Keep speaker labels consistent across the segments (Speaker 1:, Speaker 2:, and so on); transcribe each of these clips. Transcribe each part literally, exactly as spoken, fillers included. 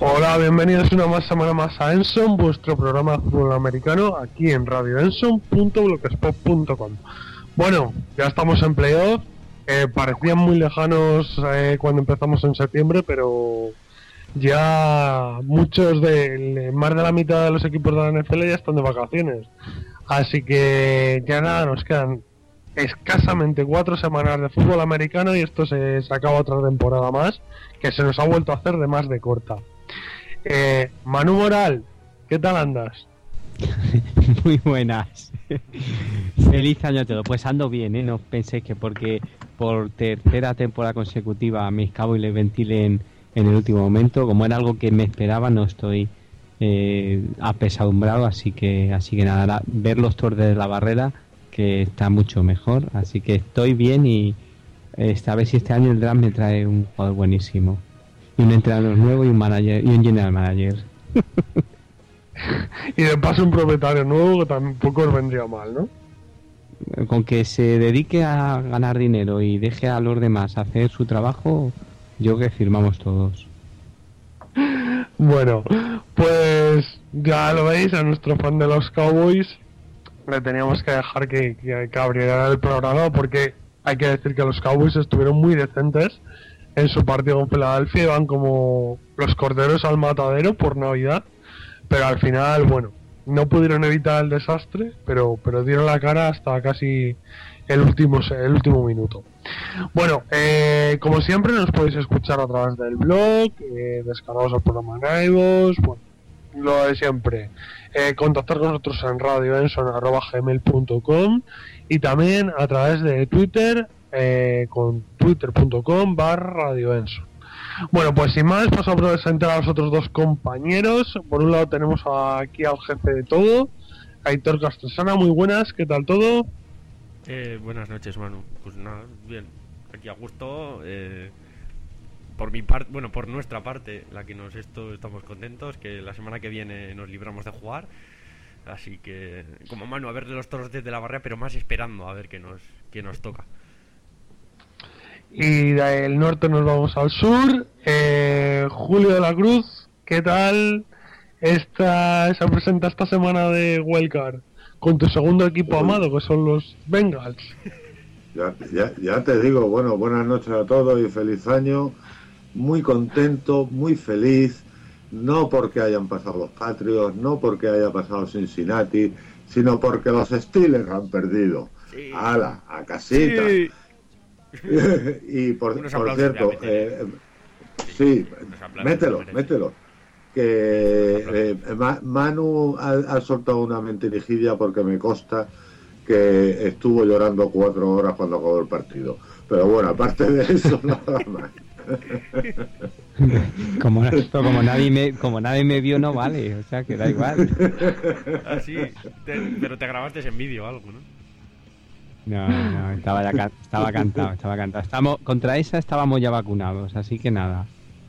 Speaker 1: Hola, bienvenidos una más semana más a Enson, vuestro programa de fútbol americano, aquí en radio enson punto blogspot punto com. Bueno, ya estamos en playoff, eh, parecían muy lejanos eh, cuando empezamos en septiembre, pero ya muchos de, más de la mitad de los equipos de la N F L ya están de vacaciones. Así que ya nada, nos quedan escasamente cuatro semanas de fútbol americano y esto se, se acaba otra temporada más, que se nos ha vuelto a hacer de más de corta. Eh, Manu Moral, ¿qué tal andas?
Speaker 2: Muy buenas. Feliz año a todos. Pues ando bien, ¿eh? No penséis que porque por tercera temporada consecutiva mis Cowboys les ventilen en el último momento. Como era algo que me esperaba, no estoy eh, apesadumbrado, así que así que nada, la, ver los tours de la barrera, que está mucho mejor. Así que estoy bien y eh, a ver si este año el draft me trae un jugador buenísimo. Y un entrenador nuevo y un manager y un general manager.
Speaker 1: Y de paso un propietario nuevo que tampoco os vendría mal, ¿no?
Speaker 2: Con que se dedique a ganar dinero y deje a los demás hacer su trabajo, yo que firmamos todos.
Speaker 1: Bueno, pues ya lo veis, a nuestro fan de los Cowboys le teníamos que dejar que, que, que abriera el programa, porque hay que decir que los Cowboys estuvieron muy decentes en su partido con Filadelfia, iban como los corderos al matadero por Navidad, pero al final, bueno, no pudieron evitar el desastre, pero pero dieron la cara hasta casi el último el último minuto. Bueno, eh, como siempre nos podéis escuchar a través del blog, eh, descargados el programa en iVoox, bueno, lo de siempre, eh, contactar con nosotros en radioenson arroba gmail punto com y también a través de Twitter, eh, con twitter punto com barra radioenson. Bueno, pues sin más, paso a presentar a los otros dos compañeros. Por un lado tenemos aquí al jefe de todo, Aitor Castrosana. Muy buenas, ¿qué tal todo?
Speaker 3: Eh, buenas noches, Manu. Pues nada, bien, aquí a gusto. Eh, por mi parte, bueno, por nuestra parte, la que nos esto estamos contentos, que la semana que viene nos libramos de jugar. Así que, como Manu, a ver los toros desde la barrera, pero más esperando a ver qué nos, qué nos toca.
Speaker 1: Y del norte nos vamos al sur. eh, Julio de la Cruz, ¿qué tal esta, se presenta esta semana de Wildcard con tu segundo equipo amado, que son los Bengals?
Speaker 4: Ya, ya, ya te digo, bueno, buenas noches a todos y feliz año. Muy contento, muy feliz, no porque hayan pasado los Patriots, no porque haya pasado Cincinnati, sino porque los Steelers han perdido. Sí. ¡Hala! ¡A casita! Sí. Y por, por cierto, eh, sí, mételo, mételo. Que eh, Manu ha, ha soltado una mentirijilla porque me consta que estuvo llorando cuatro horas cuando acabó el partido. Pero bueno, aparte de eso, nada más.
Speaker 2: Como, esto, como nadie me como nadie me vio, no vale, o sea que da igual.
Speaker 3: Ah, sí, te, pero te grabaste en vídeo o algo, ¿no?
Speaker 2: No, no, estaba ya can, estaba cantado, estaba cantado. Estamos, contra esa estábamos ya vacunados, así que nada.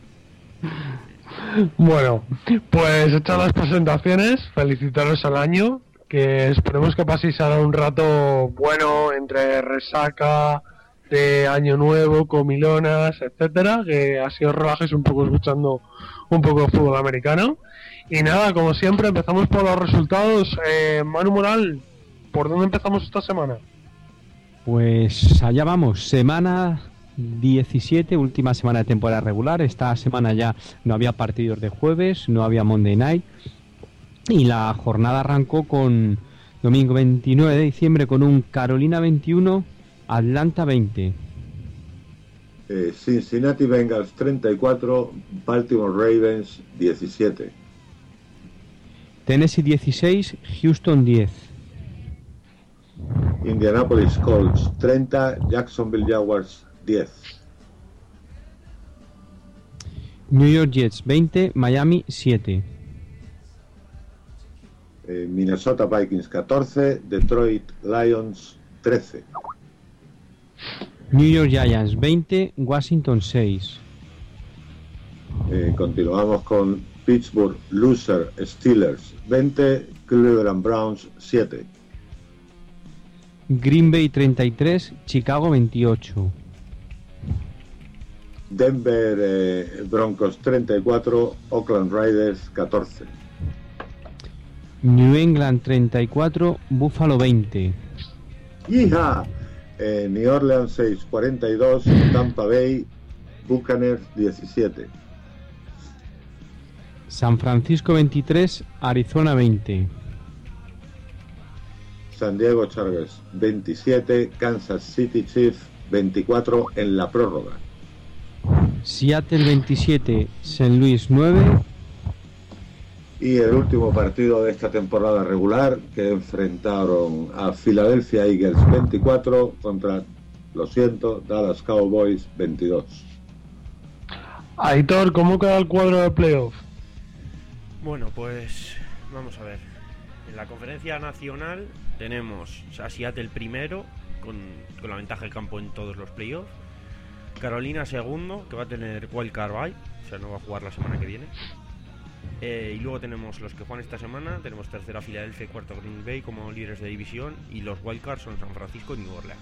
Speaker 1: Bueno, pues hechas las presentaciones, felicitaros al año, que esperemos que paséis ahora un rato bueno entre resaca de año nuevo, comilonas, etcétera, que así os relajéis un poco escuchando un poco de fútbol americano. Y nada, como siempre, empezamos por los resultados. eh, Manu Moral, ¿por dónde empezamos esta semana?
Speaker 2: Pues allá vamos, semana diecisiete, última semana de temporada regular. Esta semana ya no había partidos de jueves, no había Monday Night, y la jornada arrancó con domingo veintinueve de diciembre con un Carolina veintiuno, Atlanta veinte.
Speaker 4: eh, Cincinnati Bengals treinta y cuatro, Baltimore Ravens diecisiete.
Speaker 2: Tennessee dieciséis, Houston diez.
Speaker 4: Indianapolis Colts treinta, Jacksonville Jaguars diez.
Speaker 2: New York Jets veinte, Miami siete.
Speaker 4: eh, Minnesota Vikings catorce, Detroit Lions trece.
Speaker 2: New York Giants veinte, Washington seis.
Speaker 4: Eh, continuamos con Pittsburgh Loser Steelers veinte, Cleveland Browns siete.
Speaker 2: Green Bay treinta y tres, Chicago veintiocho.
Speaker 4: Denver eh, Broncos treinta y cuatro, Oakland Raiders catorce.
Speaker 2: New England treinta y cuatro, Buffalo veinte.
Speaker 4: ¡Hija! Eh, New Orleans seis cuarenta y dos, Tampa Bay Buccaneers diecisiete.
Speaker 2: San Francisco veintitrés, Arizona veinte.
Speaker 4: San Diego Chargers veintisiete, Kansas City Chiefs veinticuatro en la prórroga.
Speaker 2: Seattle veintisiete, Saint Louis nueve.
Speaker 4: Y el último partido de esta temporada regular, que enfrentaron a Philadelphia Eagles veinticuatro contra, lo siento, Dallas Cowboys veintidós.
Speaker 1: Aitor, ¿cómo queda el cuadro de playoff?
Speaker 3: Bueno, pues vamos a ver. En la conferencia nacional tenemos a Seattle primero, con, con la ventaja de campo en todos los playoffs. Carolina segundo, que va a tener wildcard bye, o sea, no va a jugar la semana que viene. Eh, y luego tenemos los que juegan esta semana. Tenemos tercera Filadelfia y cuarto Green Bay como líderes de división. Y los wildcards son San Francisco y New Orleans.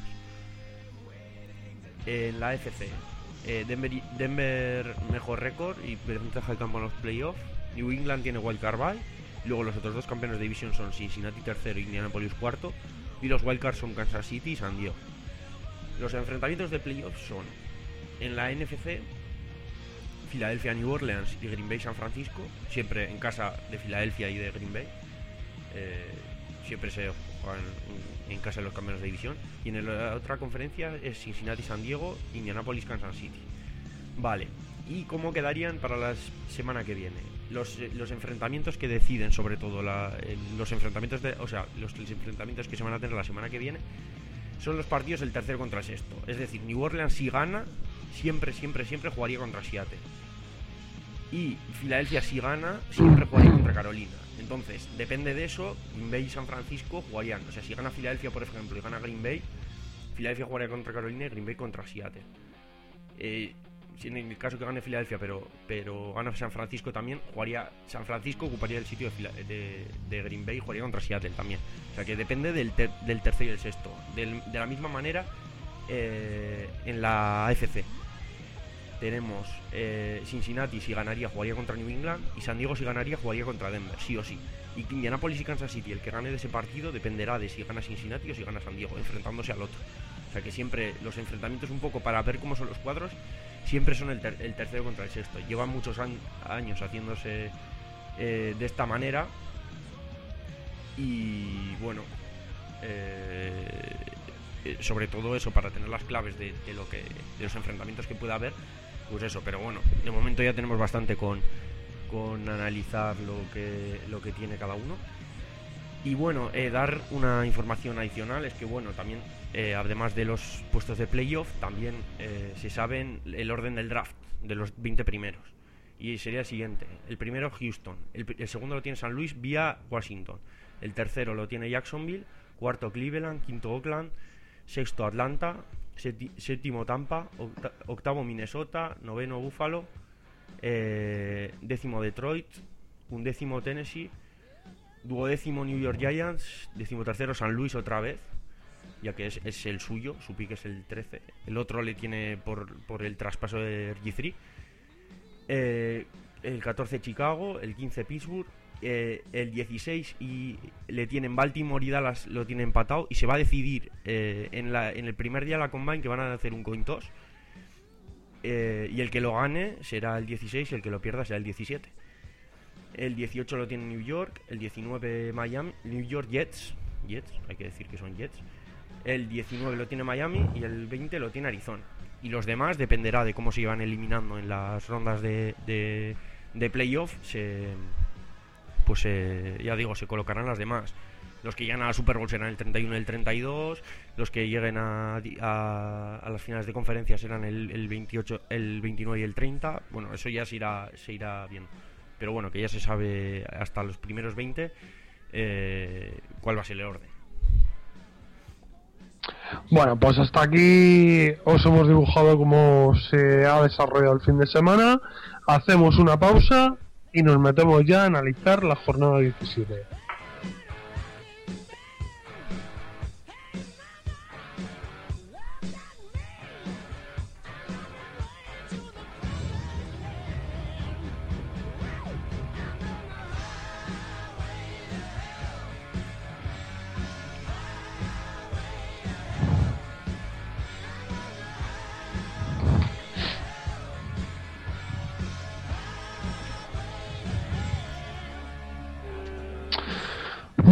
Speaker 3: En la A F C, eh, Denver, Denver mejor récord y ventaja de campo en los playoffs. New England tiene wildcard bye. Luego los otros dos campeones de división son Cincinnati tercero y Indianapolis cuarto. Y los wildcards son Kansas City y San Diego. Los enfrentamientos de playoffs son en la N F C, Filadelfia, New Orleans y Green Bay, San Francisco, siempre en casa de Filadelfia y de Green Bay. Eh, siempre se juegan en casa de los campeones de división. Y en la otra conferencia es Cincinnati, San Diego, Indianapolis, Kansas City. Vale, ¿y cómo quedarían para la semana que viene? Los, los enfrentamientos que deciden, sobre todo, la, los enfrentamientos de, o sea, los, los enfrentamientos que se van a tener la semana que viene son los partidos del tercero contra el sexto. Es decir, New Orleans, si gana, siempre, siempre, siempre jugaría contra Seattle. Y Filadelfia, si gana, siempre jugaría contra Carolina. Entonces, depende de eso, Green Bay y San Francisco jugarían. O sea, si gana Filadelfia, por ejemplo, y gana Green Bay, Filadelfia jugaría contra Carolina y Green Bay contra Seattle. Eh, si en el caso que gane Filadelfia, pero, pero gana San Francisco también, jugaría San Francisco, ocuparía el sitio de, de, de Green Bay y jugaría contra Seattle también. O sea, que depende del, ter, del tercero y el sexto. Del, de la misma manera, eh, en la A F C. Tenemos eh, Cincinnati, si ganaría, jugaría contra New England. Y San Diego, si ganaría, jugaría contra Denver, sí o sí. Y Indianapolis y Kansas City, el que gane de ese partido dependerá de si gana Cincinnati o si gana San Diego, enfrentándose al otro. O sea que siempre los enfrentamientos, un poco para ver cómo son los cuadros, siempre son el, ter el tercero contra el sexto. Llevan muchos años haciéndose eh, de esta manera. Y bueno, eh, eh, sobre todo eso, para tener las claves de, de, lo que, de los enfrentamientos que pueda haber. Pues eso, pero bueno, de momento ya tenemos bastante con, con analizar lo que, lo que tiene cada uno. Y bueno, eh, dar una información adicional es que bueno, también eh, además de los puestos de playoff, también eh, se sabe el orden del draft de los veinte primeros. Y sería el siguiente: el primero Houston, el, el segundo lo tiene San Luis vía Washington, el tercero lo tiene Jacksonville, cuarto Cleveland, quinto Oakland, sexto Atlanta, séptimo Tampa, octavo Minnesota, noveno Buffalo, eh, décimo Detroit, undécimo Tennessee, duodécimo New York Giants, decimotercero San Luis otra vez, ya que es, es el suyo, su pick es el trece, el otro le tiene por, por el traspaso de G tres, eh, el catorce Chicago, el quince Pittsburgh, Eh, el dieciséis y le tienen Baltimore y Dallas, lo tienen empatado y se va a decidir eh, en, la, en el primer día de la Combine, que van a hacer un coin toss, eh, y el que lo gane será el dieciséis y el que lo pierda será el diecisiete. El dieciocho lo tiene New York, el diecinueve Miami, New York Jets, Jets, hay que decir que son Jets, el diecinueve lo tiene Miami y el veinte lo tiene Arizona. Y los demás dependerá de cómo se van eliminando en las rondas de, de, de playoff. Se pues eh, ya digo, se colocarán las demás. Los que lleguen a la Super Bowl serán el treinta y uno y el treinta y dos. Los que lleguen a, a, a las finales de conferencia serán el, el veintiocho, el veintinueve y el treinta. Bueno, eso ya se irá, se irá bien. Pero bueno, que ya se sabe hasta los primeros veinte eh, cuál va a ser el orden.
Speaker 1: Bueno, pues hasta aquí os hemos dibujado cómo se ha desarrollado el fin de semana. Hacemos una pausa y nos metemos ya a analizar la jornada diecisiete.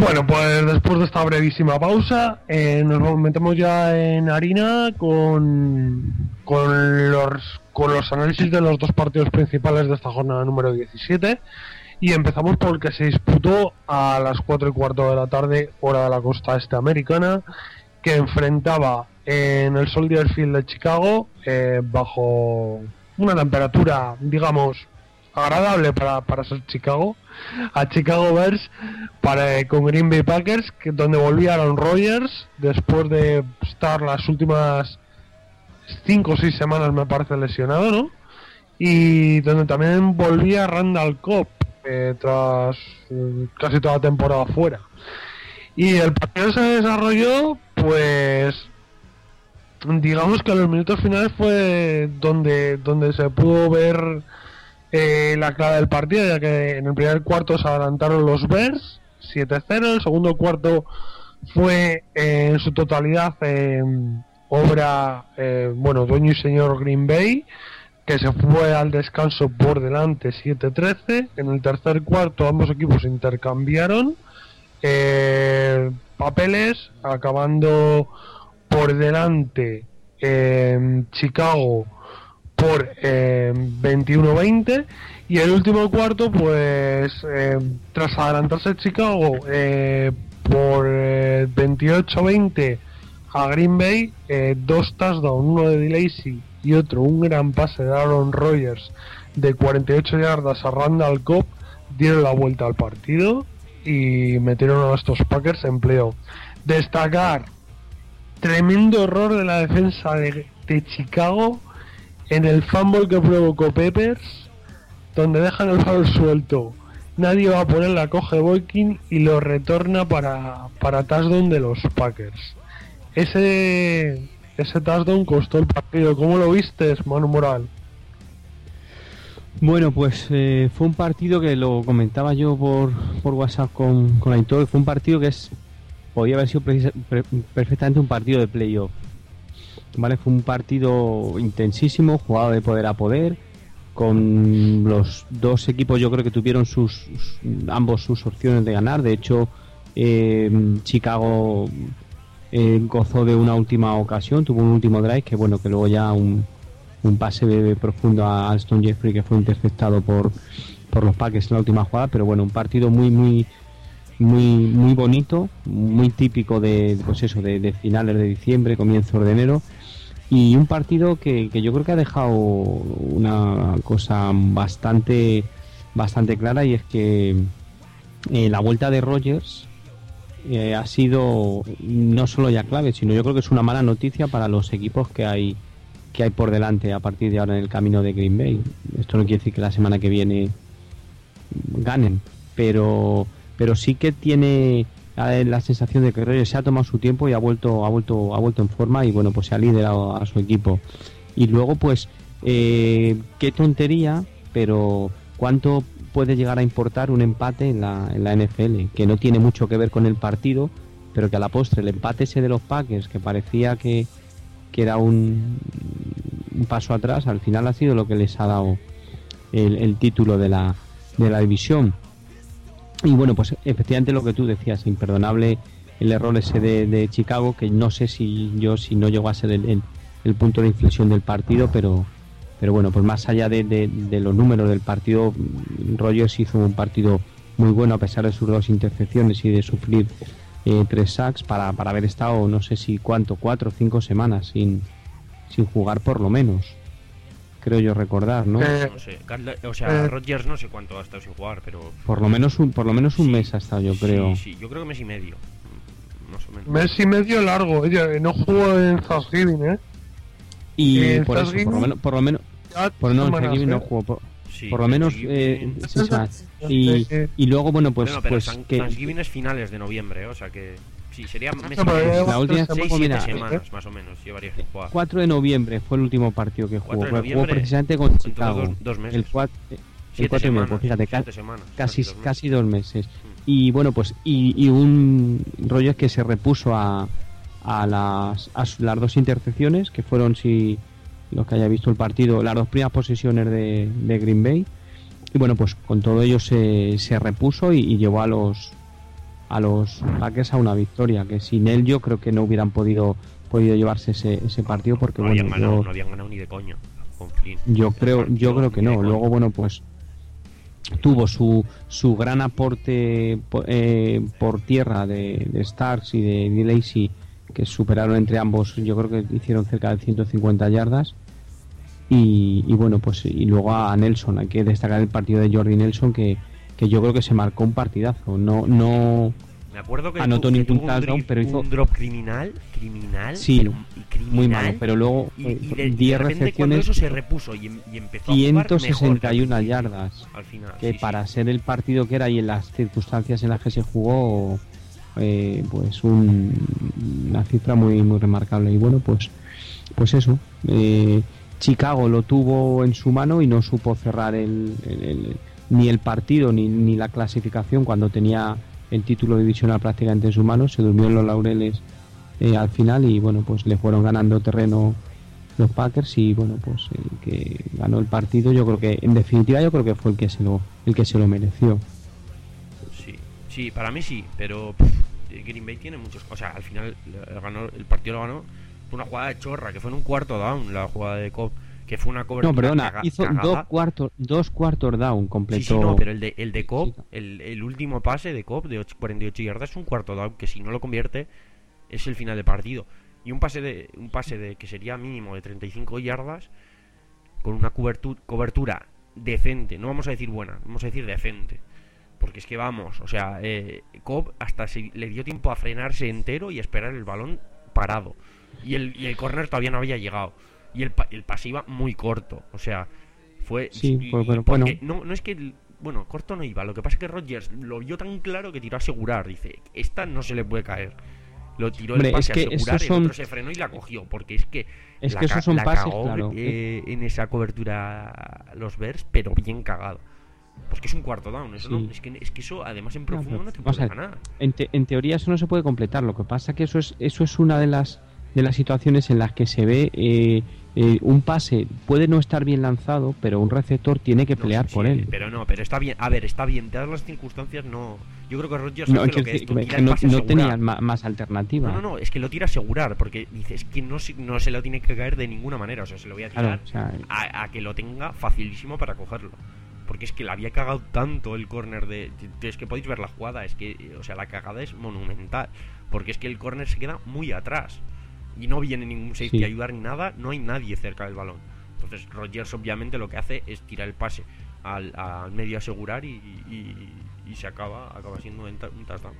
Speaker 1: Bueno, pues después de esta brevísima pausa, eh, nos metemos ya en harina con, con, los, con los análisis de los dos partidos principales de esta jornada número diecisiete. Y empezamos por el que se disputó a las cuatro y cuarto de la tarde, hora de la costa este americana, que enfrentaba en el Soldier Field de Chicago, eh, bajo una temperatura, digamos, agradable para, para ser Chicago, a Chicago Bears para, con Green Bay Packers, que, donde volvía Aaron Rodgers después de estar las últimas cinco o seis semanas, me parece, lesionado, ¿no? Y donde también volvía Randall Cobb eh, tras eh, casi toda la temporada fuera. Y el partido se desarrolló, pues, digamos que a los minutos finales fue donde, donde se pudo ver Eh, la clave del partido, ya que en el primer cuarto se adelantaron los Bears siete cero. El segundo cuarto fue eh, en su totalidad eh, obra, eh, bueno, dueño y señor Green Bay, que se fue al descanso por delante siete trece. En el tercer cuarto ambos equipos intercambiaron eh, papeles, acabando por delante eh, Chicago por eh, veintiuno veinte, y el último cuarto, pues eh, tras adelantarse Chicago eh, por eh, veintiocho veinte a Green Bay, eh, dos touchdowns, uno de Lacy y otro un gran pase de Aaron Rodgers de cuarenta y ocho yardas a Randall Cobb, dieron la vuelta al partido y metieron a estos Packers en playoff. Destacar tremendo error de la defensa de, de Chicago en el fumble que provocó Peppers, donde dejan el balón suelto. Nadie va a poner, la coge Boykin y lo retorna para, para touchdown de los Packers. Ese ese touchdown costó el partido. ¿Cómo lo viste, Manu Moral?
Speaker 2: Bueno, pues eh, fue un partido que lo comentaba yo por, por WhatsApp con, con Aitor. Fue un partido que es podía haber sido precis- pre- perfectamente un partido de playoff. Vale, fue un partido intensísimo, jugado de poder a poder, con los dos equipos yo creo que tuvieron sus, sus ambos sus opciones de ganar. De hecho, eh, Chicago eh, gozó de una última ocasión, tuvo un último drive que bueno, que luego ya un, un pase de profundo a Alston Jeffrey que fue interceptado por, por los Packers en la última jugada. Pero bueno, un partido muy muy muy muy bonito, muy típico de pues eso de, de finales de diciembre, comienzos de enero. Y un partido que, que yo creo que ha dejado una cosa bastante bastante clara, y es que eh, la vuelta de Rodgers eh, ha sido no solo ya clave, sino yo creo que es una mala noticia para los equipos que hay que hay por delante a partir de ahora en el camino de Green Bay. Esto no quiere decir que la semana que viene ganen, pero pero sí que tiene la sensación de que Rodgers se ha tomado su tiempo y ha vuelto ha vuelto ha vuelto en forma, y bueno, pues se ha liderado a su equipo. Y luego pues eh, qué tontería, pero cuánto puede llegar a importar un empate en la, en la N F L, que no tiene mucho que ver con el partido, pero que a la postre el empate ese de los Packers, que parecía que, que era un, un paso atrás, al final ha sido lo que les ha dado el, el título de la, de la división. Y bueno, pues efectivamente lo que tú decías, imperdonable el error ese de, de Chicago, que no sé si yo si no llegó a ser el, el, el punto de inflexión del partido, pero pero bueno, pues más allá de, de, de los números del partido, Rodgers hizo un partido muy bueno a pesar de sus dos intercepciones y de sufrir eh, tres sacks para, para haber estado no sé si cuánto, cuatro o cinco semanas sin, sin jugar por lo menos. Creo yo recordar, ¿no?
Speaker 3: Eh, no sé. O sea, eh, Rodgers no sé cuánto ha estado sin jugar, pero
Speaker 2: por lo menos un por lo menos un sí, mes ha estado, yo creo.
Speaker 3: Sí, sí, yo creo que mes y medio, más o menos.
Speaker 1: Mes y medio largo. Oye, no jugó en Thanksgiving, ¿eh?
Speaker 2: Y eh, por eso, por lo menos, por lo menos, por no, Thanksgiving no jugó, por, sí, por lo menos eh, sí, y y luego bueno pues
Speaker 3: bueno, pero
Speaker 2: pues
Speaker 3: San,
Speaker 2: que
Speaker 3: Thanksgiving es finales de noviembre, ¿eh? O sea que sí, sería mes
Speaker 1: no,
Speaker 3: y
Speaker 2: la última
Speaker 3: seis, siete mira, semanas ¿eh? Más o menos llevaría sin jugar.
Speaker 2: cuatro de noviembre fue el último partido que jugó, jugó precisamente con Chicago.
Speaker 3: Dos, dos meses.
Speaker 2: El cuatro, el
Speaker 3: cuatro
Speaker 2: y medio, pues fíjate,
Speaker 3: siete semanas,
Speaker 2: casi
Speaker 3: casi dos
Speaker 2: casi dos meses. Mm. Y bueno, pues y, y un rollo que se repuso a a las a las dos intercepciones que fueron, si los que haya visto el partido, las dos primeras posesiones de, de Green Bay. Y bueno, pues con todo ello se, se repuso y, y llevó a los a los Packers a una victoria, que sin él yo creo que no hubieran podido podido llevarse ese, ese partido, porque
Speaker 3: no
Speaker 2: bueno,
Speaker 3: habían ganado,
Speaker 2: yo,
Speaker 3: no habían ganado ni de coña con Flynn.
Speaker 2: yo creo yo creo que
Speaker 3: Ni de
Speaker 2: no.
Speaker 3: coña.
Speaker 2: Luego bueno, pues tuvo su su gran aporte po- eh, por tierra de, de Starks y de, de Lacy, que superaron entre ambos, yo creo que hicieron cerca de ciento cincuenta yardas. Y, y bueno, pues y luego a Nelson, hay que destacar el partido de Jordi Nelson, que, que yo creo que se marcó un partidazo. No no
Speaker 3: Me acuerdo que,
Speaker 2: anotó
Speaker 3: tu- que
Speaker 2: ningún
Speaker 3: tuvo un,
Speaker 2: touchdown,
Speaker 3: drip-
Speaker 2: pero hizo-
Speaker 3: un drop criminal, criminal,
Speaker 2: Sí,
Speaker 3: pero, y criminal,
Speaker 2: muy malo, pero luego
Speaker 3: y, y de, y de
Speaker 2: diez
Speaker 3: repente cuando
Speaker 2: recepciones,
Speaker 3: eso se repuso y, em- y empezó a
Speaker 2: ciento
Speaker 3: jugar mejor que
Speaker 2: sesenta y
Speaker 3: al
Speaker 2: una
Speaker 3: principio,
Speaker 2: yardas,
Speaker 3: al final,
Speaker 2: que
Speaker 3: sí,
Speaker 2: para
Speaker 3: sí.
Speaker 2: ser el partido que era y en las circunstancias en las que se jugó, eh, pues un, una cifra muy muy remarcable. Y bueno, pues pues eso, eh, Chicago lo tuvo en su mano y no supo cerrar el, el- el- ni el partido ni, ni la clasificación cuando tenía el título divisional prácticamente en su mano. Se durmió en los laureles eh, al final y bueno, pues le fueron ganando terreno los Packers. Y bueno, pues el que ganó el partido, yo creo que en definitiva yo creo que fue el que se lo el que se lo mereció.
Speaker 3: Sí, sí, para mí sí, pero pff, Green Bay tiene muchos. O sea, al final eh, ganó, el partido lo ganó por una jugada de chorra, que fue en un cuarto down, la jugada de Cobb, que fue una cobertura
Speaker 2: No, perdona,
Speaker 3: caga-
Speaker 2: hizo
Speaker 3: cagada.
Speaker 2: dos cuartos dos cuartos down completo.
Speaker 3: Sí, sí, no, pero el de, el de Cobb,
Speaker 2: Sí.
Speaker 3: el, el último pase de Cobb de ocho- cuarenta y ocho yardas es un cuarto down, que si no lo convierte es el final de partido. Y un pase de un pase de que sería mínimo de treinta y cinco yardas con una cobertu- cobertura decente, no vamos a decir buena, vamos a decir decente. Porque es que vamos, o sea, eh, Cobb hasta se, le dio tiempo a frenarse entero y esperar el balón parado. Y el, y el córner todavía no había llegado. Y el, pa- el pase iba muy corto, o sea, fue...
Speaker 2: Sí,
Speaker 3: y-
Speaker 2: pues,
Speaker 3: y
Speaker 2: bueno,
Speaker 3: porque
Speaker 2: bueno.
Speaker 3: No, no es que... el- Bueno, corto no iba, lo que pasa es que Rodgers lo vio tan claro que tiró a asegurar. Dice, esta no se le puede caer. Lo tiró
Speaker 2: Hombre,
Speaker 3: el pase
Speaker 2: es que
Speaker 3: a asegurar,
Speaker 2: esos
Speaker 3: el
Speaker 2: son-
Speaker 3: otro se frenó y la cogió. Porque es que...
Speaker 2: Es
Speaker 3: la
Speaker 2: que esos
Speaker 3: ca-
Speaker 2: son
Speaker 3: la
Speaker 2: pases,
Speaker 3: cagó,
Speaker 2: claro.
Speaker 3: eh, en esa cobertura los Bears, pero bien cagado. Pues que es un cuarto down, eso
Speaker 2: Sí.
Speaker 3: no, es que, es que eso además en
Speaker 2: No,
Speaker 3: profundo
Speaker 2: pero
Speaker 3: no te
Speaker 2: vamos
Speaker 3: puede
Speaker 2: a ver,
Speaker 3: ganar.
Speaker 2: En, te- en teoría eso no se puede completar. Lo que pasa que eso es eso es una de las de las situaciones en las que se ve eh, eh, un pase puede no estar bien lanzado, pero un receptor tiene que
Speaker 3: No,
Speaker 2: pelear
Speaker 3: sí,
Speaker 2: por
Speaker 3: sí,
Speaker 2: él.
Speaker 3: Pero no, pero está bien. A ver, está bien. Dadas las circunstancias, no. Yo creo que Rodgers
Speaker 2: No,
Speaker 3: hace
Speaker 2: es
Speaker 3: lo
Speaker 2: que,
Speaker 3: que es. tú,
Speaker 2: que
Speaker 3: tira el
Speaker 2: no,
Speaker 3: pase a
Speaker 2: no
Speaker 3: asegurar.
Speaker 2: tenían ma- más alternativa.
Speaker 3: No, no, no, es que lo tira a asegurar. Porque dices que no, se- no se lo tiene que caer de ninguna manera. O sea, se lo voy a tirar
Speaker 2: Claro, o sea,
Speaker 3: a, a que lo tenga facilísimo para cogerlo. Porque es que le había cagado tanto el córner de... de- Es que podéis ver la jugada. Es que, o sea, la cagada es monumental. Porque es que el córner se queda muy atrás. Y no viene ningún safety
Speaker 2: Sí.
Speaker 3: a ayudar ni nada. No hay nadie cerca del balón. Entonces Rodgers obviamente lo que hace es tirar el pase al, al medio asegurar y, y, y se acaba acaba siendo un, ta- un touchdown.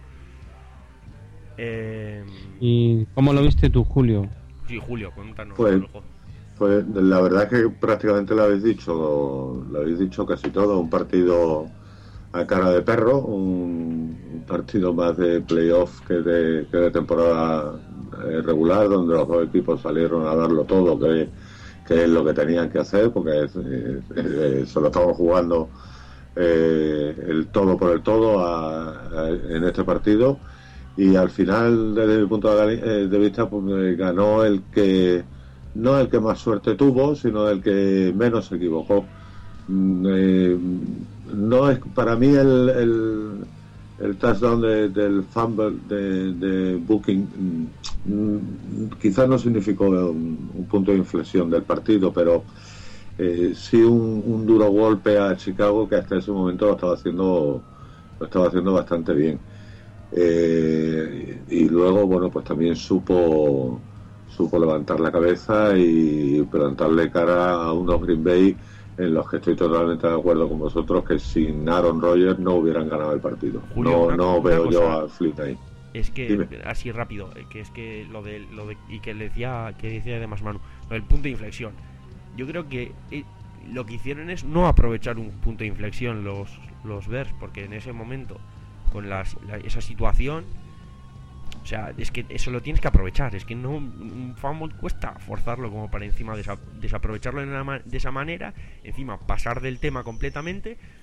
Speaker 3: Eh,
Speaker 2: ¿y cómo lo viste tú, Julio?
Speaker 3: sí, Julio, cuéntanos.
Speaker 4: Pues-
Speaker 3: Jorge.
Speaker 4: Pues la verdad es que prácticamente lo habéis dicho, lo habéis dicho casi todo, un partido a cara de perro, un, un partido más de playoff que de, que de temporada eh, regular, donde los dos equipos salieron a darlo todo, que, que es lo que tenían que hacer, porque es, eh, eh, se lo estaban jugando eh, el todo por el todo a- a- en este partido, y al final, desde mi punto de, eh, de vista, pues, eh, ganó el que no el que más suerte tuvo, sino el que menos se equivocó. Mm, eh, no es para mí el, el, el touchdown de- del fumble de, de Booking, mm, mm, quizás no significó un, un punto de inflexión del partido, pero eh, sí un, un duro golpe a Chicago, que hasta ese momento lo estaba haciendo lo estaba haciendo bastante bien. Eh, y luego, bueno, pues también supo supo levantar la cabeza y plantarle cara a unos Green Bay en los que estoy totalmente de acuerdo con vosotros, que sin Aaron Rodgers no hubieran ganado el partido.
Speaker 3: Julio,
Speaker 4: no
Speaker 3: una-
Speaker 4: no
Speaker 3: una
Speaker 4: veo yo
Speaker 3: cosa.
Speaker 4: a Flynn ahí.
Speaker 3: Es que,
Speaker 4: Dime.
Speaker 3: así rápido, eh, que es que lo de, lo de y que le decía, que decía además Manu, lo del punto de inflexión. Yo creo que eh, lo que hicieron es no aprovechar un punto de inflexión los, los Bears, porque en ese momento, con las, la- esa situación, o sea, es que eso lo tienes que aprovechar. Es que no, un fumble cuesta forzarlo como para encima desa- desaprovecharlo de, una ma- de esa manera, encima pasar del tema completamente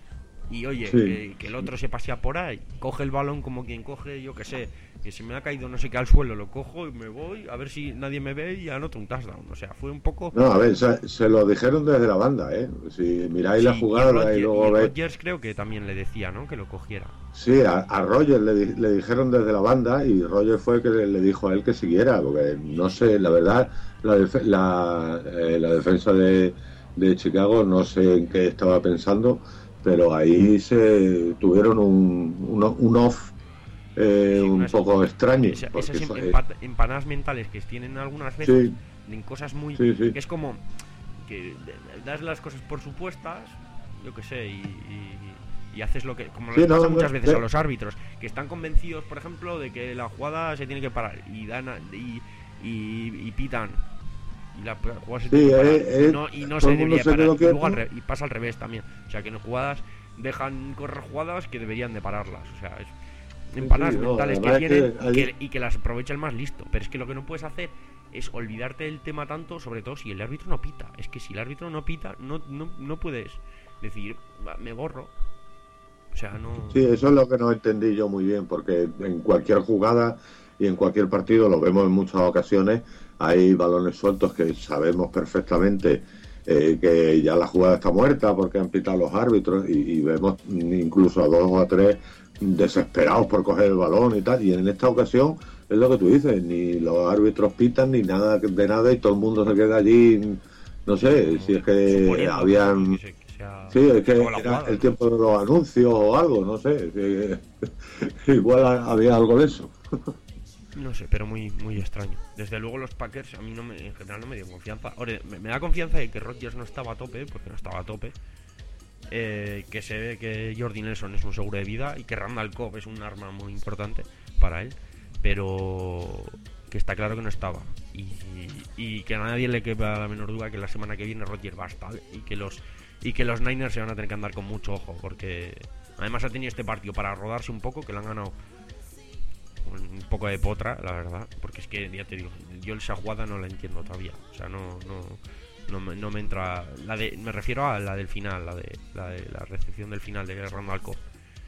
Speaker 3: Y oye,
Speaker 4: Sí.
Speaker 3: que, que el otro se pasea por ahí, coge el balón como quien coge, yo que sé, que se me ha caído no sé qué al suelo, lo cojo y me voy, a ver si nadie me ve y anoto un touchdown. O sea, fue un poco...
Speaker 4: No, a ver, se, se lo dijeron desde la banda, ¿eh? Si miráis
Speaker 3: Sí,
Speaker 4: la jugada
Speaker 3: y, Rodgers,
Speaker 4: y luego
Speaker 3: y
Speaker 4: veis...
Speaker 3: Rodgers creo que también le decía, ¿no? Que lo cogiera.
Speaker 4: Sí, a, a Roger le, di- le dijeron desde la banda y Roger fue el que le, le dijo a él que siguiera, porque no sé, la verdad, la, def- la, eh, la defensa de, de Chicago no sé en qué estaba pensando, pero ahí se tuvieron un, un, un off eh,
Speaker 3: Sí,
Speaker 4: un
Speaker 3: unas-
Speaker 4: poco extraño.
Speaker 3: Esa-
Speaker 4: porque
Speaker 3: esas em-
Speaker 4: fue-
Speaker 3: empat- empanadas mentales que tienen algunas veces
Speaker 4: sí,
Speaker 3: en cosas muy...
Speaker 4: sí, sí.
Speaker 3: que es como que das las cosas por supuestas, yo que sé, y, y, y haces lo que... como
Speaker 4: Sí,
Speaker 3: les
Speaker 4: no,
Speaker 3: pasa
Speaker 4: no,
Speaker 3: muchas veces
Speaker 4: de-
Speaker 3: a los árbitros, que están convencidos, por ejemplo, de que la jugada se tiene que parar y dan a- y, y, y pitan. Y la jugada se
Speaker 4: Sí,
Speaker 3: tiene que parar,
Speaker 4: eh, eh,
Speaker 3: y no, y no
Speaker 4: todo
Speaker 3: se
Speaker 4: el mundo
Speaker 3: debería
Speaker 4: se
Speaker 3: parar.
Speaker 4: quedó
Speaker 3: Y, luego
Speaker 4: quieto.
Speaker 3: al re- y pasa al revés también. O sea, que en jugadas dejan correr jugadas que deberían de pararlas. O sea, es empanadas
Speaker 4: sí, no,
Speaker 3: mentales que
Speaker 4: además es
Speaker 3: tienen
Speaker 4: que
Speaker 3: y,
Speaker 4: allí-
Speaker 3: que, y que las aprovecha el más listo. Pero es que lo que no puedes hacer es olvidarte del tema tanto, sobre todo si el árbitro no pita. Es que si el árbitro no pita, no, no, no puedes decir, "Va, me borro". O sea, no...
Speaker 4: Sí, eso es lo que no entendí yo muy bien, porque en cualquier jugada y en cualquier partido, lo vemos en muchas ocasiones, hay balones sueltos que sabemos perfectamente eh, que ya la jugada está muerta porque han pitado los árbitros y, y vemos incluso a dos o a tres desesperados por coger el balón y tal, y en esta ocasión es lo que tú dices, ni los árbitros pitan ni nada de nada y todo el mundo se queda allí, no sé, si es que
Speaker 3: suponiendo
Speaker 4: habían...
Speaker 3: que se- que sea-
Speaker 4: Sí, es que
Speaker 3: acabó la
Speaker 4: era
Speaker 3: jugada,
Speaker 4: el
Speaker 3: ¿no?
Speaker 4: tiempo de los anuncios o algo, no sé. que- igual ha- había algo de eso.
Speaker 3: No sé, pero muy muy extraño. Desde luego los Packers a mí no me, en general no me dio confianza. Ahora, me, me da confianza de que Rodgers no estaba a tope, porque no estaba a tope. Eh, que se ve que Jordi Nelson es un seguro de vida y que Randall Cobb es un arma muy importante para él. Pero que está claro que no estaba. Y, y que a nadie le quepa la menor duda que la semana que viene Rodgers va a estar y que los y que los Niners se van a tener que andar con mucho ojo, porque además ha tenido este partido para rodarse un poco, que le han ganado un poco de potra, la verdad, porque es que ya te digo, yo esa jugada no la entiendo todavía, o sea, no no no me, no me entra la de, me refiero a la del final, la de la de la recepción del final de Randall Cobb.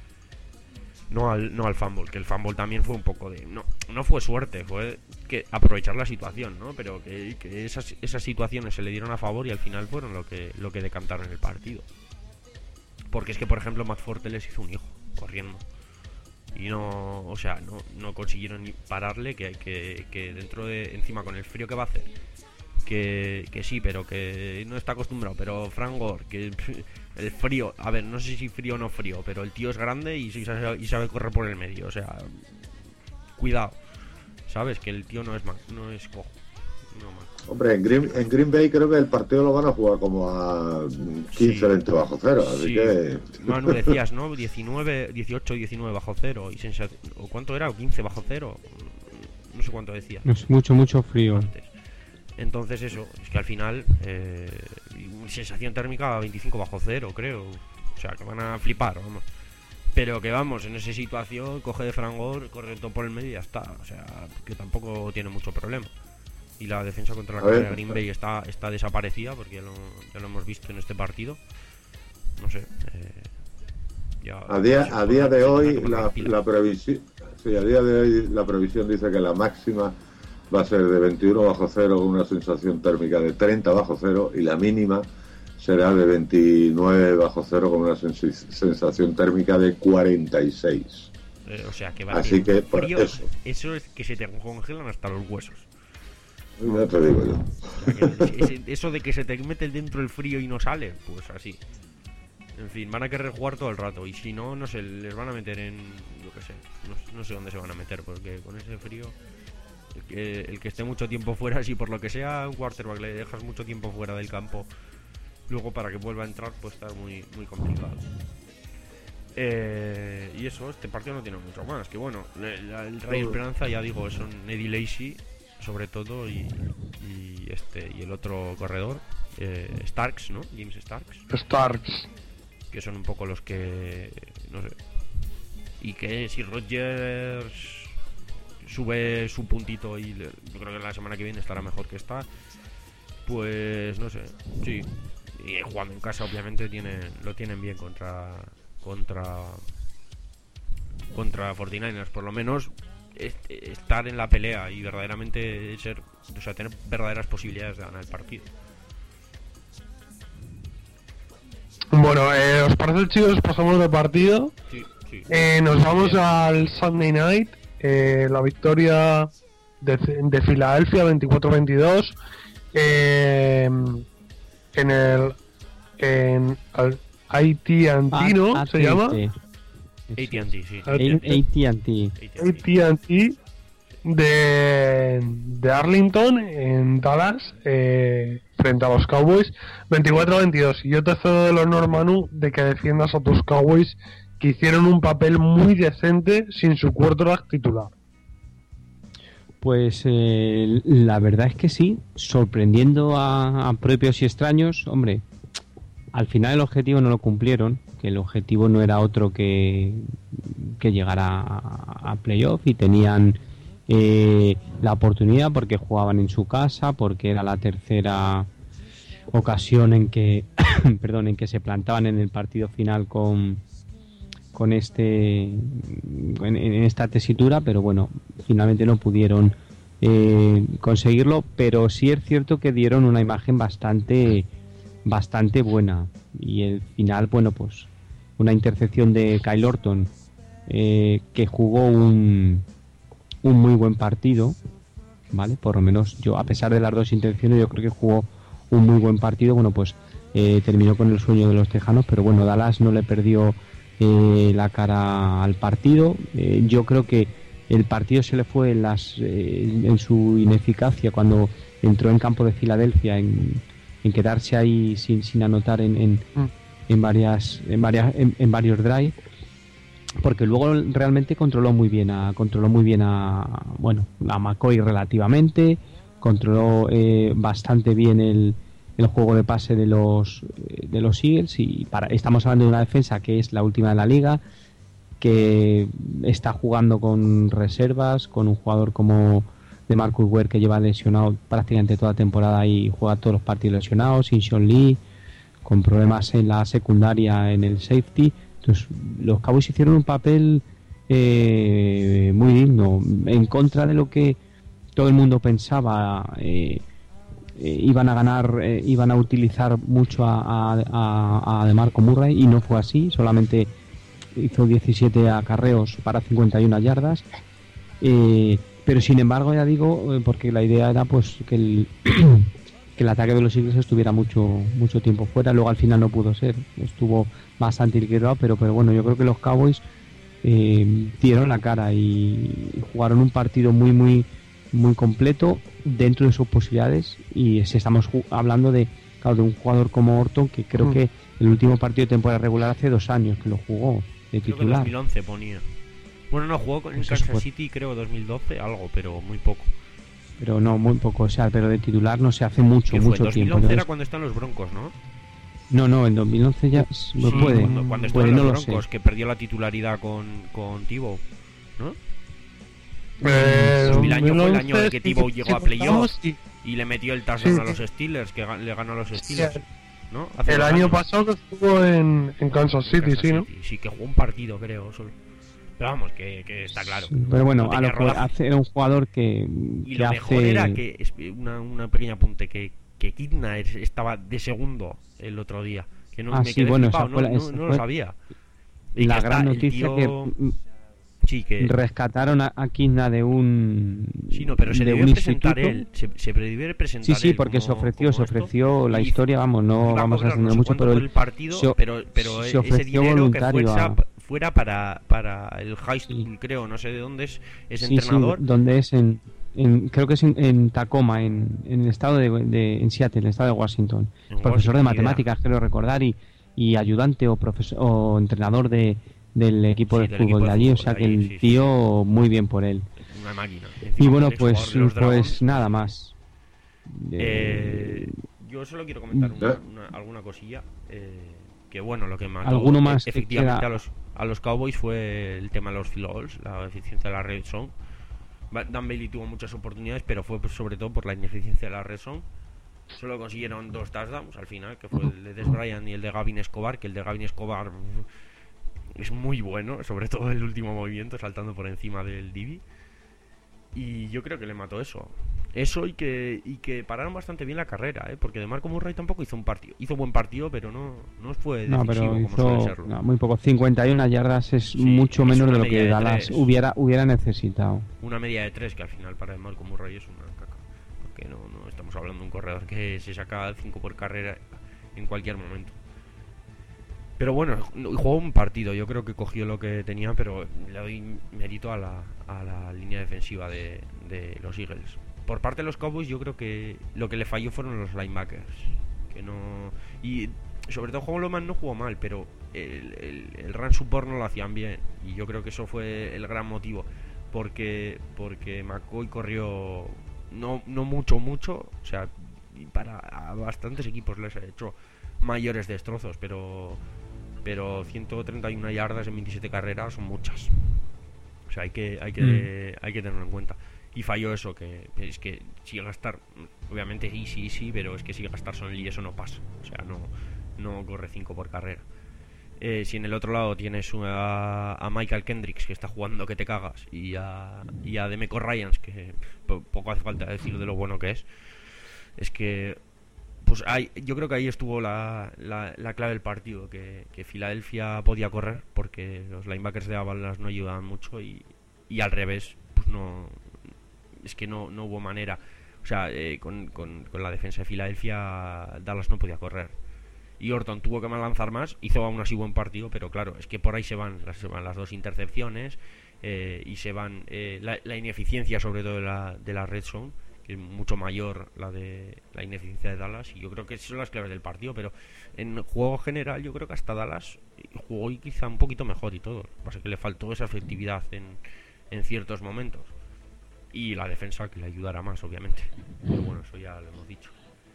Speaker 3: No al, no al fumble, que el fumble también fue un poco de... No, no fue suerte, fue que aprovechar la situación, ¿no? Pero que, que esas, esas situaciones se le dieron a favor y al final fueron lo que, lo que decantaron el partido. Porque es que, por ejemplo, Matt Forte les hizo un hijo, corriendo. Y no, o sea, no, no consiguieron ni pararle, que, que, que dentro de... Encima, con el frío que va a hacer, que, que sí, pero que no está acostumbrado. Pero Frank Gore, que el frío, a ver, no sé si frío o no frío, pero el tío es grande y, y, sabe, y sabe correr por el medio, o sea, cuidado, ¿sabes? Que el tío no es man, no es cojo, no man.
Speaker 4: Hombre, en Green, en Green Bay creo que el partido lo van a jugar como a quince veinte bajo cero, así
Speaker 3: Sí.
Speaker 4: que...
Speaker 3: Manu, decías, ¿no? diecinueve, dieciocho, diecinueve bajo cero, y sensa- ¿o cuánto era? ¿O quince bajo cero? No sé cuánto decía.
Speaker 2: No es mucho, mucho frío.
Speaker 3: Antes. Entonces eso, es que al final eh, sensación térmica a veinticinco bajo cero, creo. O sea, que van a flipar, vamos. Pero que vamos, en esa situación coge de frangor, corre todo por el medio y ya está. O sea, que tampoco tiene mucho problema. Y la defensa contra la
Speaker 4: A ver,
Speaker 3: carrera de Green Bay está, está desaparecida, porque ya lo, ya lo hemos visto en este partido. No sé. Eh, ya,
Speaker 4: A día,
Speaker 3: se
Speaker 4: a día
Speaker 3: pone-
Speaker 4: de
Speaker 3: se
Speaker 4: hoy
Speaker 3: pone con
Speaker 4: la,
Speaker 3: las pilas.
Speaker 4: la previsión, sí, a día de hoy la previsión dice que la máxima va a ser de veintiuno bajo cero con una sensación térmica de treinta bajo cero y la mínima será de veintinueve bajo cero con una sensi- sensación térmica de cuarenta y seis.
Speaker 3: Eh, o sea, que va
Speaker 4: Así
Speaker 3: a
Speaker 4: que, por
Speaker 3: frío,
Speaker 4: eso.
Speaker 3: eso es que se te congelan hasta los huesos.
Speaker 4: Ya te digo yo.
Speaker 3: O sea, que ese- eso de que se te mete dentro el frío y no sale, pues así. En fin, van a querer jugar todo el rato. Y si no, no sé, les van a meter en... Yo qué sé, no, no sé dónde se van a meter, porque con ese frío... El que, el que esté mucho tiempo fuera, si por lo que sea un quarterback le dejas mucho tiempo fuera del campo, luego para que vuelva a entrar puede estar muy, muy complicado. Eh, y eso, este partido no tiene mucho más. Que bueno, la- el Rey Esperanza, ya digo, son Eddie Lacy, sobre todo, y, y este y el otro corredor, eh, Starks, ¿no? James Starks,
Speaker 1: Starks.
Speaker 3: que son un poco los que, no sé. Y que si Rodgers sube su puntito y le- yo creo que la semana que viene estará mejor que esta, pues no sé, sí. Y jugando en casa obviamente tienen, lo tienen bien contra contra contra cuarenta y nueve ers, por lo menos est- estar en la pelea y verdaderamente ser, o sea, tener verdaderas posibilidades de ganar el partido.
Speaker 1: Bueno, eh, ¿os parece, chicos? Pasamos de partido.
Speaker 3: Sí, sí.
Speaker 1: Eh, nos vamos
Speaker 3: Bien.
Speaker 1: al Sunday Night. Eh, la victoria de, de Filadelfia veinticuatro veintidós. Eh, en el. En el A T and T, ¿no?
Speaker 2: A-
Speaker 1: ¿Se llama?
Speaker 2: AT&T.
Speaker 3: A T and T, sí.
Speaker 1: A-
Speaker 2: A T and T.
Speaker 3: A T and T.
Speaker 1: A T and T de, de Arlington en Dallas, eh, frente a los Cowboys veinticuatro veintidós. Y yo te cedo el honor, Manu, de que defiendas a tus Cowboys, que hicieron un papel muy decente sin su quarterback titular.
Speaker 2: Pues eh, la verdad es que sí, sorprendiendo a, a propios y extraños. Hombre, al final el objetivo no lo cumplieron, que el objetivo no era otro que, que llegar a, a playoff, y tenían eh, la oportunidad porque jugaban en su casa, porque era la tercera ocasión en que perdón, en que se plantaban en el partido final con con este en, en esta tesitura, pero bueno, finalmente no pudieron eh, conseguirlo, pero sí es cierto que dieron una imagen bastante bastante buena, y el final, bueno, pues una intercepción de Kyle Orton, eh, que jugó un un muy buen partido, ¿vale? Por lo menos yo, a pesar de las dos intercepciones, yo creo que jugó un muy buen partido. Bueno, pues eh, terminó con el sueño de los tejanos, pero bueno, Dallas no le perdió eh, la cara al partido. Eh, yo creo que el partido se le fue en, las, eh, en su ineficacia cuando entró en campo de Filadelfia, en, en quedarse ahí sin, sin anotar en, en,
Speaker 1: Mm.
Speaker 2: en varias en varias en, en varios drives, porque luego realmente controló muy bien a controló muy bien a bueno a McCoy relativamente, controló eh, bastante bien el, el juego de pase de los de los Eagles, y para estamos hablando de una defensa que es la última de la liga, que está jugando con reservas, con un jugador como de Marcus Ware, que lleva lesionado prácticamente toda la temporada y juega todos los partidos lesionados, sin Sean Lee, con problemas en la secundaria en el safety. Entonces los Cowboys hicieron un papel eh, muy digno, en contra de lo que todo el mundo pensaba. eh, eh, iban a ganar, eh, iban a utilizar mucho a, a, a, a DeMarco Murray, y no fue así. Solamente hizo diecisiete acarreos para cincuenta y una yardas, eh, pero sin embargo, ya digo, eh, porque la idea era pues que el que el ataque de los Eagles estuviera mucho mucho tiempo fuera. Luego al final no pudo ser, estuvo bastante liquidado, pero pero bueno, yo creo que los Cowboys eh, dieron la cara y jugaron un partido muy muy muy completo dentro de sus posibilidades. Y si estamos ju- hablando de, claro, de un jugador como Orton, que creo
Speaker 1: Mm.
Speaker 2: que el último partido de temporada regular hace dos años que lo jugó de
Speaker 3: Creo que
Speaker 2: titular.
Speaker 3: dos mil once ponía. Bueno, no, jugó con- en
Speaker 2: Pues eso
Speaker 3: Kansas
Speaker 2: fue.
Speaker 3: City, creo, dos mil doce, algo, pero muy poco.
Speaker 2: Pero no, muy poco, o sea, pero de titular no se hace mucho,
Speaker 3: ¿Qué fue?
Speaker 2: mucho
Speaker 3: dos mil
Speaker 2: tiempo.
Speaker 3: once era
Speaker 2: Entonces,
Speaker 3: cuando están los Broncos, ¿no?
Speaker 2: no, no, en dos mil once ya s-
Speaker 3: Sí,
Speaker 2: puede,
Speaker 3: cuando, cuando
Speaker 2: puede,
Speaker 3: estaban
Speaker 2: no
Speaker 3: los
Speaker 2: lo sé.
Speaker 3: Broncos, que perdió la titularidad con, con Tebow, ¿no?
Speaker 1: Eh,
Speaker 3: dos mil año fue el año en
Speaker 1: dos mil once,
Speaker 3: que Tebow
Speaker 1: sí,
Speaker 3: llegó
Speaker 1: sí,
Speaker 3: a playoff
Speaker 1: contamos, y-
Speaker 3: y le metió el touchdown
Speaker 1: Sí,
Speaker 3: a los
Speaker 1: sí.
Speaker 3: Steelers, que ga- le ganó a los
Speaker 1: Sí,
Speaker 3: Steelers, ¿no? Hace
Speaker 1: el
Speaker 3: dos
Speaker 1: año
Speaker 3: años.
Speaker 1: pasado que estuvo en, en Kansas City,
Speaker 3: Kansas
Speaker 1: sí, ¿no?
Speaker 3: City. Sí, que jugó un partido, creo, solo. Pero vamos, que, que está claro.
Speaker 2: Sí, pero bueno,
Speaker 3: No
Speaker 2: a
Speaker 3: tenía
Speaker 2: lo que
Speaker 3: rodaje.
Speaker 2: hace era un jugador que,
Speaker 3: Y
Speaker 2: que
Speaker 3: lo
Speaker 2: hace
Speaker 3: mejor era que, es- una, una pequeña apunte, que, que Kidna es- estaba de segundo el otro día. Que no
Speaker 2: Ah,
Speaker 3: me
Speaker 2: sí,
Speaker 3: quedé
Speaker 2: bueno,
Speaker 3: flipado,
Speaker 2: esa fue
Speaker 3: no,
Speaker 2: la-
Speaker 3: no-
Speaker 2: esa
Speaker 3: no lo
Speaker 2: fue
Speaker 3: sabía. Y
Speaker 2: la
Speaker 3: que está
Speaker 2: gran
Speaker 3: el
Speaker 2: noticia
Speaker 3: tío-
Speaker 2: que mm,
Speaker 3: Sí, que...
Speaker 2: rescataron a, a Kidna de un
Speaker 3: Sí, no, pero se
Speaker 2: de
Speaker 3: debió
Speaker 2: un
Speaker 3: presentar
Speaker 2: instituto.
Speaker 3: él. Se, se debió presentar
Speaker 2: Sí, sí,
Speaker 3: él
Speaker 2: porque
Speaker 3: como-
Speaker 2: se ofreció,
Speaker 3: como
Speaker 2: se
Speaker 3: esto.
Speaker 2: ofreció la
Speaker 3: Y
Speaker 2: historia, vamos, no
Speaker 3: iba a
Speaker 2: vamos a
Speaker 3: cobrar no
Speaker 2: extender
Speaker 3: sé
Speaker 2: mucho,
Speaker 3: cuánto
Speaker 2: pero
Speaker 3: por
Speaker 2: él
Speaker 3: el partido,
Speaker 2: se-
Speaker 3: pero, pero
Speaker 2: se
Speaker 3: ese
Speaker 2: ofreció
Speaker 3: dinero que
Speaker 2: voluntario
Speaker 3: fuera,
Speaker 2: a-
Speaker 3: fuera para, para el high school,
Speaker 2: Sí.
Speaker 3: creo, no sé de dónde es, es
Speaker 2: sí,
Speaker 3: entrenador.
Speaker 2: sí, donde es en, en- creo que es en, en Tacoma, en, en el estado de, de- en Seattle, en el estado de Washington.
Speaker 3: En
Speaker 2: Profesor de
Speaker 3: Washington,
Speaker 2: matemáticas, creo recordar, y, y ayudante o profesor o entrenador de del equipo
Speaker 3: Sí,
Speaker 2: de
Speaker 3: del
Speaker 2: fútbol
Speaker 3: equipo
Speaker 2: de
Speaker 3: de
Speaker 2: allí, o
Speaker 3: fútbol
Speaker 2: sea
Speaker 3: de
Speaker 2: que
Speaker 3: allí,
Speaker 2: el
Speaker 3: sí, sí,
Speaker 2: tío muy bien por él.
Speaker 3: Una máquina.
Speaker 2: Y
Speaker 3: Encima
Speaker 2: bueno,
Speaker 3: el
Speaker 2: pues
Speaker 3: exjugador de los
Speaker 2: pues
Speaker 3: Dragons.
Speaker 2: nada más.
Speaker 3: Eh,
Speaker 2: Eh,
Speaker 3: yo solo quiero comentar
Speaker 4: ¿Eh?
Speaker 3: una, una- alguna cosilla. eh, que bueno, lo que mató
Speaker 2: ¿Alguno más
Speaker 3: e-
Speaker 2: que
Speaker 3: efectivamente
Speaker 2: quiera?
Speaker 3: a los, a los Cowboys fue el tema de los field goals, la eficiencia de la red zone. Ba- Dan Bailey tuvo muchas oportunidades, pero fue pues, sobre todo por la ineficiencia de la red zone. Solo consiguieron dos touchdowns al final, que fue el de Des Bryant y el de Gavin Escobar, que el de Gavin Escobar es muy bueno, sobre todo el último movimiento, saltando por encima del Divi. Y yo creo que le mató eso. Eso y que y que pararon bastante bien la carrera, ¿eh? Porque DeMarco Murray tampoco hizo un partido. Hizo buen partido, pero no, no fue decisivo,
Speaker 2: no, pero
Speaker 3: como
Speaker 2: hizo,
Speaker 3: suele serlo.
Speaker 2: No, muy poco. cincuenta y una yardas es
Speaker 3: Sí,
Speaker 2: mucho
Speaker 3: es
Speaker 2: menos
Speaker 3: una
Speaker 2: de lo
Speaker 3: media
Speaker 2: que
Speaker 3: de
Speaker 2: Dallas
Speaker 3: tres.
Speaker 2: hubiera hubiera necesitado.
Speaker 3: Una media de tres, que al final para DeMarco Murray es una caca. Porque no, no estamos hablando de un corredor que se saca cinco por carrera en cualquier momento. Pero bueno, jugó un partido, yo creo que cogió lo que tenía, pero le doy mérito a la, a la línea defensiva de, de los Eagles. Por parte de los Cowboys yo creo que lo que le falló fueron los linebackers, que no... Y sobre todo Juan Loman no jugó mal, pero el, el, el run support no lo hacían bien, y yo creo que eso fue el gran motivo, porque porque McCoy corrió no, no mucho, mucho, o sea, para a bastantes equipos les ha hecho mayores destrozos, pero... pero ciento treinta y una yardas en veintisiete carreras son muchas. O sea, hay que hay que mm. hay que tenerlo en cuenta. Y falló eso, que es que si llega a estar, obviamente sí, sí, sí, pero es que si llega a estar Sonny eso no pasa. O sea, no no corre cinco por carrera. Eh, si en el otro lado tienes a, a Michael Kendricks, que está jugando que te cagas, y a, y a Demeco Ryans, que poco hace falta decir de lo bueno que es, es que pues hay, yo creo que ahí estuvo la, la, la clave del partido, que, que Filadelfia podía correr porque los linebackers de Avalanche no ayudaban mucho, y, y al revés, pues no, es que no, no hubo manera. O sea, eh, con, con, con la defensa de Filadelfia Dallas no podía correr, y Orton tuvo que lanzar más, hizo aún así buen partido, pero claro, es que por ahí se van las, se van las dos intercepciones, eh, y se van eh, la, la ineficiencia sobre todo de la, de la red zone, que es mucho mayor la de la ineficiencia de Dallas, y yo creo que esas son las claves del partido. Pero en juego general yo creo que hasta Dallas jugó y quizá un poquito mejor y todo. Lo que pasa es que le faltó esa efectividad en, en ciertos momentos, y la defensa que le ayudara más, obviamente, pero bueno, eso ya lo hemos dicho.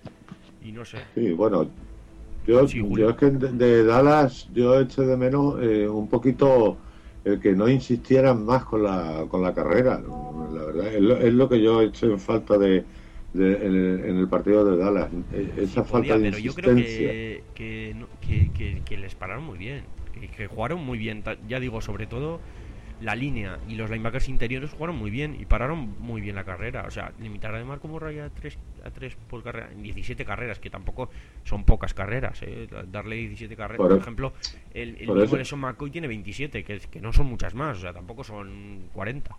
Speaker 3: Y no sé.
Speaker 4: Sí, bueno, yo,
Speaker 3: sí,
Speaker 4: yo es que de, de Dallas yo eché de menos eh, un poquito el que no insistieran más con la con la carrera. La verdad es lo, es lo que yo eché en falta de, de en, el, en el partido de Dallas, esa
Speaker 3: sí,
Speaker 4: falta
Speaker 3: podía,
Speaker 4: de
Speaker 3: pero
Speaker 4: insistencia.
Speaker 3: yo creo que que, no, que, que, que les pararon muy bien, que, que jugaron muy bien, ya digo, sobre todo la línea y los linebackers interiores jugaron muy bien y pararon muy bien la carrera. O sea, limitar a DeMarco Murray a tres a tres por carrera en diecisiete carreras, que tampoco son pocas carreras, ¿eh? Darle diecisiete carreras, por, por ejemplo, el, el mismo Leson McCoy tiene veintisiete, que, que no son muchas más, o sea, tampoco son cuarenta.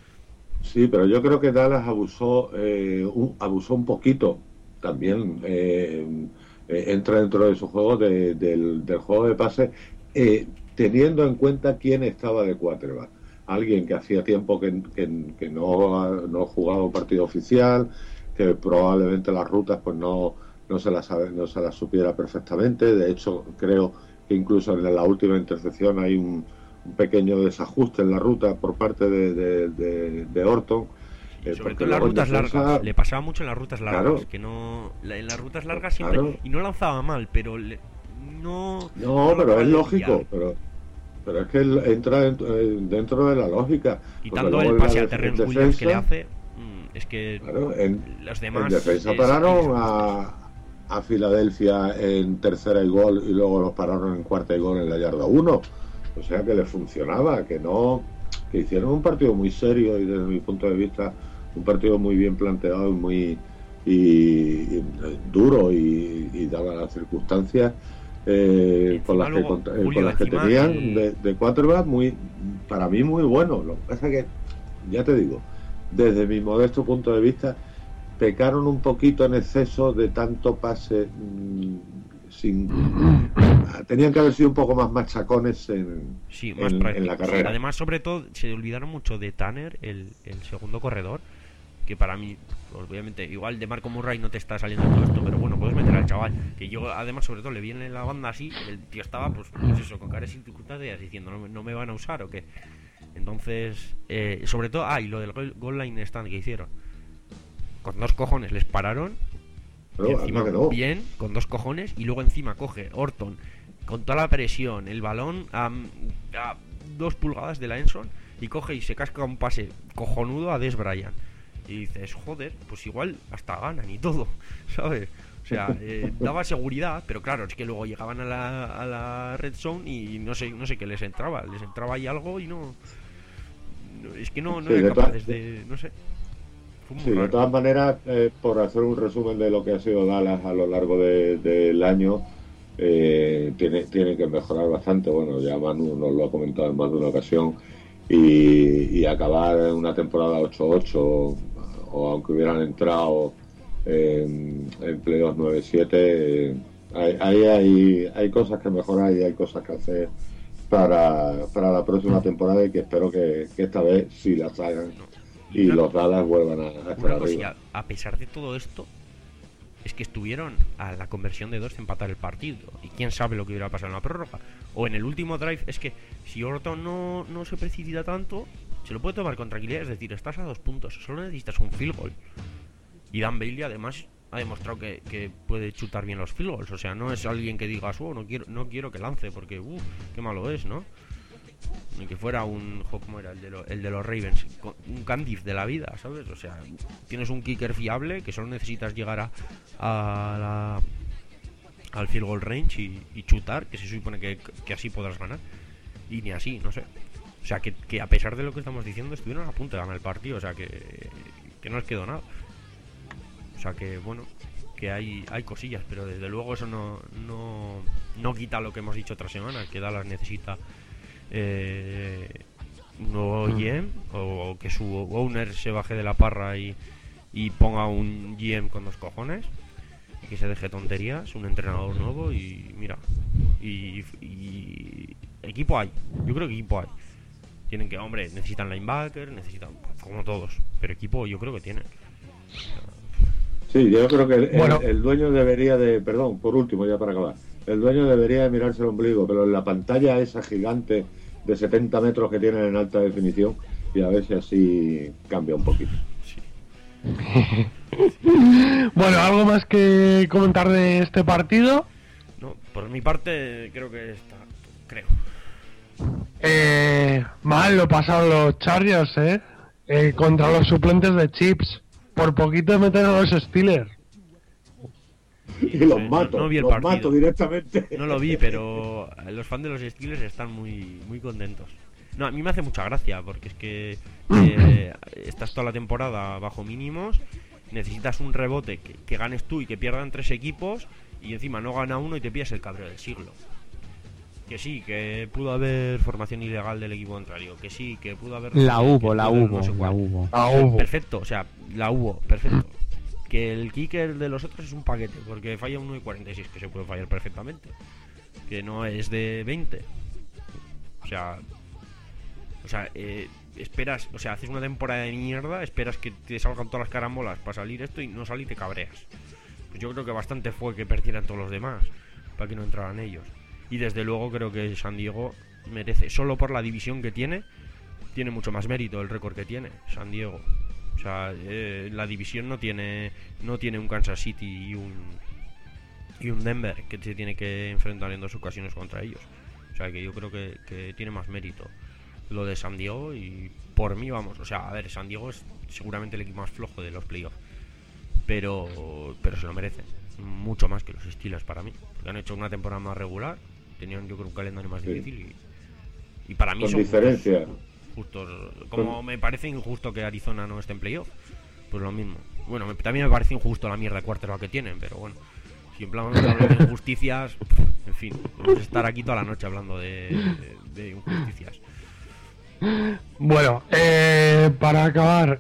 Speaker 4: Sí, pero yo creo que Dallas abusó eh, un, abusó un poquito también, eh, eh, entra dentro de su juego de, del, del juego de pase, eh, teniendo en cuenta quién estaba de quarterback. Alguien que hacía tiempo que, que, que no, no jugaba un partido oficial, que probablemente las rutas pues no, no, se las, no se las supiera perfectamente. De hecho, creo que incluso en la última intercepción hay un, un pequeño desajuste en la ruta por parte de, de, de, de Orton.
Speaker 3: Eh, sobre todo en las rutas defensa, largas, le pasaba mucho en las rutas largas, claro, que no, en las rutas largas siempre, claro, y no lanzaba mal, pero le, no...
Speaker 4: No, no pero es lógico, pero... Pero es que él entra dentro, dentro de la lógica.
Speaker 3: Quitando el pase a Terrence Williams que le hace, es que
Speaker 4: claro, en,
Speaker 3: los demás...
Speaker 4: En defensa es, pararon es, a, a Filadelfia en tercera y gol, y luego los pararon en cuarta y gol en la yarda uno. O sea que les funcionaba, que no... Que hicieron un partido muy serio y desde mi punto de vista un partido muy bien planteado y muy y, y, duro y, y dadas las circunstancias eh, con las que, luego, eh, Julio, con las que tenían el... de, de quarterback, muy, para mí muy bueno. Lo que pasa es que, ya te digo, desde mi modesto punto de vista, pecaron un poquito en exceso de tanto pase mmm, sin tenían que haber sido un poco más machacones en,
Speaker 3: sí, más
Speaker 4: en, en la carrera.
Speaker 3: Sí, además, sobre todo, se olvidaron mucho de Tanner, el, el segundo corredor, que para mí, obviamente, igual de Marco Murray no te está saliendo todo esto, pero bueno, puedes meter al chaval, que yo además sobre todo le vi en la banda así, el tío estaba pues, pues eso, con caras y dificultades diciendo no, no me van a usar o qué. Entonces, eh, sobre todo, ah, y lo del goal, goal line stand que hicieron, con dos cojones les pararon,
Speaker 4: pero,
Speaker 3: encima
Speaker 4: no.
Speaker 3: bien, con dos cojones, y luego encima coge Orton con toda la presión, el balón a, a dos pulgadas de la endzone, y coge y se casca un pase cojonudo a Dez Bryant. Y dices, joder, pues igual hasta ganan y todo, ¿sabes? O sea, eh, daba seguridad, pero claro, es que luego llegaban a la, a la red zone y no sé, no sé qué les entraba, les entraba ahí algo y no, no es que no, no
Speaker 4: Sí,
Speaker 3: eran
Speaker 4: de todas-
Speaker 3: capaces de, no sé. Fue muy
Speaker 4: Sí, de
Speaker 3: raro.
Speaker 4: todas maneras, eh, por hacer un resumen de lo que ha sido Dallas a lo largo de- del año, eh, tiene, tiene que mejorar bastante. Bueno, ya Manu nos lo ha comentado en más de una ocasión. Y, y acabar una temporada ocho ocho, o aunque hubieran entrado en, en playoffs nueve siete, eh, ahí hay, hay, hay cosas que mejorar y hay cosas que hacer para, para la próxima temporada, y que espero que, que esta vez sí las hagan
Speaker 3: Y
Speaker 4: y
Speaker 3: una-
Speaker 4: los Dallas vuelvan a, a estar
Speaker 3: Una
Speaker 4: arriba.
Speaker 3: cosilla, a pesar de todo esto, es que estuvieron a la conversión de dos de empatar el partido. Y quién sabe lo que hubiera pasado en la prórroga. O en el último drive, es que si Orton no, no se precipita tanto, se lo puede tomar con tranquilidad. Es decir, estás a dos puntos, solo necesitas un field goal. Y Dan Bailey además ha demostrado que, que puede chutar bien los field goals. O sea, no es alguien que digas, oh, no quiero, no quiero que lance, porque, uff, qué malo es, ¿no? Ni que fuera un, jo, ¿cómo era? El de, lo- el de los Ravens, con- un Candiff de la vida, ¿sabes? O sea, tienes un kicker fiable que solo necesitas llegar a, a la, al field goal range y, y chutar, que se supone que, que así podrás ganar. Y ni así, no sé. O sea, que, que a pesar de lo que estamos diciendo, estuvieron a punto de ganar el partido. O sea, que, que no les quedó nada. O sea, que bueno, que hay, hay cosillas, pero desde luego eso no, no, no quita lo que hemos dicho otra semana, que Dallas necesita eh, un nuevo G M, o que su owner se baje de la parra y, y ponga un G M con dos cojones, y que se deje tonterías, un entrenador nuevo y mira, y, y equipo hay, yo creo que equipo hay. Tienen que, hombre, necesitan linebacker, necesitan, como todos, pero equipo yo creo que tienen.
Speaker 4: Sí, yo creo que el, el-
Speaker 1: Bueno.
Speaker 4: el dueño debería de, perdón, por último, ya para acabar, el dueño debería de mirarse el ombligo, pero en la pantalla esa gigante de setenta metros que tienen en alta definición, y a ver si así cambia un poquito.
Speaker 1: Bueno, ¿algo más que comentar de este partido?
Speaker 3: No, por mi parte creo que está, creo.
Speaker 1: Eh, mal lo pasaron los Chargers, ¿eh? Eh, Contra los suplentes de Chips. Por poquito meten a los Steelers.
Speaker 4: Y
Speaker 3: no
Speaker 4: los
Speaker 3: sé,
Speaker 4: mato,
Speaker 3: no- no vi el
Speaker 4: los
Speaker 3: partido.
Speaker 4: mato directamente.
Speaker 3: No lo vi, pero los fans de los Steelers están muy, muy contentos. No, a mí me hace mucha gracia, porque es que eh, estás toda la temporada bajo mínimos, necesitas un rebote que, que ganes tú y que pierdan tres equipos, y encima no gana uno y te pillas el cabreo del siglo. Que sí, que pudo haber formación ilegal del equipo contrario, que sí, que pudo haber...
Speaker 2: La
Speaker 3: que
Speaker 2: hubo,
Speaker 3: pudo
Speaker 2: la
Speaker 3: haber
Speaker 2: hubo,
Speaker 3: no sé
Speaker 2: la
Speaker 3: cuál.
Speaker 2: hubo.
Speaker 1: Ah, hubo.
Speaker 3: Perfecto, o sea, la hubo, perfecto. Que el kicker de los otros es un paquete, porque falla uno y cuarenta y seis, que se puede fallar perfectamente. Que no es de veinte. O sea, o sea, eh, esperas, o sea, haces una temporada de mierda, esperas que te salgan todas las carambolas para salir esto y no salir y te cabreas. Pues yo creo que bastante fue que perdieran todos los demás para que no entraran ellos. Y desde luego creo que San Diego merece, solo por la división que tiene, tiene mucho más mérito el récord que tiene San Diego. O sea, eh, la división no tiene no tiene un Kansas City y un y un Denver que se tiene que enfrentar en dos ocasiones contra ellos. O sea, que yo creo que, que tiene más mérito lo de San Diego, y por mí, vamos, o sea, a ver, San Diego es seguramente el equipo más flojo de los playoffs, pero pero se lo merecen mucho más que los Steelers para mí, porque han hecho una temporada más regular, tenían yo creo un calendario más
Speaker 4: Sí.
Speaker 3: difícil y, y para mí
Speaker 4: Con
Speaker 3: son
Speaker 4: diferencia.
Speaker 3: justos, justos. Como
Speaker 4: Con-
Speaker 3: me parece injusto que Arizona no esté en playoff, pues lo mismo. Bueno, me- también me parece injusto la mierda de quarterback que tienen, pero bueno, si en plan hablamos de injusticias, en fin, vamos a estar aquí toda la noche hablando de, de, de injusticias.
Speaker 1: Bueno, eh, para acabar,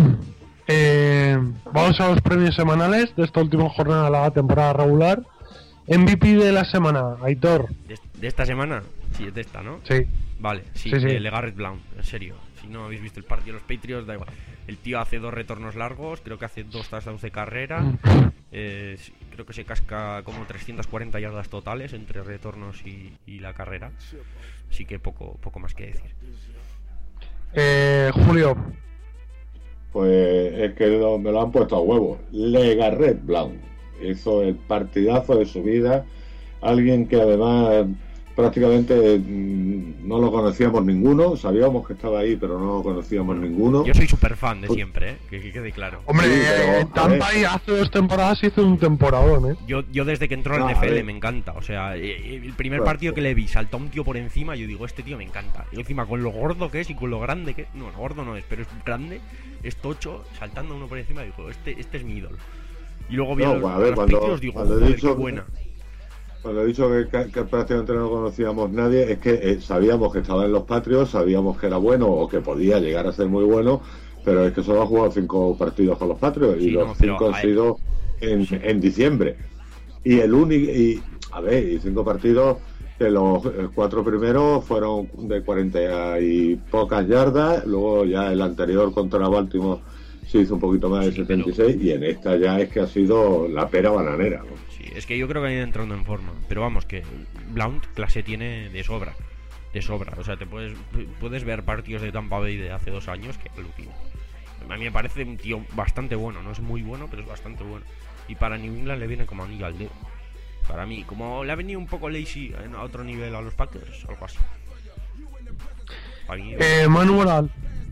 Speaker 1: eh, vamos a los premios semanales de esta última jornada de la temporada regular. M V P de la semana, Aitor.
Speaker 3: De, de esta semana, sí, es de esta, ¿no?
Speaker 1: Sí.
Speaker 3: Vale, sí,
Speaker 1: Sí, sí.
Speaker 3: eh, LeGarrette Blount, en serio. Si no habéis visto el partido de los Patriots, da igual. El tío hace dos retornos largos, creo que hace dos touchdowns de carrera. Eh, sí, creo que se casca como trescientas cuarenta yardas totales entre retornos y, y la carrera. Así que poco, poco más que decir.
Speaker 1: Eh, Julio.
Speaker 4: Pues es que lo- me lo han puesto a huevo. LeGarrette Blount hizo el partidazo de su vida. Alguien que además prácticamente mmm, no lo conocíamos ninguno, sabíamos que estaba ahí, pero no lo conocíamos ninguno.
Speaker 3: Yo soy súper fan de siempre, ¿eh? Que, que quede claro.
Speaker 1: Hombre,
Speaker 4: Sí, pero,
Speaker 1: eh, Tampa ahí hace dos temporadas hizo un temporadón, ¿eh?
Speaker 3: Yo, yo desde que entró al
Speaker 4: No,
Speaker 3: N F L
Speaker 4: a ver.
Speaker 3: me encanta. O sea, eh, el primer
Speaker 4: Pues,
Speaker 3: partido que le vi, saltó un tío por encima. Yo digo, este tío me encanta. Y encima, con lo gordo que es y con lo grande que es. No, lo gordo no es, pero es grande, es tocho, saltando uno por encima. Digo, este, este es mi ídolo. Y luego vi
Speaker 4: No,
Speaker 3: a los,
Speaker 4: a ver,
Speaker 3: los
Speaker 4: cuando-
Speaker 3: Patriots, digo,
Speaker 4: cuando he
Speaker 3: joder,
Speaker 4: dicho
Speaker 3: qué
Speaker 4: que-
Speaker 3: buena.
Speaker 4: Cuando he dicho que, que- que prácticamente no lo conocíamos nadie, es que eh, sabíamos que estaba en los Patriots, sabíamos que era bueno o que podía llegar a ser muy bueno, pero es que solo ha jugado cinco partidos con los Patriots y
Speaker 3: Sí,
Speaker 4: los
Speaker 3: no, pero
Speaker 4: cinco
Speaker 3: a-
Speaker 4: han sido en, en diciembre. Y el único, y a ver, y cinco partidos que los eh, cuatro primeros fueron de cuarenta y pocas yardas, luego ya el anterior contra Baltimore se hizo un poquito más de
Speaker 3: Sí,
Speaker 4: setenta y seis y en esta ya es que ha sido la pera bananera, ¿no?
Speaker 3: Sí, es que yo creo que ha ido entrando en forma. Pero vamos, que Blount clase tiene de sobra. De sobra. O sea, te puedes puedes ver partidos de Tampa Bay de hace dos años que alucino. A mí me parece un tío bastante bueno. No es muy bueno, pero es bastante bueno. Y para New England le viene como anillo al dedo. Para mí, como le ha venido un poco lazy a otro nivel a los Packers, algo así. Para mí,
Speaker 1: Eh, Manu Moral.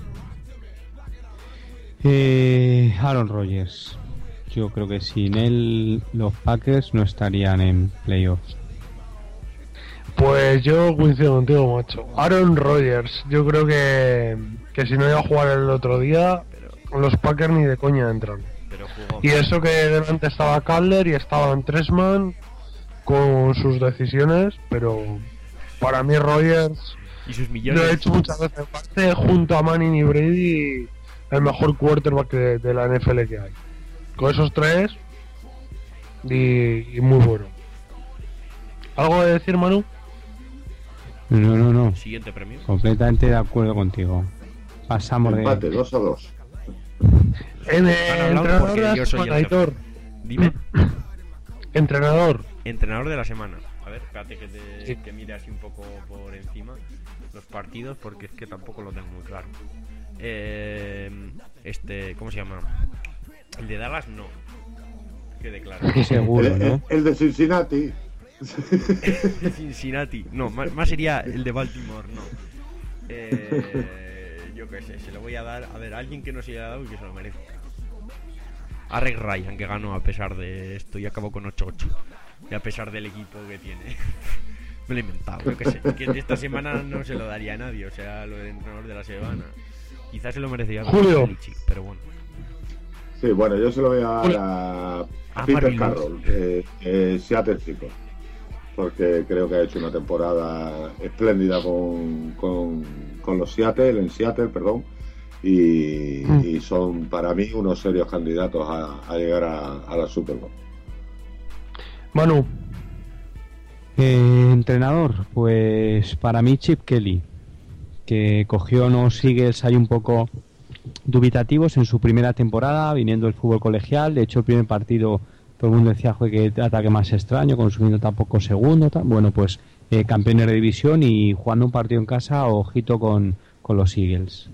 Speaker 2: Eh, Aaron Rodgers. Yo creo que sin él los Packers no estarían en playoffs.
Speaker 1: Pues yo coincido contigo, macho. Aaron Rodgers, yo creo que, que si no iba a jugar el otro día, los Packers ni de coña entran.
Speaker 3: pero jugó.
Speaker 1: Y eso que delante estaba Calder y estaban Tresman con sus decisiones, pero para mí Rodgers,
Speaker 3: Y sus
Speaker 1: lo
Speaker 3: millones.
Speaker 1: he hecho muchas veces, parece junto a Manning y Brady el mejor quarterback de, de la N F L que hay. Con esos tres y, y muy bueno. ¿Algo de decir, Manu?
Speaker 2: No, no, no.
Speaker 3: Siguiente premio.
Speaker 2: Completamente de acuerdo contigo. Pasamos
Speaker 4: Empate,
Speaker 2: de...
Speaker 4: dos a dos.
Speaker 1: En
Speaker 3: Han hablado
Speaker 1: entrenador
Speaker 3: porque
Speaker 1: de la
Speaker 3: yo soy
Speaker 1: semana,
Speaker 3: el jefe.
Speaker 1: Aitor.
Speaker 3: Dime.
Speaker 1: Entrenador.
Speaker 3: Entrenador de la semana. A ver, espérate que, te,
Speaker 1: Sí.
Speaker 3: que mire así un poco por encima los partidos porque es que tampoco lo tengo muy claro. Eh, este, ¿cómo se llama? El de Dallas no. Quede claro.
Speaker 2: Seguro,
Speaker 4: El,
Speaker 2: ¿no?
Speaker 4: el- el de Cincinnati.
Speaker 3: Cincinnati. No, más, más sería el de Baltimore, no. Eh, yo qué sé, se lo voy a dar a ver a alguien que no se haya dado y que se lo merezca. A Rex Ryan, que ganó a pesar de esto y acabó con ocho ocho. Y a pesar del equipo que tiene. Me lo he inventado, yo qué sé. Que esta semana no se lo daría a nadie, o sea, lo del entrenador de la semana. Quizás se lo merecía
Speaker 1: Julio.
Speaker 3: Belichick, pero bueno.
Speaker 4: Sí, bueno, yo se lo voy a dar a
Speaker 3: A
Speaker 4: Peter
Speaker 3: Marvin
Speaker 4: Carroll, eh, eh, Seattle Chicos, porque creo que ha hecho una temporada espléndida con, con, con los Seattle, en Seattle, perdón, y,
Speaker 1: Mm.
Speaker 4: y son para mí unos serios candidatos a, a llegar a, a la Super Bowl.
Speaker 1: Manu.
Speaker 2: Eh, entrenador, pues para mí Chip Kelly, que cogió unos Eagles ahí un poco dubitativos en su primera temporada, viniendo del fútbol colegial. De hecho, el primer partido todo el mundo decía, "Joder, qué ataque más extraño, consumiendo tan pocos segundos". Tal. Bueno, pues eh, campeones de división y jugando un partido en casa, ojito con, con los Eagles.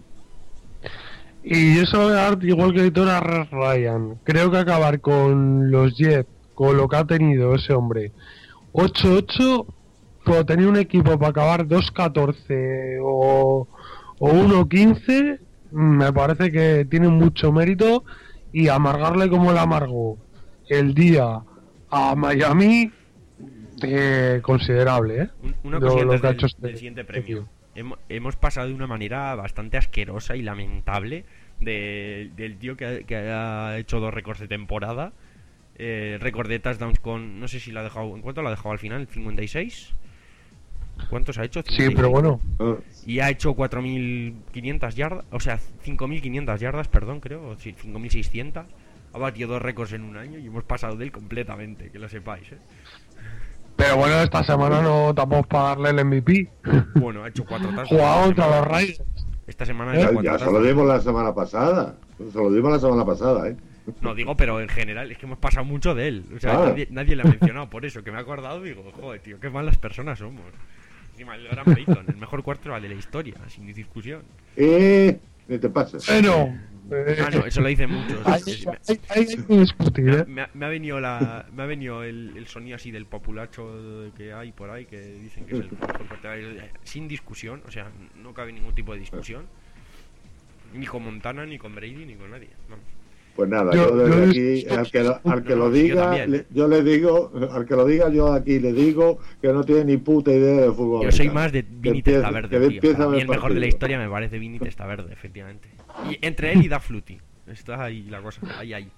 Speaker 1: Y yo se lo voy a dar igual que Aitor a Rex Ryan. Creo que acabar con los Jets, con lo que ha tenido ese hombre, ocho ocho, puedo tener un equipo para acabar dos catorce o, o uno quince, me parece que tiene mucho mérito, y amargarle como le amargó el día a Miami, eh, considerable, ¿eh?
Speaker 3: Un- Una
Speaker 1: Lo-
Speaker 3: cosilla
Speaker 1: lo
Speaker 3: antes
Speaker 1: que ha
Speaker 3: del,
Speaker 1: hecho este-
Speaker 3: del siguiente
Speaker 1: este
Speaker 3: premio.
Speaker 1: tío.
Speaker 3: Hem- hemos pasado de una manera bastante asquerosa y lamentable de- del tío que ha, que ha hecho dos récords de temporada. Eh, récord de touchdowns con... No sé si la ha dejado... ¿En cuánto la ha dejado al final? ¿cincuenta y seis? ¿Cuántos ha hecho?
Speaker 1: Sí,
Speaker 3: cincuenta y seis.
Speaker 1: pero bueno,
Speaker 4: ¿No?
Speaker 3: Y ha hecho cuatro mil quinientas yardas, o sea, cinco mil quinientas yardas, perdón, creo, o sí, cinco mil seiscientas. Ha batido dos récords en un año y hemos pasado de él completamente, que lo sepáis, ¿eh?
Speaker 1: pero bueno, esta semana no tampoco para darle el M V P.
Speaker 3: Bueno, ha hecho cuatro touchdowns.
Speaker 1: Jugaba
Speaker 3: esta
Speaker 1: contra
Speaker 3: semana.
Speaker 1: los Raiders.
Speaker 3: Esta semana ha
Speaker 4: Ya,
Speaker 3: hecho cuatro
Speaker 4: ya se lo
Speaker 3: touchdowns.
Speaker 4: dimos la semana pasada. Se lo dimos la semana pasada, ¿eh?
Speaker 3: No, digo, pero en general es que hemos pasado mucho de él. O sea,
Speaker 4: Ah.
Speaker 3: nadie, nadie le ha mencionado por eso, que me he acordado y digo, joder, tío, qué malas personas somos. Encima, el gran Peyton, el mejor quarterback de la historia, sin discusión.
Speaker 4: Eh, ni te pases.
Speaker 1: Bueno,
Speaker 3: Ah, no, eso lo dicen muchos.
Speaker 1: Hay,
Speaker 3: Es-
Speaker 1: hay, hay, hay que discutir,
Speaker 3: me, ha,
Speaker 1: ¿eh?
Speaker 3: me ha- me ha venido la me ha venido el, el sonido así del populacho que hay por ahí, que dicen que es el mejor portero, sin discusión, o sea, no cabe ningún tipo de discusión, ni con Montana, ni con Brady, ni con nadie, vamos.
Speaker 4: Pues nada,
Speaker 1: Yo-
Speaker 4: yo, desde
Speaker 1: yo-
Speaker 4: aquí, al que, lo- al que
Speaker 3: No,
Speaker 4: lo
Speaker 3: no, sí, yo
Speaker 4: diga,
Speaker 3: también,
Speaker 4: le-
Speaker 3: ¿eh?
Speaker 4: yo le digo, al que lo diga, yo aquí le digo que no tiene ni puta idea de fútbol.
Speaker 3: Yo soy
Speaker 4: americano.
Speaker 3: más de
Speaker 4: Que
Speaker 3: Vini
Speaker 4: empiece-
Speaker 3: Testaverde,
Speaker 4: que
Speaker 3: tío.
Speaker 4: empiece
Speaker 3: Para
Speaker 4: a
Speaker 3: mí
Speaker 4: ver
Speaker 3: el mejor de la
Speaker 4: partido.
Speaker 3: historia me parece Vini Testaverde, efectivamente. Y entre él y Da Flutie. Está ahí la cosa, ahí, ahí.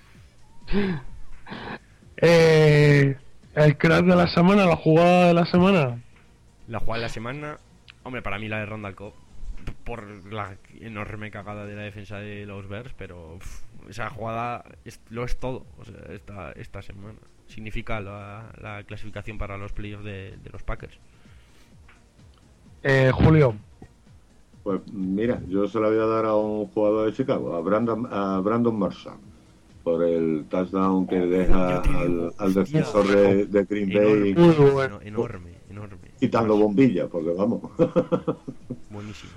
Speaker 1: Eh, el crack de la semana, la jugada de la semana.
Speaker 3: La jugada de la semana, hombre, para mí la de Randall Cobb, por la enorme cagada de la defensa de los Bears, pero uf, esa jugada es- lo es todo, o sea, esta, esta semana. Significa la, la clasificación para los playoffs de, de los Packers.
Speaker 1: Eh, Julio.
Speaker 4: Pues mira, yo se la voy a dar a un jugador de Chicago, a Brandon, a Brandon Marshall, por el touchdown que deja
Speaker 3: Ya te digo,
Speaker 4: al, al
Speaker 3: hostia.
Speaker 4: defensor de, de Green
Speaker 3: Enorme,
Speaker 4: Bay
Speaker 1: Muy bueno.
Speaker 3: enorme, enorme.
Speaker 4: quitando bombillas, porque vamos.
Speaker 3: Buenísimo.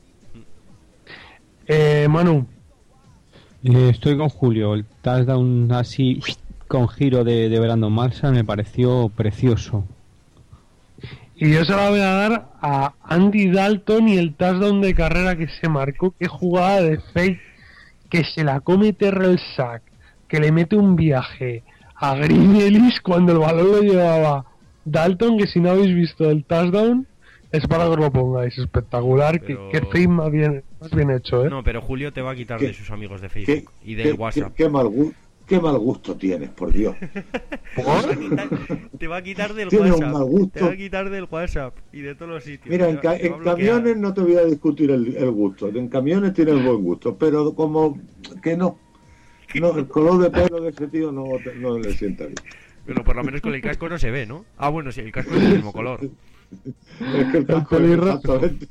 Speaker 1: Eh, Manu.
Speaker 2: Eh, estoy con Julio. El touchdown así con giro de, de Brandon Marshall me pareció precioso.
Speaker 1: Y yo se la voy a dar a Andy Dalton y el touchdown de carrera que se marcó. Qué jugada de fake. Que se la come Terrell Sack. Que le mete un viaje a Green Ellis cuando el balón lo llevaba Dalton. Que si no habéis visto el touchdown, es para que os lo pongáis. Espectacular.
Speaker 3: Pero-
Speaker 1: Que, que fake más bien, más bien hecho, ¿eh?
Speaker 3: No, pero Julio te va a quitar
Speaker 4: ¿Qué?
Speaker 3: de sus amigos de
Speaker 4: ¿Qué,
Speaker 3: Facebook y del
Speaker 4: qué-
Speaker 3: WhatsApp.
Speaker 4: qué- qué mal gu- qué mal gusto tienes, por Dios.
Speaker 3: Te va a quitar- Te va a quitar del
Speaker 4: Tiene un
Speaker 3: WhatsApp.
Speaker 4: mal gusto.
Speaker 3: Te va a quitar del WhatsApp y de todos los sitios.
Speaker 4: Mira,
Speaker 3: Te
Speaker 4: en,
Speaker 3: va-
Speaker 4: ca-
Speaker 3: te va a
Speaker 4: en
Speaker 3: bloquear.
Speaker 4: camiones no te voy a discutir el, el gusto. En camiones tiene el buen gusto, pero como que no. No, el color de pelo de ese tío no, te- no le sienta bien.
Speaker 3: Bueno, por lo menos con el casco no se ve, ¿no? Ah, bueno, sí, el casco es del mismo color.
Speaker 4: Es que el casco es
Speaker 1: pelirrojo.
Speaker 4: exactamente.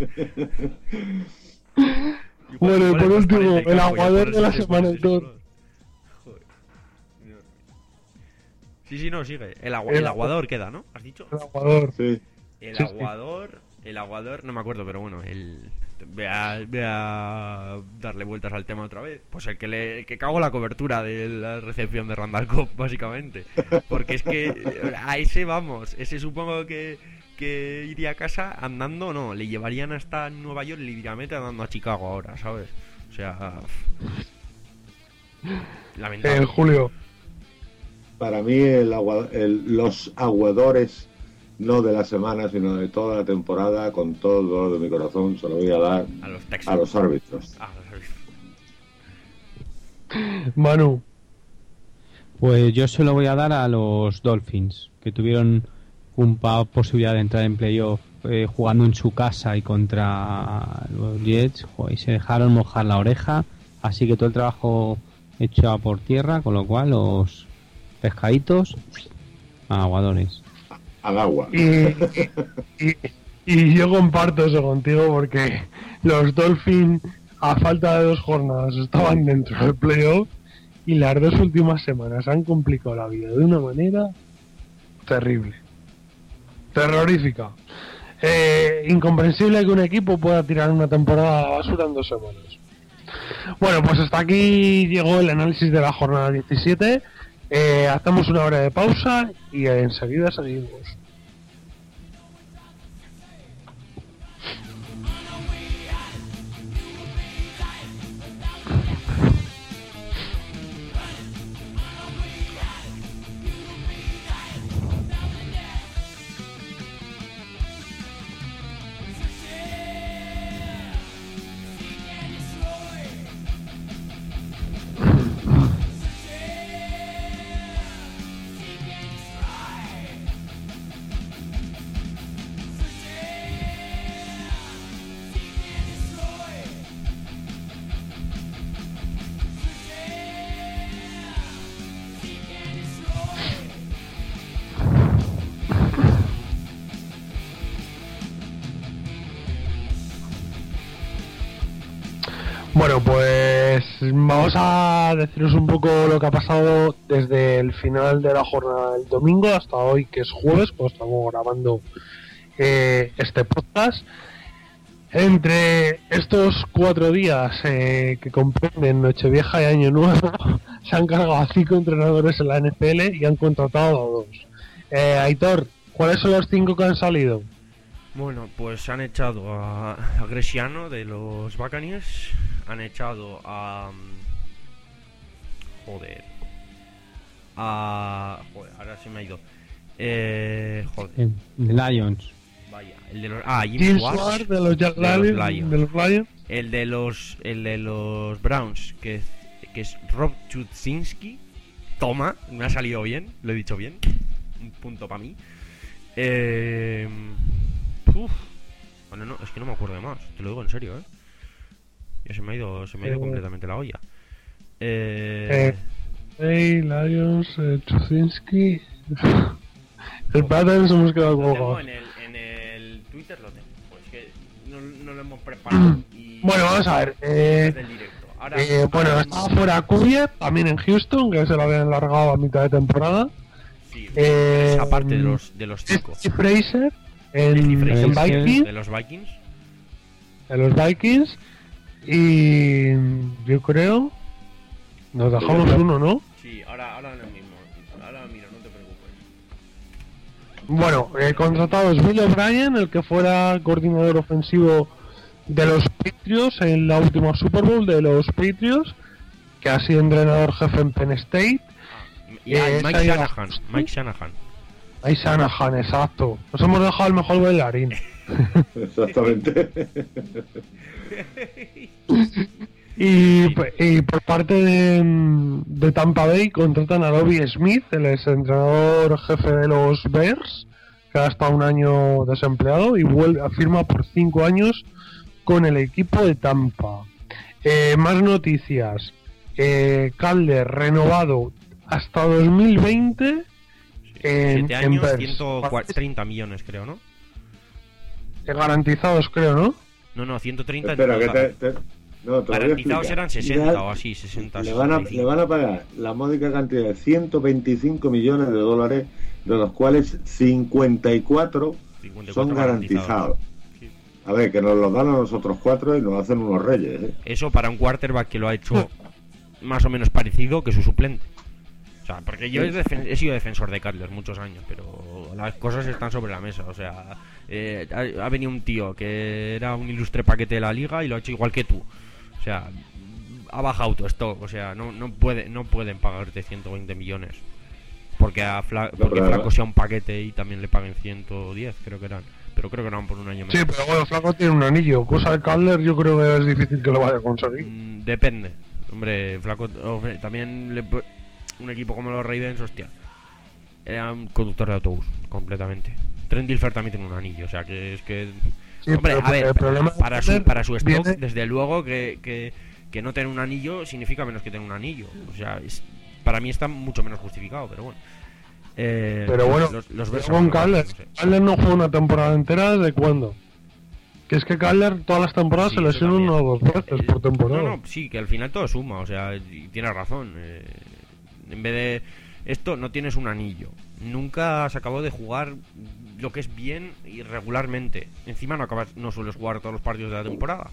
Speaker 3: Igual-
Speaker 1: Bueno, y
Speaker 3: igual
Speaker 1: por
Speaker 3: es
Speaker 1: último,
Speaker 3: transparente
Speaker 1: el
Speaker 3: casco, ya
Speaker 1: aguador
Speaker 3: por
Speaker 1: de la
Speaker 3: eso es
Speaker 1: semana,
Speaker 3: ese
Speaker 1: Héctor.
Speaker 3: color. Joder. Sí, sí, no, sigue. El, agua-
Speaker 1: El
Speaker 3: el
Speaker 1: agu-
Speaker 3: aguador queda, ¿no? ¿Has dicho?
Speaker 1: El aguador.
Speaker 4: Sí.
Speaker 3: El
Speaker 1: Sí, sí.
Speaker 3: aguador, el aguador, no me acuerdo, pero bueno, el voy a, voy a darle vueltas al tema otra vez. Pues el que le el que cago la cobertura de la recepción de Randall Cobb, básicamente. Porque es que a ese vamos, ese supongo que, que iría a casa andando, no, le llevarían hasta Nueva York y le iría a meter andando a Chicago ahora, ¿sabes? O sea, lamentable.
Speaker 1: El Julio.
Speaker 4: Para mí el agua- el- los aguadores, no de la semana, sino de toda la temporada, con todo el dolor de mi corazón, se lo voy a dar
Speaker 3: A los Texans.
Speaker 4: a los árbitros.
Speaker 3: Ah, los árbitros.
Speaker 1: Manu.
Speaker 2: Pues yo se lo voy a dar a los Dolphins, que tuvieron una posibilidad de entrar en playoff eh, jugando en su casa y contra los Jets, jo, y se dejaron mojar la oreja, así que todo el trabajo hecho por tierra, con lo cual los pescaditos aguadores.
Speaker 4: Al agua.
Speaker 1: Y, y, y yo comparto eso contigo porque los Dolphins, a falta de dos jornadas, estaban dentro del playoff y las dos últimas semanas han complicado la vida de una manera terrible. Terrorífica. Eh, incomprensible que un equipo pueda tirar una temporada a la basura en dos semanas. Bueno, pues hasta aquí llegó el análisis de la jornada diecisiete. Eh, hacemos una hora de pausa y enseguida seguimos. Bueno, pues vamos a deciros un poco lo que ha pasado desde el final de la jornada del domingo hasta hoy, que es jueves, pues estamos grabando eh, este podcast. Entre estos cuatro días eh, que comprenden Nochevieja y Año Nuevo, se han cargado a cinco entrenadores en la N F L y han contratado a dos. Eh, Aitor, ¿cuáles son los cinco que han salido?
Speaker 3: Bueno, pues han echado a, a Greciano de los Buccaneers, han echado a... Joder. A... Joder, ahora se me ha ido. Eh... Joder.
Speaker 2: El Lions.
Speaker 3: Vaya, el de los... Ah, Jim
Speaker 1: Jim
Speaker 3: Schwartz,
Speaker 1: Schwartz de los,
Speaker 3: de los
Speaker 1: Lions,
Speaker 3: Lions.
Speaker 1: de los Lions.
Speaker 3: El de los... El de los Browns, que, es- que es Rob Chudzinski. Toma, me ha salido bien, lo he dicho bien. Un punto para mí. Eh... Uf. Bueno, no, es que no me acuerdo de más, te lo digo en serio, ¿eh? Ya se me ha ido, se me ha ido
Speaker 1: Eh,
Speaker 3: completamente la olla. Eh...
Speaker 1: Eh, hey, Lions, eh, Chuzinski. El padre nos hemos quedado
Speaker 3: Lo tengo
Speaker 1: colgados.
Speaker 3: en el, en el Twitter, lo tengo. Pues que no, no lo hemos preparado. Y
Speaker 1: Bueno, vamos a ver. Eh,
Speaker 3: desde el directo. Ahora,
Speaker 1: eh, bueno,
Speaker 3: ahora
Speaker 1: estaba
Speaker 3: mismo-
Speaker 1: fuera Cuvier, también en Houston, que se lo habían largado a mitad de temporada.
Speaker 3: Sí,
Speaker 1: eh,
Speaker 3: esa parte de los, de los cinco.
Speaker 1: Steve Fraser en,
Speaker 3: Steve Fraser,
Speaker 1: en Vikings,
Speaker 3: de los Vikings.
Speaker 1: en los Vikings. Y yo creo. Nos dejamos uno, ¿no?
Speaker 3: Sí, ahora, ahora lo mismo. Ahora mira, no te preocupes.
Speaker 1: Bueno, eh, contratado es Bill O'Brien, el que fuera coordinador ofensivo de los Patriots en la última Super Bowl de los Patriots, que ha sido entrenador jefe en Penn State.
Speaker 3: Y ah,
Speaker 1: Eh,
Speaker 3: Mike
Speaker 1: esa ya-
Speaker 3: Shanahan. Mike Shanahan.
Speaker 1: Ahí Shanahan, exacto. Nos hemos dejado el mejor bailarín.
Speaker 4: Exactamente.
Speaker 1: Y, y por parte de, de Tampa Bay contratan a Bobby Smith, el ex entrenador jefe de los Bears, que ha estado un año desempleado y vuelve, firma por cinco años con el equipo de Tampa. Eh, más noticias. Eh, Calder renovado hasta dos mil veinte en,
Speaker 3: Siete
Speaker 1: en
Speaker 3: años,
Speaker 1: Bears.
Speaker 3: ciento treinta millones, creo, ¿no?
Speaker 1: Eh, Garantizados, creo, ¿no?
Speaker 3: No, no, ciento treinta.
Speaker 4: Espera, que
Speaker 3: total.
Speaker 4: te, te- no, te lo voy a
Speaker 3: Garantizados
Speaker 4: explicar.
Speaker 3: eran sesenta
Speaker 4: Ya
Speaker 3: o así, sesenta.
Speaker 4: Le van, a,
Speaker 3: sesenta y
Speaker 4: le
Speaker 3: cinco.
Speaker 4: van a pagar la módica cantidad de ciento veinticinco millones de dólares, de los cuales cincuenta y cuatro
Speaker 3: cincuenta y cuatro
Speaker 4: son garantizados.
Speaker 3: Sí.
Speaker 4: A ver, que nos los dan a nosotros cuatro y nos hacen unos reyes, ¿eh?
Speaker 3: Eso para un quarterback que lo ha hecho más o menos parecido que su suplente. O sea, porque yo he, defen- he sido defensor de Cutler muchos años, pero las cosas están sobre la mesa. O sea, eh, ha, ha venido un tío que era un ilustre paquete de la liga y lo ha hecho igual que tú. O sea, ha bajado tu stock. O sea, no, no, puede, no pueden pagarte ciento veinte millones. Porque a Fla-
Speaker 4: No,
Speaker 3: porque
Speaker 4: pero-
Speaker 3: Flaco sea un paquete y también le paguen ciento diez, creo que eran. Pero creo que eran por un año menos.
Speaker 1: Sí, pero bueno, Flaco tiene un anillo. Cosa de Calder, yo creo que es difícil que lo vaya a conseguir.
Speaker 3: Mm, depende. Hombre, Flaco, hombre, también le pu- un equipo como los Ravens, hostia, era un conductor de autobús, completamente. Trent Dilfer también tiene un anillo, o sea que es que...
Speaker 1: Sí,
Speaker 3: hombre,
Speaker 1: pero
Speaker 3: a ver,
Speaker 1: el problema
Speaker 3: para
Speaker 1: de
Speaker 3: su,
Speaker 1: Calder
Speaker 3: para su stock,
Speaker 1: viene-
Speaker 3: desde luego que, que, que no tener un anillo significa menos que tener un anillo. O sea, es- para mí está mucho menos justificado, pero bueno. Eh,
Speaker 1: Pero bueno,
Speaker 3: los, los Bears
Speaker 1: con
Speaker 3: son los
Speaker 1: Calder.
Speaker 3: Bears, no sé.
Speaker 1: Calder no juega una temporada entera, ¿desde cuándo? Que es que Calder todas las temporadas
Speaker 3: Sí,
Speaker 1: se
Speaker 3: eso
Speaker 1: lesiona
Speaker 3: también.
Speaker 1: una o dos veces
Speaker 3: Eh,
Speaker 1: por temporada.
Speaker 3: No, no, sí, que al final todo suma, o sea, y tienes razón. eh, en vez de esto, no tienes un anillo. Nunca has acabado de jugar lo que es bien y regularmente. Encima no acabas, no sueles jugar todos los partidos de la temporada.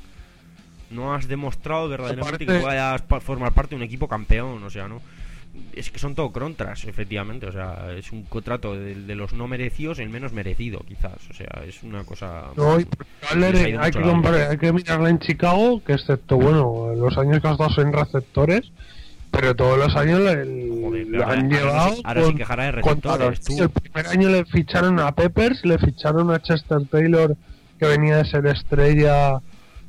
Speaker 3: No has demostrado verdaderamente
Speaker 1: Aparte-
Speaker 3: que vayas a formar parte de un equipo campeón, o sea, no. Es que son todo contras, efectivamente, o sea, es un contrato de, de los no merecidos el menos merecido, quizás, o sea, es una cosa...
Speaker 1: No, y Calder
Speaker 3: les ha ido
Speaker 1: hay
Speaker 3: mucho
Speaker 1: que,
Speaker 3: la olla.
Speaker 1: comprar- hay que mirarla en Chicago, que excepto, bueno, los años que ha estado en receptores, pero todos los años le,
Speaker 3: Joder,
Speaker 1: le
Speaker 3: pero ahora-
Speaker 1: han
Speaker 3: ahora
Speaker 1: llevado.
Speaker 3: sí- ahora sí que Jara de
Speaker 1: con
Speaker 3: receptores,
Speaker 1: todos.
Speaker 3: tú.
Speaker 1: El primer año le ficharon a Peppers, le ficharon a Chester Taylor, que venía de ser estrella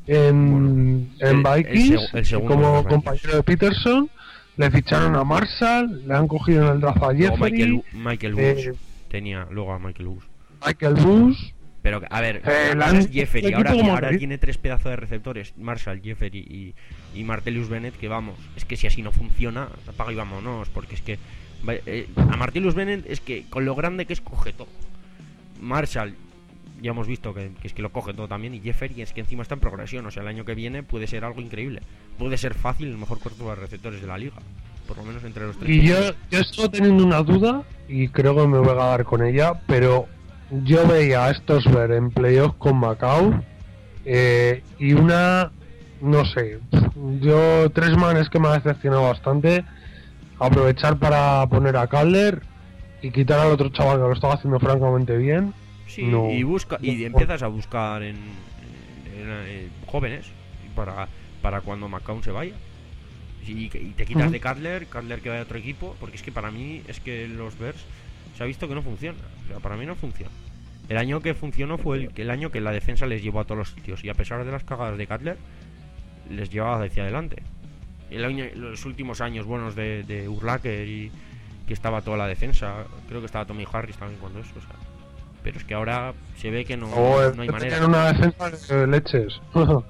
Speaker 1: en,
Speaker 3: Bueno,
Speaker 1: en
Speaker 3: el- el
Speaker 1: Vikings,
Speaker 3: seg- el segundo de
Speaker 1: como
Speaker 3: los Vikings.
Speaker 1: compañero de Peterson. Le ficharon a Marshall, le han cogido en el draft a
Speaker 3: Luego
Speaker 1: Jeffrey,
Speaker 3: Michael, Michael Bush
Speaker 1: eh,
Speaker 3: tenía luego a Michael Bush.
Speaker 1: Michael Bush.
Speaker 3: Pero, a ver,
Speaker 1: Eh,
Speaker 3: la
Speaker 1: la
Speaker 3: cosa es
Speaker 1: han-
Speaker 3: Jeffery.
Speaker 1: el
Speaker 3: Ahora,
Speaker 1: equipo como
Speaker 3: ahora
Speaker 1: Madrid.
Speaker 3: tiene tres pedazos de receptores: Marshall, Jeffery y, y Martellus Bennett. Que vamos, es que si así no funciona, apaga y vámonos. Porque es que va- eh, a Martellus Bennett es que con lo grande que es, coge todo. Marshall, ya hemos visto que, que es que lo coge todo también. Y Jeffery es que encima está en progresión. O sea, el año que viene puede ser algo increíble. Puede ser fácil el mejor cuerpo de receptores de la liga. Por lo menos entre los tres.
Speaker 1: Y yo, yo estoy teniendo una duda, y creo que me voy a dar con ella, pero yo veía a estos ver en playoffs con Macau Eh, y una, no sé, yo tres manes que me ha decepcionado bastante. Aprovechar para poner a Calder y quitar al otro chaval que lo estaba haciendo francamente bien.
Speaker 3: Sí,
Speaker 1: no,
Speaker 3: y busca y
Speaker 1: no,
Speaker 3: empiezas a buscar en, en, en, en jóvenes para, para cuando McCown se vaya. Y, y te quitas uh-huh. de Cutler, Cutler que vaya a otro equipo, porque es que para mí es que los Bears se ha visto que no funciona. O sea, para mí no funciona. El año que funcionó fue el, el año que la defensa les llevó a todos los sitios, y a pesar de las cagadas de Cutler, les llevaba hacia adelante. El año, los últimos años buenos de, de Urlacher y que estaba toda la defensa, creo que estaba Tommy Harris también cuando eso, o sea, pero es que ahora se ve que no,
Speaker 1: oh,
Speaker 3: no hay manera.
Speaker 1: Tenían una defensa de leches.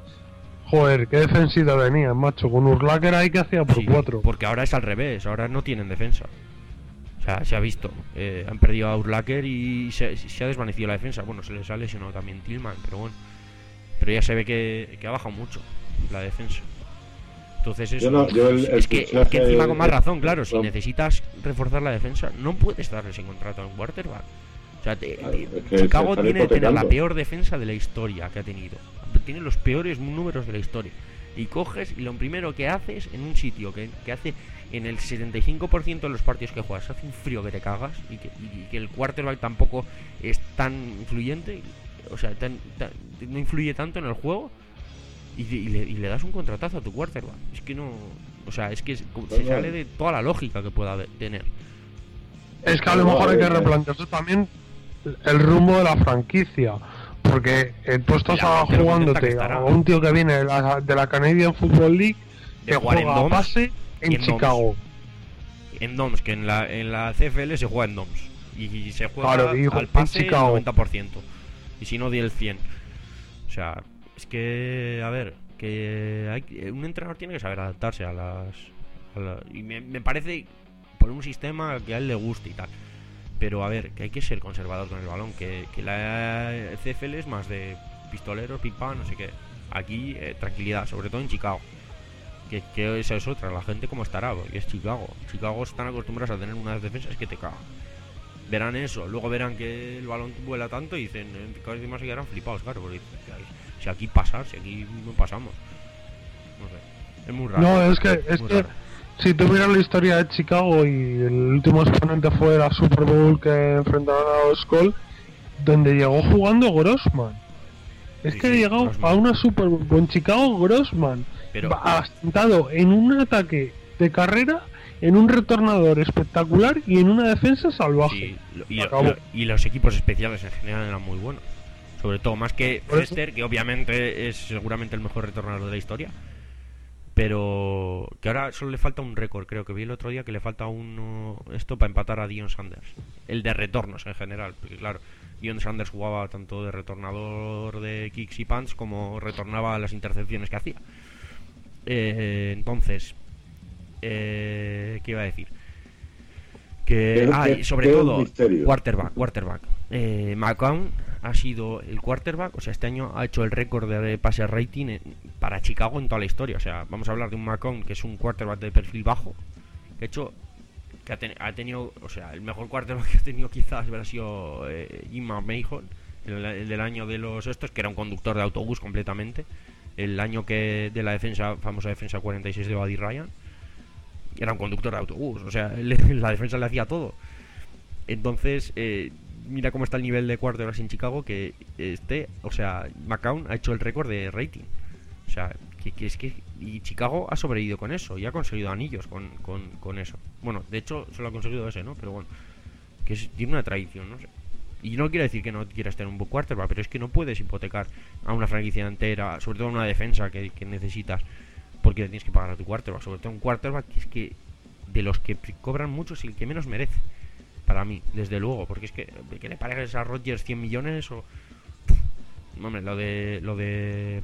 Speaker 1: Joder, qué defensiva venía, macho, con Urlacher ahí que hacía por
Speaker 3: sí,
Speaker 1: cuatro.
Speaker 3: Porque ahora es al revés, ahora no tienen defensa. O sea, se ha visto, eh, han perdido a Urlacher y se, se ha desvanecido la defensa. Bueno, se les ha lesionado también Tillman, pero bueno, pero ya se ve que, que ha bajado mucho la defensa. Entonces eso,
Speaker 4: no, yo el, el
Speaker 3: es que, que encima con más
Speaker 4: el,
Speaker 3: razón, claro,
Speaker 4: el,
Speaker 3: si necesitas reforzar la defensa, no puedes darle ese contrato a un quarterback. O sea, te,
Speaker 4: claro,
Speaker 3: te,
Speaker 4: es que
Speaker 3: Chicago tiene que tener la peor defensa de la historia que ha tenido. Tiene los peores números de la historia. Y coges y lo primero que haces en un sitio que, que hace en el setenta y cinco por ciento de los partidos que juegas hace un frío que te cagas y que, y que el quarterback tampoco es tan influyente, o sea, tan, tan, no influye tanto en el juego. Y, y, le, y le das un contratazo a tu quarterback. Es que no... O sea, es que es, se sale de toda la lógica que pueda tener.
Speaker 1: Es que a lo mejor hay que replantearse también el rumbo de la franquicia. Porque eh, tú estás jugándote a un tío que viene de la, de la Canadian Football League, que juega en a base en, en Chicago.
Speaker 3: Doms. En Doms, que en la, en la C F L se juega en Doms. Y, y se juega
Speaker 1: claro, digo,
Speaker 3: al pase el noventa por ciento. Y si no, di el cien por ciento. O sea... Es que, a ver, que hay, un entrenador tiene que saber adaptarse a las... A la, y me, me parece por un sistema que a él le guste y tal. Pero, a ver, que hay que ser conservador con el balón. Que, que la C F L es más de pistoleros, pipa, no sé qué. Aquí, eh, tranquilidad, sobre todo en Chicago. Que, que esa es otra, la gente como estará, porque es Chicago. Chicago están acostumbrados a tener unas defensas que te cagan. Verán eso, luego verán que el balón vuela tanto y dicen, cada vez más se quedarán flipados, claro, porque si aquí pasa, si aquí no pasamos. No sé, es muy raro.
Speaker 1: No, es que, es que si tú miras la historia de Chicago y el último exponente fue la Super Bowl que enfrentaron a los Colts, donde llegó jugando Grossman. Es sí, que sí, llegó Grossman a una Super Bowl con Chicago Grossman, pero asentado en un ataque de carrera, en un retornador espectacular y en una defensa salvaje.
Speaker 3: Sí, y, lo, y los equipos especiales en general eran muy buenos. Sobre todo, más que Fester, que obviamente es seguramente el mejor retornador de la historia. Pero que ahora solo le falta un récord. Creo que vi el otro día que le falta uno esto para empatar a Deion Sanders. El de retornos en general. Porque claro, Deion Sanders jugaba tanto de retornador de kicks y punts como retornaba las intercepciones que hacía. Eh, entonces... Eh, ¿Qué iba a decir? Que ah, y sobre todo quarterback, quarterback. Eh, McCown ha sido el quarterback, o sea, este año ha hecho el récord de pase rating en, para Chicago en toda la historia. O sea, vamos a hablar de un McCown que es un quarterback de perfil bajo, que ha hecho, que ha, ten, ha tenido, o sea, el mejor quarterback que ha tenido quizás habrá sido eh, Jim Mahon, el, el del año de los estos, que era un conductor de autobús completamente, el año que de la defensa, famosa defensa cuarenta y seis de Buddy Ryan. Era un conductor de autobús, o sea, le, la defensa le hacía todo. Entonces, eh, mira cómo está el nivel de quarterbacks en Chicago, que este, o sea, McCown ha hecho el récord de rating. O sea, que, que es que y Chicago ha sobrevivido con eso y ha conseguido anillos con, con, con eso. Bueno, de hecho, solo ha conseguido ese, ¿no? Pero bueno, que es, tiene una tradición, no sé. Y no quiero decir que no quieras tener un buen quarterback, pero es que no puedes hipotecar a una franquicia entera, sobre todo a una defensa que, que necesitas, porque le tienes que pagar a tu quarterback. Sobre todo un quarterback que es que de los que cobran mucho es el que menos merece, para mí, desde luego. Porque es que que le pagues a Rodgers cien millones o... Hombre, lo de lo de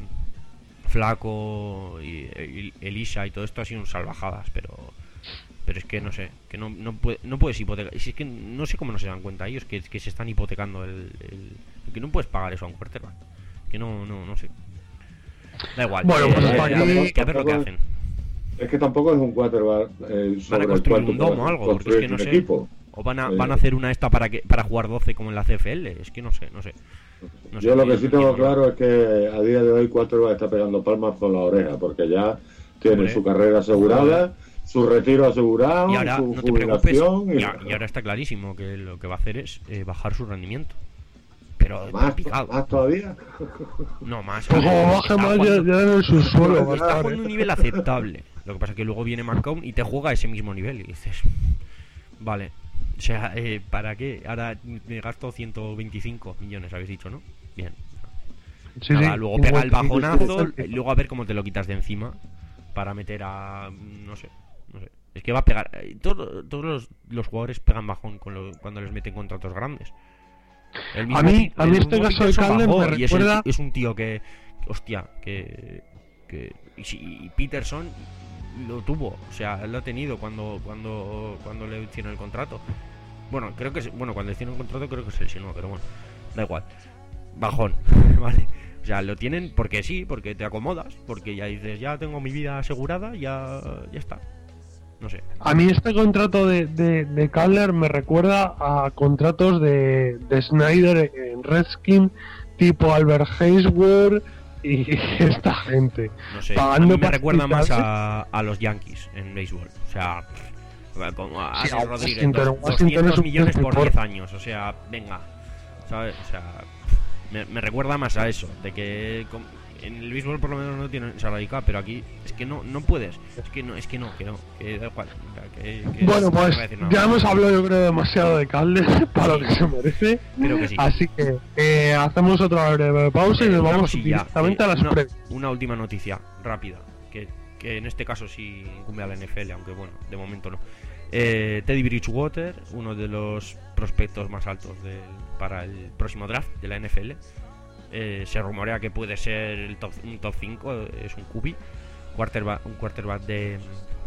Speaker 3: Flaco y, y Elisa y todo esto ha sido un salvajadas, pero pero es que no sé, que no no, puede, no puedes hipotecar. Si es que no sé cómo no se dan cuenta ellos que, que se están hipotecando el, el que no puedes pagar eso a un quarterback. Que no no no sé. Da igual,
Speaker 1: bueno,
Speaker 3: eh,
Speaker 1: pues
Speaker 3: eh,
Speaker 1: aquí,
Speaker 3: eh, que a ver lo que hacen.
Speaker 4: Es que tampoco es un quarterback eh, sobre
Speaker 3: van a construir
Speaker 4: el cual
Speaker 3: un domo o algo, porque es que no sé.
Speaker 4: Equipo.
Speaker 3: ¿O van a,
Speaker 4: Sí.
Speaker 3: van a hacer una esta para que para jugar doce como en la C F L? Es que no sé, no sé. No sé,
Speaker 4: Yo lo
Speaker 3: no
Speaker 4: que sí tengo
Speaker 3: entiendo
Speaker 4: claro
Speaker 3: nada.
Speaker 4: es que a día de hoy Quarterback está pegando palmas con la oreja, porque ya tiene
Speaker 3: Hombre.
Speaker 4: su carrera asegurada, su retiro asegurado,
Speaker 3: Y ahora,
Speaker 4: su
Speaker 3: no te preocupes,
Speaker 4: jubilación.
Speaker 3: y, a- y ahora está clarísimo que lo que va a hacer es eh, bajar su rendimiento. Pero
Speaker 4: más,
Speaker 3: picado.
Speaker 4: más todavía.
Speaker 3: No más.
Speaker 1: Pues como baje
Speaker 3: Está
Speaker 1: más, ya,
Speaker 3: jugando-
Speaker 1: ya en el subsuelo va a
Speaker 3: está
Speaker 1: estar,
Speaker 3: jugando
Speaker 1: ¿eh?
Speaker 3: un nivel aceptable. Lo que pasa es que luego viene McCown y te juega a ese mismo nivel. Y dices, vale, o sea, eh, ¿para qué? Ahora me gasto ciento veinticinco millones, habéis dicho, ¿no? Bien.
Speaker 1: Sí,
Speaker 3: Nada,
Speaker 1: sí,
Speaker 3: luego pega el
Speaker 1: cincuenta y cinco,
Speaker 3: bajonazo,
Speaker 1: sesenta.
Speaker 3: luego a ver cómo te lo quitas de encima para meter a... no sé, no sé. Es que va a pegar... eh, todo- todos los, los jugadores pegan bajón con lo- cuando les meten contratos grandes. El
Speaker 1: A mí-
Speaker 3: Pi-
Speaker 1: a mí
Speaker 3: el
Speaker 1: este
Speaker 3: mismo
Speaker 1: caso de
Speaker 3: Peterson
Speaker 1: Calder
Speaker 3: bajó,
Speaker 1: me
Speaker 3: y es, el-
Speaker 1: recuerda-
Speaker 3: es un tío que... Hostia, que... que y, si- y Peterson lo tuvo, o sea, lo ha tenido cuando cuando cuando le hicieron el contrato. Bueno, creo que es, bueno, cuando le hicieron el contrato creo que se lesionó, pero bueno, da igual. Bajón, vale. O sea, lo tienen porque sí, porque te acomodas, porque ya dices, ya tengo mi vida asegurada, ya ya está. No sé.
Speaker 1: A mí este contrato de, de, de Cutler me recuerda a contratos de, de Snyder en Redskin, tipo Albert Haysworth y esta gente.
Speaker 3: No sé,
Speaker 1: Pagando
Speaker 3: a mí me recuerda más
Speaker 1: pastizales.
Speaker 3: a, a los Yankees en béisbol. O sea, como a
Speaker 1: Sí,
Speaker 3: Alex
Speaker 1: a
Speaker 3: Rodríguez,
Speaker 1: Washington,
Speaker 3: dos-
Speaker 1: Washington
Speaker 3: doscientos
Speaker 1: es un
Speaker 3: millones por
Speaker 1: por-
Speaker 3: diez años. O sea, venga, ¿sabes? O sea, me, me recuerda más a eso, de que com- en el béisbol por lo menos no tienen salary cap, pero aquí es que no no puedes. Es que no, es que no, que no, que da igual. O sea, que- que
Speaker 1: Bueno,
Speaker 3: no
Speaker 1: pues
Speaker 3: voy a decir nada
Speaker 1: ya
Speaker 3: más.
Speaker 1: hemos hablado yo creo demasiado de Cutler para lo que se merece.
Speaker 3: Creo que sí.
Speaker 1: Así que eh, hacemos otra breve pausa y nos
Speaker 3: Una
Speaker 1: vamos
Speaker 3: cosilla,
Speaker 1: directamente
Speaker 3: eh,
Speaker 1: a las
Speaker 3: una,
Speaker 1: previas.
Speaker 3: una última noticia rápida, que, que en este caso sí incumbe a la N F L, aunque bueno, de momento no. Eh, Teddy Bridgewater, uno de los prospectos más altos del- para el próximo draft de la N F L, eh, se rumorea que puede ser el top, un top cinco, es un Q B, quarterback, un quarterback de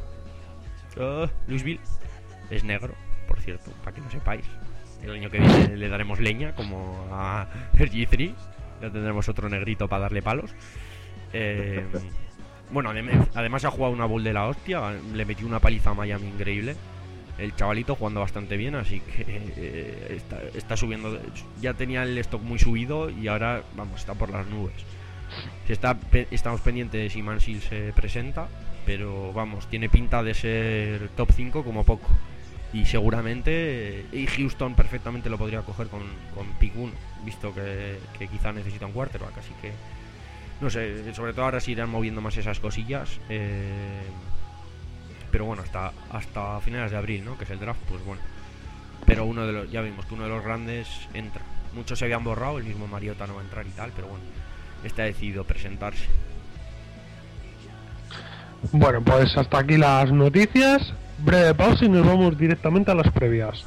Speaker 3: uh, Louisville, es negro, por cierto, para que lo sepáis. El año que viene le daremos leña como a R G tres, ya tendremos otro negrito para darle palos. Eh, bueno, adem- además ha jugado una bowl de la hostia, le metió una paliza a Miami increíble. El chavalito jugando bastante bien, así que eh, está, está subiendo. Ya tenía el stock muy subido y ahora, vamos, está por las nubes. Se está, pe- estamos pendientes si Mansil se presenta, pero vamos, tiene pinta de ser top cinco como poco. Y seguramente, eh, y Houston perfectamente lo podría coger con, con pick uno, visto que, que quizá necesita un quarterback, así que no sé, sobre todo ahora se irán moviendo más esas cosillas. Eh, pero bueno, hasta hasta finales de abril, ¿no? Que es el draft, pues bueno. Pero uno de los, ya vimos que uno de los grandes entra. Muchos se habían borrado, el mismo Mariota no va a entrar y tal, pero bueno, este ha decidido presentarse.
Speaker 1: Bueno, pues hasta aquí las noticias. Breve pausa y nos vamos directamente a las previas.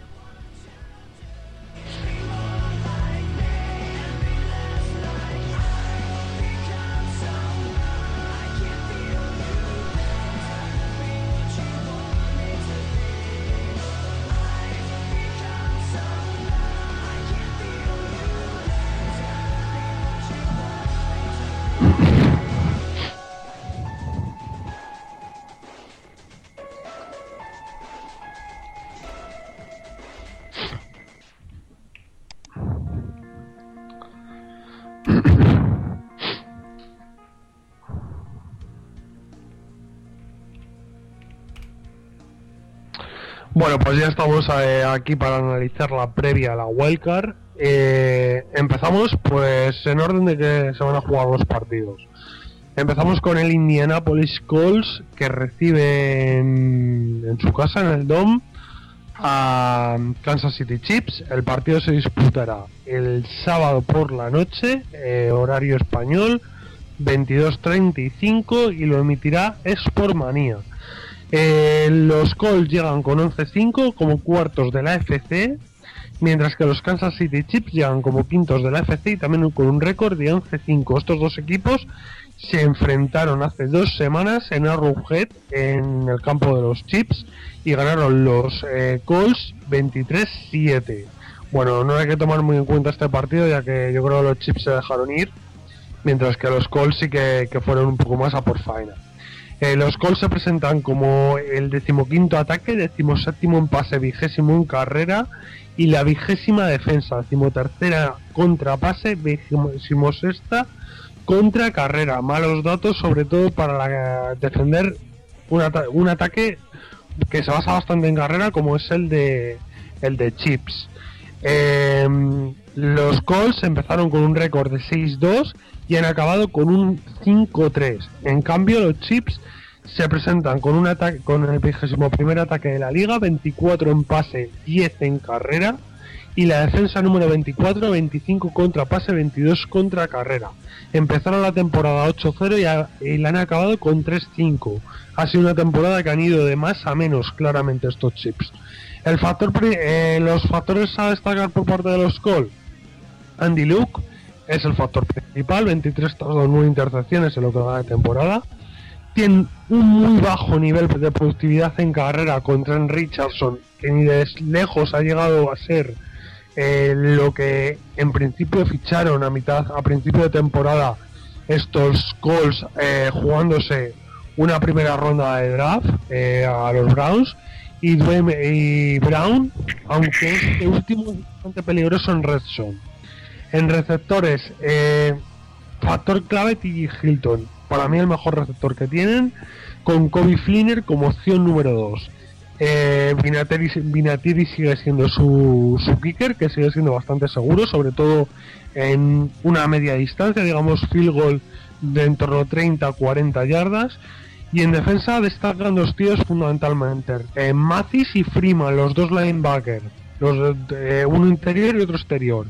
Speaker 1: Bueno, pues ya estamos eh, aquí para analizar la previa a la wildcard. Eh, empezamos pues en orden de que se van a jugar los partidos. Empezamos con el Indianapolis Colts, que recibe en, en su casa, en el Dome, a Kansas City Chiefs. El partido se disputará el sábado por la noche, eh, horario español, veintidós treinta y cinco, y lo emitirá Sportmania. Eh, los Colts llegan con once cinco como cuartos de la A F C, mientras que los Kansas City Chiefs llegan como quintos de la A F C y también con un récord de once cinco. Estos dos equipos se enfrentaron hace dos semanas en Arrowhead, en el campo de los Chiefs, y ganaron los eh, Colts veintitrés siete. Bueno, no hay que tomar muy en cuenta este partido, ya que yo creo que los Chiefs se dejaron ir, mientras que los Colts sí que, que fueron un poco más a por faena. Eh, los Colts se presentan como el decimoquinto ataque, decimoséptimo en pase, vigésimo en carrera y la vigésima defensa, decimotercera contra pase, vigésimosexta contra carrera. Malos datos, sobre todo para la, defender un, ata un ataque que se basa bastante en carrera, como es el de el de Chips. Eh, los Colts empezaron con un récord de seis dos y han acabado con un cinco tres. En cambio, los Chips se presentan con un ataque, con el vigésimo primer ataque de la liga, veinticuatro en pase, diez en carrera, y la defensa número veinticuatro, veinticinco contra pase, veintidós contra carrera. Empezaron la temporada ocho cero y, a, y la han acabado con tres cinco. Ha sido una temporada que han ido de más a menos, claramente, estos Chips. El factor, eh, los factores a destacar por parte de los Colts: Andy Luke es el factor principal, veintitrés touchdowns, nueve intercepciones en lo que va de temporada. Tiene un muy bajo nivel de productividad en carrera con Trent Richardson, que ni de lejos ha llegado a ser eh, lo que en principio ficharon a mitad, a principio de temporada estos Colts, eh, jugándose una primera ronda de draft eh, a los Browns. Y, Dwayne, y Brown, aunque este último es bastante peligroso en red zone. En receptores, eh, factor clave T J Hilton, para mí el mejor receptor que tienen, con Kobe Fleener como opción número dos. Eh, Vinatieri, Vinatieri sigue siendo su, su kicker, que sigue siendo bastante seguro, sobre todo en una media distancia, digamos field goal de en torno a treinta a cuarenta yardas. Y en defensa destacan dos tíos fundamentalmente, eh, Mathis y Freeman, los dos linebackers, los, eh, uno interior y otro exterior,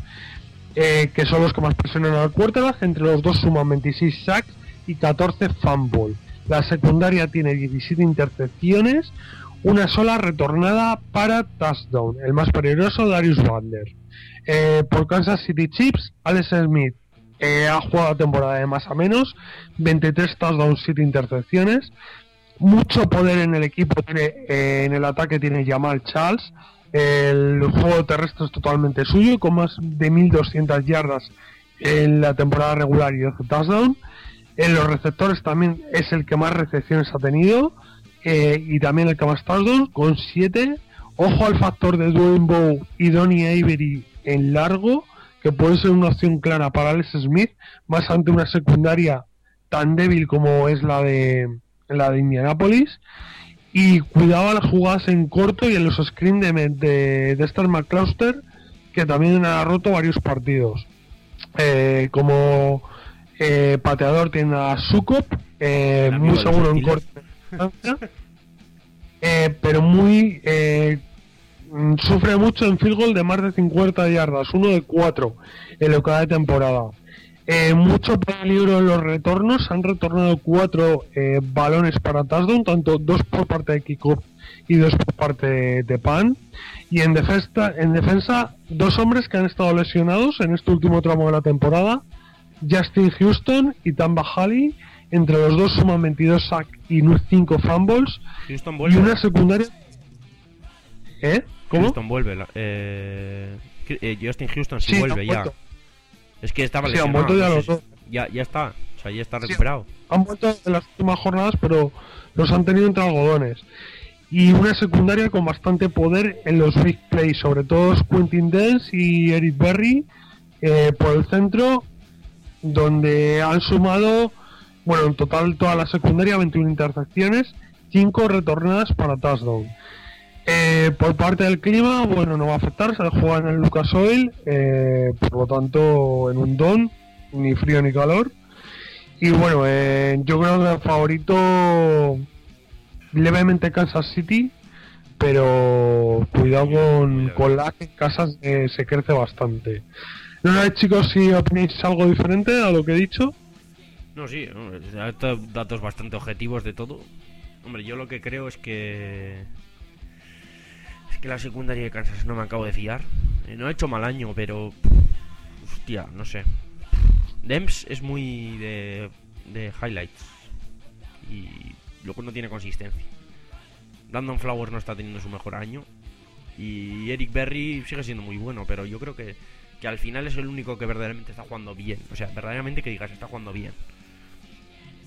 Speaker 1: eh, que son los que más presionan al quarterback. Entre los dos suman veintiséis sacks y catorce fumble. La secundaria tiene diecisiete intercepciones, una sola retornada para touchdown, el más peligroso Darius Butler. Eh, por Kansas City Chiefs, Alex Smith Eh, ha jugado la temporada de más a menos, veintitrés touchdowns, siete intercepciones, mucho poder en el equipo, tiene, eh, en el ataque tiene Jamal Charles, el juego terrestre es totalmente suyo, con más de mil doscientas yardas en la temporada regular y doce touchdowns. En los receptores también es el que más recepciones ha tenido, eh, y también el que más touchdowns, con siete. Ojo al factor de Dwayne Bowe y Donnie Avery en largo, que puede ser una opción clara para Alex Smith, más ante una secundaria tan débil como es la de la de Indianapolis. Y cuidado a las jugadas en corto y en los screens de, de Dexter McCluster, que también ha roto varios partidos. Eh, como eh, pateador tiene a Sukop, eh, muy seguro en corto, eh, pero muy... Eh, sufre mucho en field goal de más de cincuenta yardas, uno de cuatro en lo que va de temporada. Eh, mucho peligro en los retornos, han retornado cuatro eh, balones para touchdown, tanto dos por parte de kickoff y dos por parte de, de Pan. Y en defensa, en defensa, dos hombres que han estado lesionados en este último tramo de la temporada, Justin Houston y Tamba Hali. Entre los dos suman veintidós sacks y cinco fumbles.
Speaker 3: Houston vuelve.
Speaker 1: Y una secundaria... ¿Eh? ¿Cómo?
Speaker 3: Houston vuelve. Eh, eh, Justin Houston sí,
Speaker 1: sí
Speaker 3: vuelve ya. Es que estaba
Speaker 1: sí,
Speaker 3: lesionado.
Speaker 1: han vuelto ya
Speaker 3: no
Speaker 1: los
Speaker 3: sé
Speaker 1: dos.
Speaker 3: Si, ya, ya está. O sea, ya está recuperado.
Speaker 1: Sí, han vuelto en las últimas jornadas, pero los han tenido entre algodones. Y una secundaria con bastante poder en los big plays, sobre todo Quentin Dance y Eric Berry eh, por el centro, donde han sumado, bueno, en total toda la secundaria, veintiuna intercepciones, cinco retornadas para touchdown. Eh, por parte del clima, bueno, no va a afectar, se juega en el Lucas Oil, eh, por lo tanto en un don, ni frío ni calor. Y bueno, eh, yo creo que el favorito levemente Kansas City, pero cuidado con, con la que en casa eh, se crece bastante. ¿No sé, chicos, si opináis algo diferente a lo que he dicho?
Speaker 3: No, sí, no, estos datos bastante objetivos de todo. Hombre, yo lo que creo es que... Es que la secundaria de Kansas no me acabo de fiar. Eh, no ha hecho mal año, pero... Hostia, no sé. Dems es muy de, de highlights. Y luego no tiene consistencia. Landon Flowers no está teniendo su mejor año. Y Eric Berry sigue siendo muy bueno, pero yo creo que, que al final es el único que verdaderamente está jugando bien. O sea, verdaderamente que digas, está jugando bien.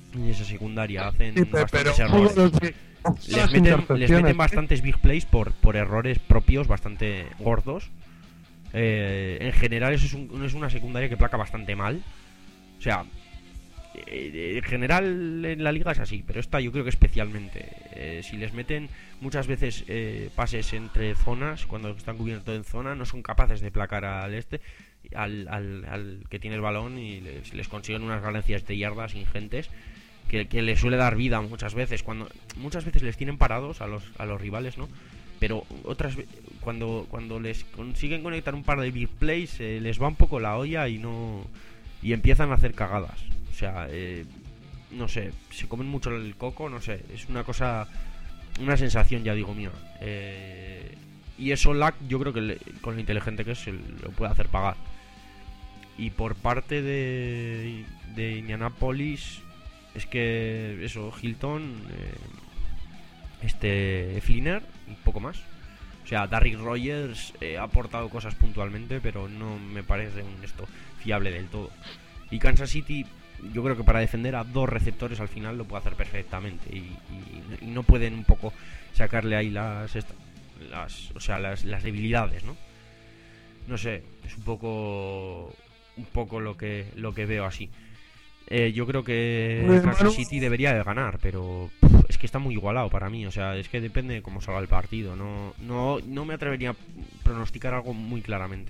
Speaker 3: en esa secundaria. Hacen
Speaker 1: Sí, pero,
Speaker 3: bastantes
Speaker 1: pero
Speaker 3: errores.
Speaker 1: los-
Speaker 3: Les
Speaker 1: las
Speaker 3: meten, les
Speaker 1: intercepciones,
Speaker 3: meten bastantes big plays por, por errores propios bastante gordos. Eh, en general eso es, un- es una secundaria que placa bastante mal. O sea, eh, en general en la liga es así, pero esta yo creo que especialmente. Eh, si les meten muchas veces eh, pases entre zonas, cuando están cubiertos en zona, no son capaces de placar al este, al, al, al que tiene el balón, y les, les consiguen unas ganancias de yardas ingentes. Que, que les suele dar vida muchas veces. Cuando muchas veces les tienen parados a los, a los rivales, ¿no? Pero otras ve- cuando, cuando les consiguen conectar un par de big plays, eh, les va un poco la olla y no y empiezan a hacer cagadas. O sea, eh, no sé, se comen mucho el coco, no sé, es una cosa, una sensación, ya digo, mía. Eh, y eso Lack, yo creo que le- con lo inteligente que es, se lo puede hacer pagar. Y por parte de, de Indianapolis, es que eso, Hilton, eh, este Flinner y poco más. O sea, Darryl Rogers eh, ha aportado cosas puntualmente, pero no me parece un esto fiable del todo. Y Kansas City, yo creo que para defender a dos receptores al final lo puede hacer perfectamente. Y, y- y no pueden un poco sacarle ahí las, esta- las o sea, las, las debilidades, ¿no? No sé, es un poco un poco lo que lo que veo así. Eh, yo creo que
Speaker 1: Bueno,
Speaker 3: Kansas
Speaker 1: Manu-
Speaker 3: City debería de ganar, pero pff, es que está muy igualado para mí. O sea, es que depende de cómo salga el partido. No, no, no me atrevería a pronosticar algo muy claramente.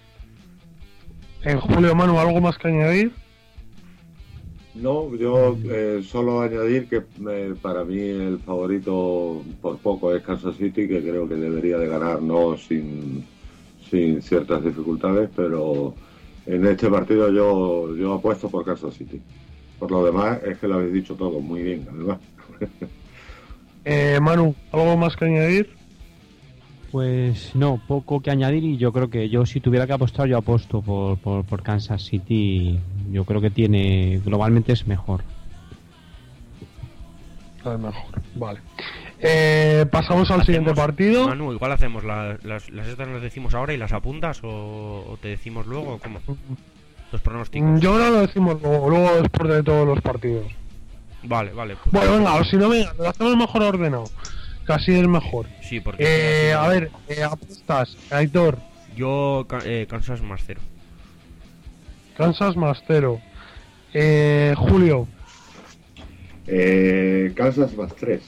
Speaker 1: En Julio, Manu, ¿algo más que añadir?
Speaker 4: No, yo eh, solo añadir que eh, para mí el favorito por poco es Kansas City, que creo que debería de ganar, no sin, sin ciertas dificultades, pero en este partido yo, yo apuesto por Kansas City. Por lo demás es que lo habéis dicho todo muy bien, además.
Speaker 1: Eh, Manu, ¿algo más que añadir?
Speaker 2: Pues no, poco que añadir, y yo creo que yo si tuviera que apostar, yo apuesto por, por, por Kansas City. Yo creo que tiene, globalmente es mejor.
Speaker 1: A ver, mejor, vale. Eh, pasamos al siguiente
Speaker 3: Hacemos-
Speaker 1: partido.
Speaker 3: Manu, igual hacemos la- las, las estas las decimos ahora y las apuntas, o, o te decimos luego, o ¿cómo? Los pronósticos.
Speaker 1: Mm, Yo creo que lo decimos luego, luego después de todos los partidos.
Speaker 3: Vale, vale. Pues,
Speaker 1: Bueno, venga, o si no, venga, lo hacemos mejor ordenado. Casi es mejor.
Speaker 3: sí, porque
Speaker 1: Eh, a ver, eh, apuestas, Aitor,
Speaker 3: yo ca- eh, Kansas más cero.
Speaker 1: Kansas más cero. Eh, Julio,
Speaker 4: Eh, Kansas más tres.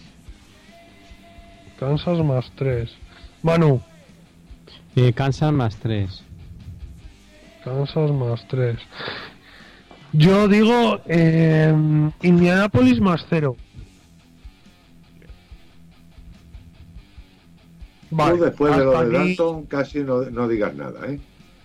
Speaker 1: Kansas más tres. Manu,
Speaker 2: Eh, Kansas más tres.
Speaker 1: Kansas más tres. Yo digo eh, Indianapolis más cero. Vale,
Speaker 4: Tú después de lo
Speaker 1: hasta
Speaker 4: de
Speaker 1: aquí,
Speaker 4: Dalton casi no, no digas nada, ¿eh?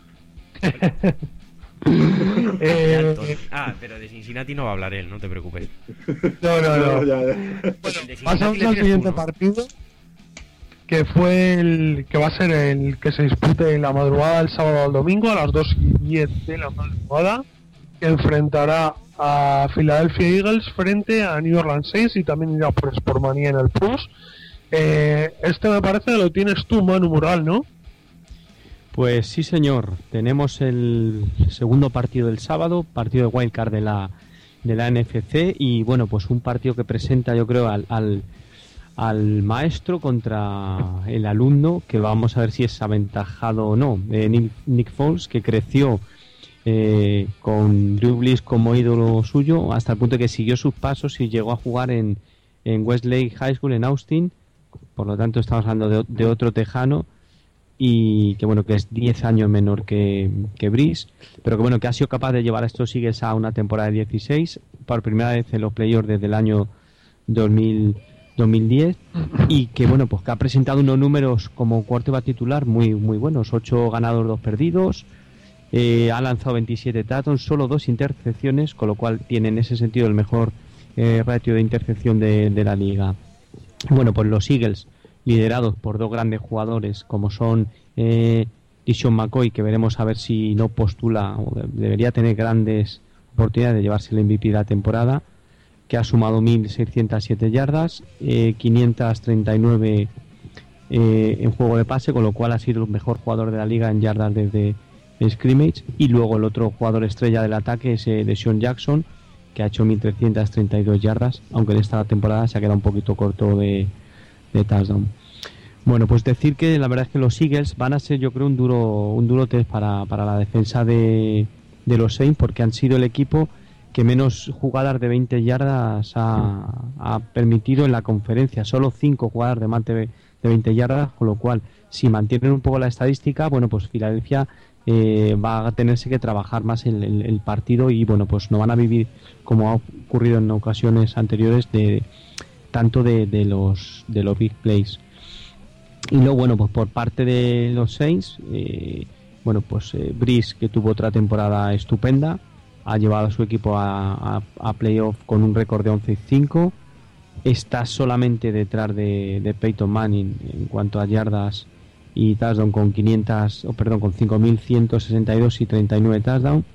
Speaker 1: eh,
Speaker 3: Dalton. Ah, pero de Cincinnati no va a hablar él, no te preocupes.
Speaker 1: no, no, no.
Speaker 4: Ya, ya.
Speaker 3: El de Cincinnati
Speaker 1: Pasamos
Speaker 3: le
Speaker 1: al
Speaker 3: tienes
Speaker 1: siguiente
Speaker 3: uno.
Speaker 1: partido, que fue el que va a ser el que se dispute en la madrugada del sábado al domingo a las dos y diez de la madrugada, que enfrentará a Philadelphia Eagles frente a New Orleans Saints, y también irá por Sportmanía en el Plus. Eh, este me parece que lo tienes tú, Manu Mural, ¿no?
Speaker 2: Pues sí, señor. Tenemos el segundo partido del sábado, partido de wildcard de la de la N F C, y bueno, pues un partido que presenta, yo creo, al, al, al maestro contra el alumno, que vamos a ver si es aventajado o no. Eh, Nick, Nick Foles, que creció eh, con Drew Brees como ídolo suyo, hasta el punto de que siguió sus pasos y llegó a jugar en, en Westlake High School en Austin. Por lo tanto, estamos hablando de, de otro tejano, y que bueno, que es diez años menor que, que Brees, pero que bueno, que ha sido capaz de llevar a estos Eagles a una temporada de dieciséis, por primera vez en los playoffs desde el año dos mil, dos mil diez, y que bueno, pues que ha presentado unos números como quarterback titular muy, muy buenos: ocho ganados, dos perdidos, eh, ha lanzado veintisiete touchdowns, solo dos intercepciones, con lo cual tiene en ese sentido el mejor eh, ratio de intercepción de, de la liga. Bueno, pues los Eagles, liderados por dos grandes jugadores como son eh, Deshaun McCoy, que veremos a ver si no postula o de- debería tener grandes oportunidades de llevarse el M V P de la temporada, que ha sumado mil seiscientas siete yardas, eh, quinientas treinta y nueve eh, en juego de pase, con lo cual ha sido el mejor jugador de la liga en yardas desde scrimmage. Y luego el otro jugador estrella del ataque es eh, Deshaun Jackson, que ha hecho mil trescientas treinta y dos yardas, aunque en esta temporada se ha quedado un poquito corto de, de touchdown. Bueno, pues decir que la verdad es que los Eagles van a ser, yo creo, un duro un duro test para, para la defensa de, de los Saints, porque han sido el equipo que menos jugadas de veinte yardas ha, ha permitido en la conferencia, solo cinco jugadas de más de, de veinte yardas, con lo cual, si mantienen un poco la estadística, bueno, pues Filadelfia eh, va a tenerse que trabajar más el, el, el partido y, bueno, pues no van a vivir, como ha ocurrido en ocasiones anteriores, de tanto de, de los de los big plays. Y luego, bueno, pues por parte de los Saints, eh, bueno, pues eh, Breeze, que tuvo otra temporada estupenda, ha llevado a su equipo a, a, a playoff con un récord de once y cinco. Está solamente detrás de, de Peyton Manning en cuanto a yardas y touchdown, con quinientos, oh, perdón, con cinco mil ciento sesenta y dos y treinta y nueve touchdown.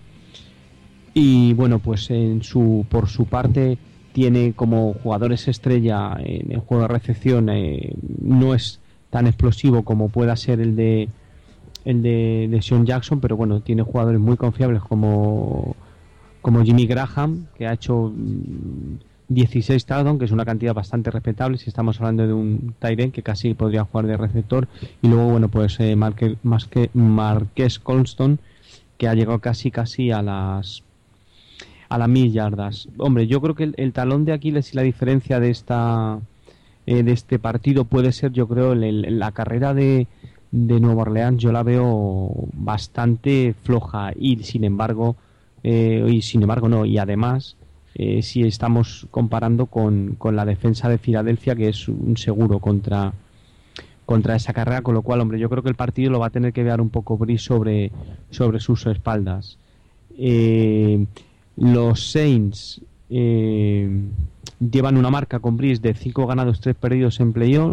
Speaker 2: Y bueno, pues en su por su parte tiene como jugadores estrella en el juego de recepción, eh, no es tan explosivo como pueda ser el de el de, de Sean Jackson, pero bueno, tiene jugadores muy confiables como como Jimmy Graham, que ha hecho dieciséis touchdowns, que es una cantidad bastante respetable si estamos hablando de un tight end que casi podría jugar de receptor. Y luego, bueno, pues eh, Marque, Marque, Marqués Colston, que ha llegado casi casi a las a las mil yardas. Hombre, yo creo que el, el talón de Aquiles y la diferencia de esta eh, de este partido puede ser, yo creo, el, el, la carrera de de Nueva Orleans. Yo la veo bastante floja y sin embargo eh, y sin embargo no y además eh, si estamos comparando con, con la defensa de Filadelfia, que es un seguro contra contra esa carrera, con lo cual, hombre, yo creo que el partido lo va a tener que ver un poco Breeze sobre sobre sus espaldas. eh, los Saints eh, llevan una marca con Breeze de cinco ganados, tres perdidos en playoff.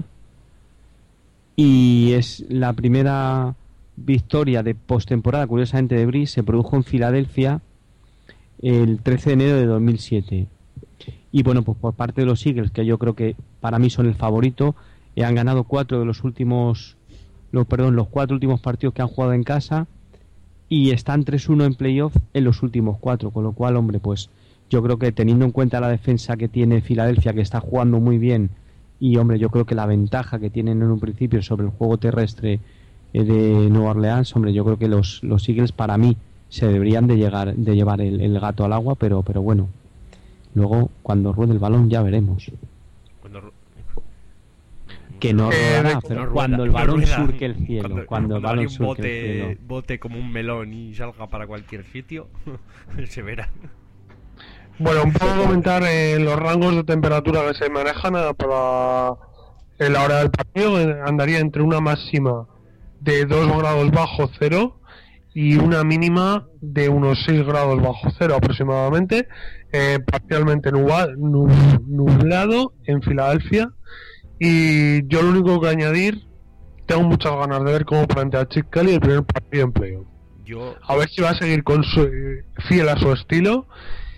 Speaker 2: Y es la primera victoria de postemporada, curiosamente, de Breeze. Se produjo en Filadelfia el trece de enero de dos mil siete. Y bueno, pues por parte de los Eagles, que yo creo que para mí son el favorito, eh, han ganado cuatro de los últimos, los, perdón, los cuatro últimos partidos que han jugado en casa y están tres uno en playoff en los últimos cuatro. Con lo cual, hombre, pues yo creo que teniendo en cuenta la defensa que tiene Filadelfia, que está jugando muy bien, y hombre, yo creo que la ventaja que tienen en un principio sobre el juego terrestre eh, de Nueva Orleans, hombre, yo creo que los, los Eagles para mí se deberían de llegar de llevar el, el gato al agua, pero pero bueno, luego cuando ruede el balón ya veremos.
Speaker 3: Cuando ru-
Speaker 2: que no
Speaker 1: Eh,
Speaker 2: rodará,
Speaker 1: no
Speaker 2: pero
Speaker 3: rueda,
Speaker 2: cuando el
Speaker 3: no
Speaker 2: balón
Speaker 3: rueda.
Speaker 2: surque el cielo,
Speaker 3: Cuando,
Speaker 2: cuando el
Speaker 3: cuando
Speaker 2: balón
Speaker 3: alguien
Speaker 2: surque el
Speaker 3: bote,
Speaker 2: cielo.
Speaker 3: bote como un melón y salga para cualquier sitio, se verá.
Speaker 1: Bueno, un poco comentar eh, los rangos de temperatura que se manejan eh, para en la hora del partido. eh, Andaría entre una máxima de dos grados bajo cero y una mínima de unos seis grados bajo cero aproximadamente, eh, parcialmente nubla- nub- nublado en Filadelfia. Y yo lo único que añadir, tengo muchas ganas de ver cómo plantea Chip Kelly el primer partido en playoff.
Speaker 3: Yo,
Speaker 1: A ver si va a seguir con su, eh, fiel a su estilo.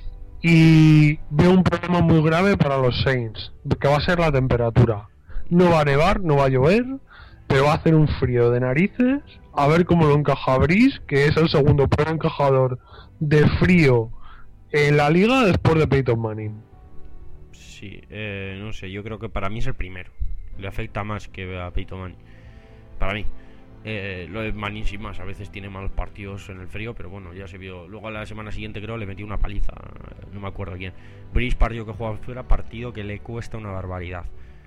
Speaker 1: Y veo un problema muy grave para los Saints, que va a ser la temperatura. No va a nevar, no va a llover, pero va a hacer un frío de narices. A ver cómo lo encaja Breeze, que es el segundo peor encajador de frío en la liga después de Peyton Manning.
Speaker 3: sí, eh, no sé, yo creo que para mí es el primero. Le afecta más que a Peyton Manning. Para mí. Eh, lo de Manning sin más, a veces tiene malos partidos en el frío, pero bueno, ya se vio. Luego a la semana siguiente creo le metí una paliza, no me acuerdo quién. Breeze, partido que juega fuera, partido que le cuesta una barbaridad.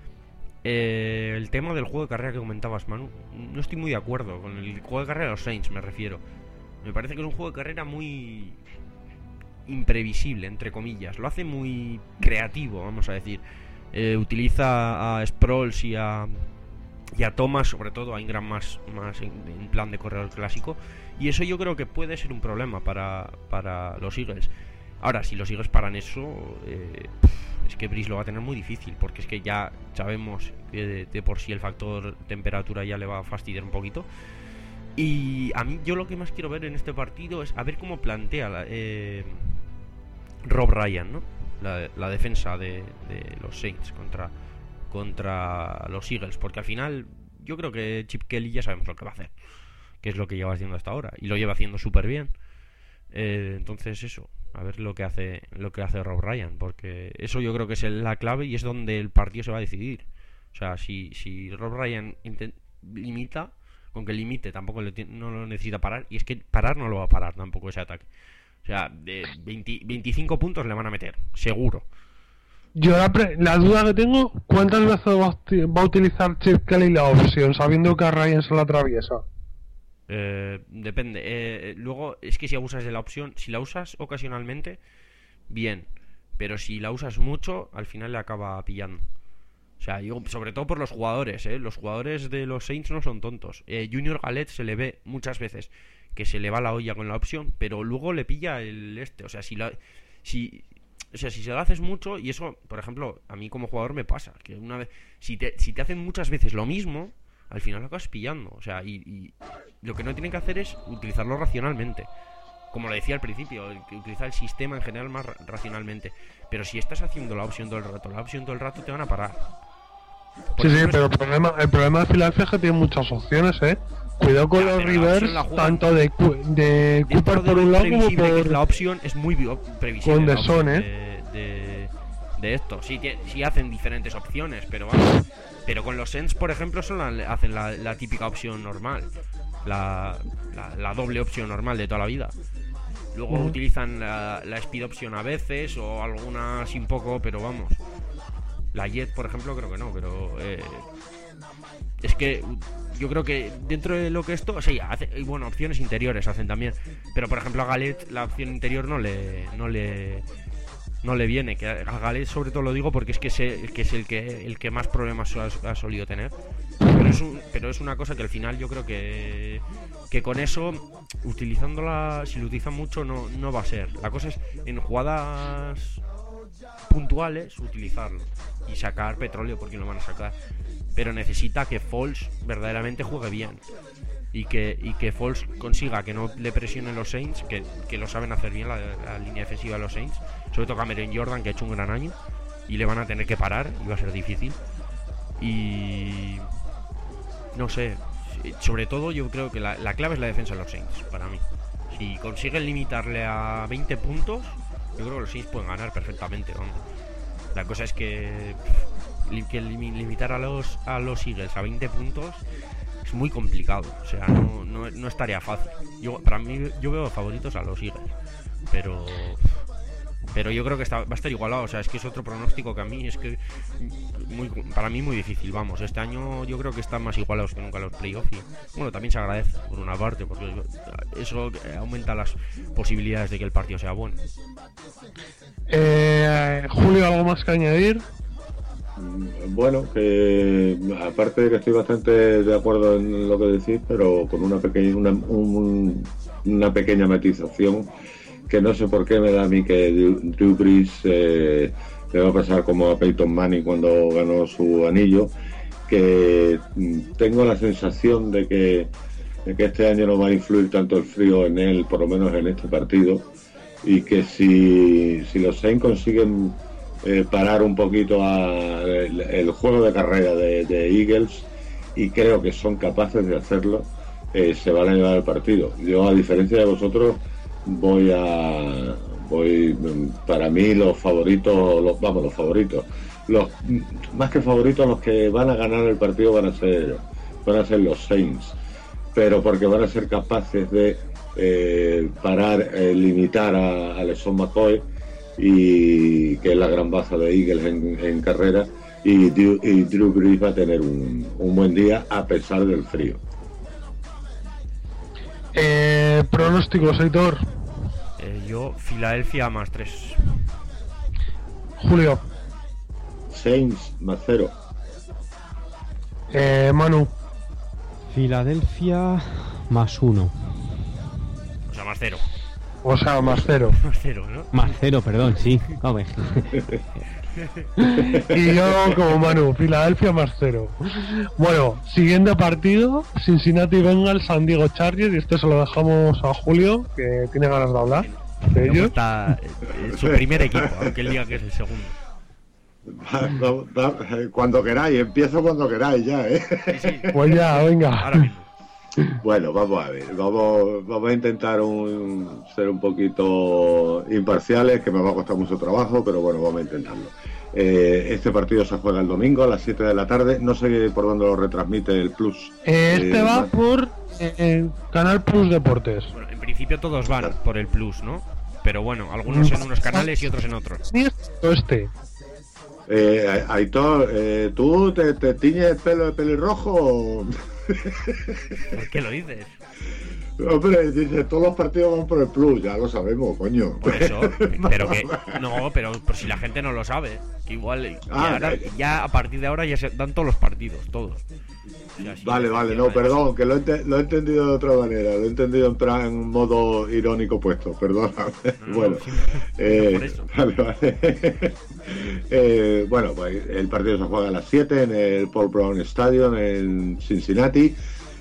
Speaker 3: Eh, el tema del juego de carrera que comentabas, Manu, no estoy muy de acuerdo con el juego de carrera de los Saints, me refiero. Me parece que es un juego de carrera muy imprevisible, entre comillas. Lo hace muy creativo, vamos a decir. Eh, utiliza a Sproles y a y a Thomas, sobre todo a Ingram más, más en, en plan de corredor clásico, y eso yo creo que puede ser un problema para, para los Eagles. Ahora, si los Eagles paran eso, eh, es que Breeze lo va a tener muy difícil, porque es que ya sabemos que de, de por sí el factor temperatura ya le va a fastidiar un poquito. Y a mí, yo lo que más quiero ver en este partido es a ver cómo plantea la, eh, Rob Ryan, ¿no? La, la defensa de, de los Saints contra contra los Eagles, porque al final yo creo que Chip Kelly ya sabemos lo que va a hacer, que es lo que lleva haciendo hasta ahora, y lo lleva haciendo súper bien. Eh, entonces eso, a ver lo que hace lo que hace Rob Ryan, porque eso yo creo que es el- la clave y es donde el partido se va a decidir. O sea, si, si Rob Ryan inten- limita, con que limite tampoco le ti- no lo necesita parar, y es que parar no lo va a parar tampoco ese ataque. O sea, de veinte, veinticinco puntos le van a meter, seguro.
Speaker 1: Yo la, pre- la duda que tengo, ¿cuántas veces va a, uti- va a utilizar Chip Kelly la opción, sabiendo que a Ryan se la atraviesa?
Speaker 3: Eh, depende. Eh, luego, es que si abusas de la opción, si la usas ocasionalmente, bien. Pero si la usas mucho, al final le acaba pillando. O sea, yo, sobre todo por los jugadores, ¿eh? Los jugadores de los Saints no son tontos. Eh, Junior Galette se le ve muchas veces que se le va la olla con la opción, pero luego le pilla el este. O sea, si la, si, o sea, si se lo haces mucho, y eso, por ejemplo, a mí como jugador me pasa, que una vez, si te, si te hacen muchas veces lo mismo, al final lo acabas pillando. O sea, y, y lo que no tienen que hacer es utilizarlo racionalmente. Como lo decía al principio, el que utiliza el sistema en general más ra- racionalmente. Pero si estás haciendo la opción todo el rato, la opción todo el rato, te van a parar. Por
Speaker 1: Sí, sí,
Speaker 3: ejemplo,
Speaker 1: pero el problema, el problema de Filadelfia es que tiene muchas opciones, ¿eh? Cuidado con
Speaker 3: Ya,
Speaker 1: los
Speaker 3: pero la
Speaker 1: Rivers,
Speaker 3: opción la juegan-
Speaker 1: tanto de, Cu- de
Speaker 3: dentro
Speaker 1: Cooper
Speaker 3: de
Speaker 1: por
Speaker 3: lo
Speaker 1: un lado como
Speaker 3: imprevisible que es
Speaker 1: por...
Speaker 3: la opción es muy bio- previsible.
Speaker 1: con
Speaker 3: la
Speaker 1: The
Speaker 3: opción
Speaker 1: Zone,
Speaker 3: de, de, de esto. Sí, tie- sí hacen diferentes opciones, pero vamos. Pero con los Sens, por ejemplo, son la- hacen la, la típica opción normal. La, la, la doble opción normal de toda la vida. Luego
Speaker 1: Ujú.
Speaker 3: utilizan la, la speed option a veces o alguna así un poco, pero vamos. La Jet, por ejemplo, creo que no, pero eh, es que yo creo que dentro de lo que esto, sí, hace, y bueno, opciones interiores hacen también, pero por ejemplo a Galette la opción interior no le no le no le viene, que a Galette sobre todo lo digo porque es que, se, que es el que el que más problemas ha, ha solido tener. Pero es un, pero es una cosa que al final yo creo que que con eso utilizándola, si lo utilizan mucho no no va a ser. La cosa es en jugadas puntuales utilizarlo y sacar petróleo porque lo van a sacar, pero necesita que Foles verdaderamente juegue bien y que y que Foles consiga que no le presionen los Saints, que, que lo saben hacer bien la, la línea defensiva de los Saints, sobre todo Cameron Jordan, que ha hecho un gran año y le van a tener que parar y va a ser difícil. Y no sé, sobre todo yo creo que la, la clave es la defensa de los Saints para mí. Si consiguen limitarle a veinte puntos, yo creo que los Saints pueden ganar perfectamente, vamos. La cosa es que, pff, que limi- limitar a los a los Eagles a veinte puntos es muy complicado. O sea, no, no, no es tarea fácil. Yo, para mí, yo veo favoritos a los Eagles, pero pero yo creo que está, va a estar igualado. O sea, es que es otro pronóstico que a mí es que muy, para mí muy difícil. Vamos, este año yo creo que están más igualados que nunca los playoffs. Y bueno, también se agradece por una parte, porque eso aumenta las posibilidades de que el partido sea bueno.
Speaker 1: Eh, Julio, ¿algo más que añadir?
Speaker 4: Bueno, que aparte de que estoy bastante de acuerdo en lo que decís, pero con una pequeña una, un- una pequeña matización, que no sé por qué me da a mí que Drew, Drew Brees eh, le va a pasar como a Peyton Manning cuando ganó su anillo, que mm, tengo la sensación de que, de que este año no va a influir tanto el frío en él, por lo menos en este partido, y que si, si los Saints consiguen eh, parar un poquito a el, el juego de carrera de, de Eagles, y creo que son capaces de hacerlo, eh, se van a llevar el partido. Yo, a diferencia de vosotros, voy a voy para mí los favoritos, los vamos los favoritos, los más que favoritos, los que van a ganar el partido van a ser van a ser los Saints, pero porque van a ser capaces de eh, parar, eh, limitar a, a LeSean McCoy, y que es la gran baza de Eagles en, en carrera, y Drew, y Drew Brees va a tener un, un buen día a pesar del frío.
Speaker 1: Eh, pronósticos, Heitor.
Speaker 3: Eh, yo, Filadelfia más tres.
Speaker 1: Julio.
Speaker 4: Saints más cero.
Speaker 1: Eh, Manu.
Speaker 2: Filadelfia más uno.
Speaker 3: O sea, más cero.
Speaker 1: O sea, más cero.
Speaker 3: Más cero, ¿no?
Speaker 2: Más cero, perdón, sí. Hombre.
Speaker 1: Y yo como Manu, Filadelfia más cero. Bueno, siguiente partido, Cincinnati Bengals, San Diego Chargers, y esto se lo dejamos a Julio, que tiene ganas de hablar de
Speaker 3: Me
Speaker 1: ellos.
Speaker 3: gusta eh, su primer equipo, aunque él diga que es el segundo.
Speaker 4: Cuando queráis, empiezo cuando queráis ya, ¿eh?
Speaker 3: Sí, sí,
Speaker 1: Pues ya, venga.
Speaker 3: ahora mismo.
Speaker 4: Bueno, vamos a ver, vamos, vamos a intentar un, ser un poquito imparciales, que me va a costar mucho trabajo, pero bueno, vamos a intentarlo. Eh, este partido se juega el domingo a las siete de la tarde, no sé por dónde lo retransmite el Plus.
Speaker 1: Eh, este
Speaker 4: eh,
Speaker 1: va
Speaker 4: más...
Speaker 1: por eh, Canal Plus Deportes.
Speaker 3: Bueno, en principio todos van por el Plus, ¿no? Pero bueno, algunos en unos canales y otros en otros.
Speaker 1: Sí, este.
Speaker 4: Eh, Aitor, eh, ¿tú te, te tiñes el pelo de pelirrojo?
Speaker 3: ¿Por qué lo dices?
Speaker 4: Hombre, dice, todos los partidos van por el Plus, ya lo sabemos, coño.
Speaker 3: Por eso, pero que no, pero por si la gente no lo sabe, que igual
Speaker 4: Ah,
Speaker 3: ya, ahora-
Speaker 4: eh.
Speaker 3: ya a partir de ahora ya se dan todos los partidos, todos. O sea, sí,
Speaker 4: Vale,
Speaker 3: sí,
Speaker 4: vale,
Speaker 3: sí,
Speaker 4: no,
Speaker 3: además-
Speaker 4: perdón, que lo he, ente- lo he entendido de otra manera, lo he entendido en plan modo irónico puesto, perdona.
Speaker 3: No, no,
Speaker 4: bueno,
Speaker 3: sí,
Speaker 4: eh,
Speaker 3: por eso.
Speaker 4: vale, vale. eh, bueno, pues el partido se juega a las siete en el Paul Brown Stadium en Cincinnati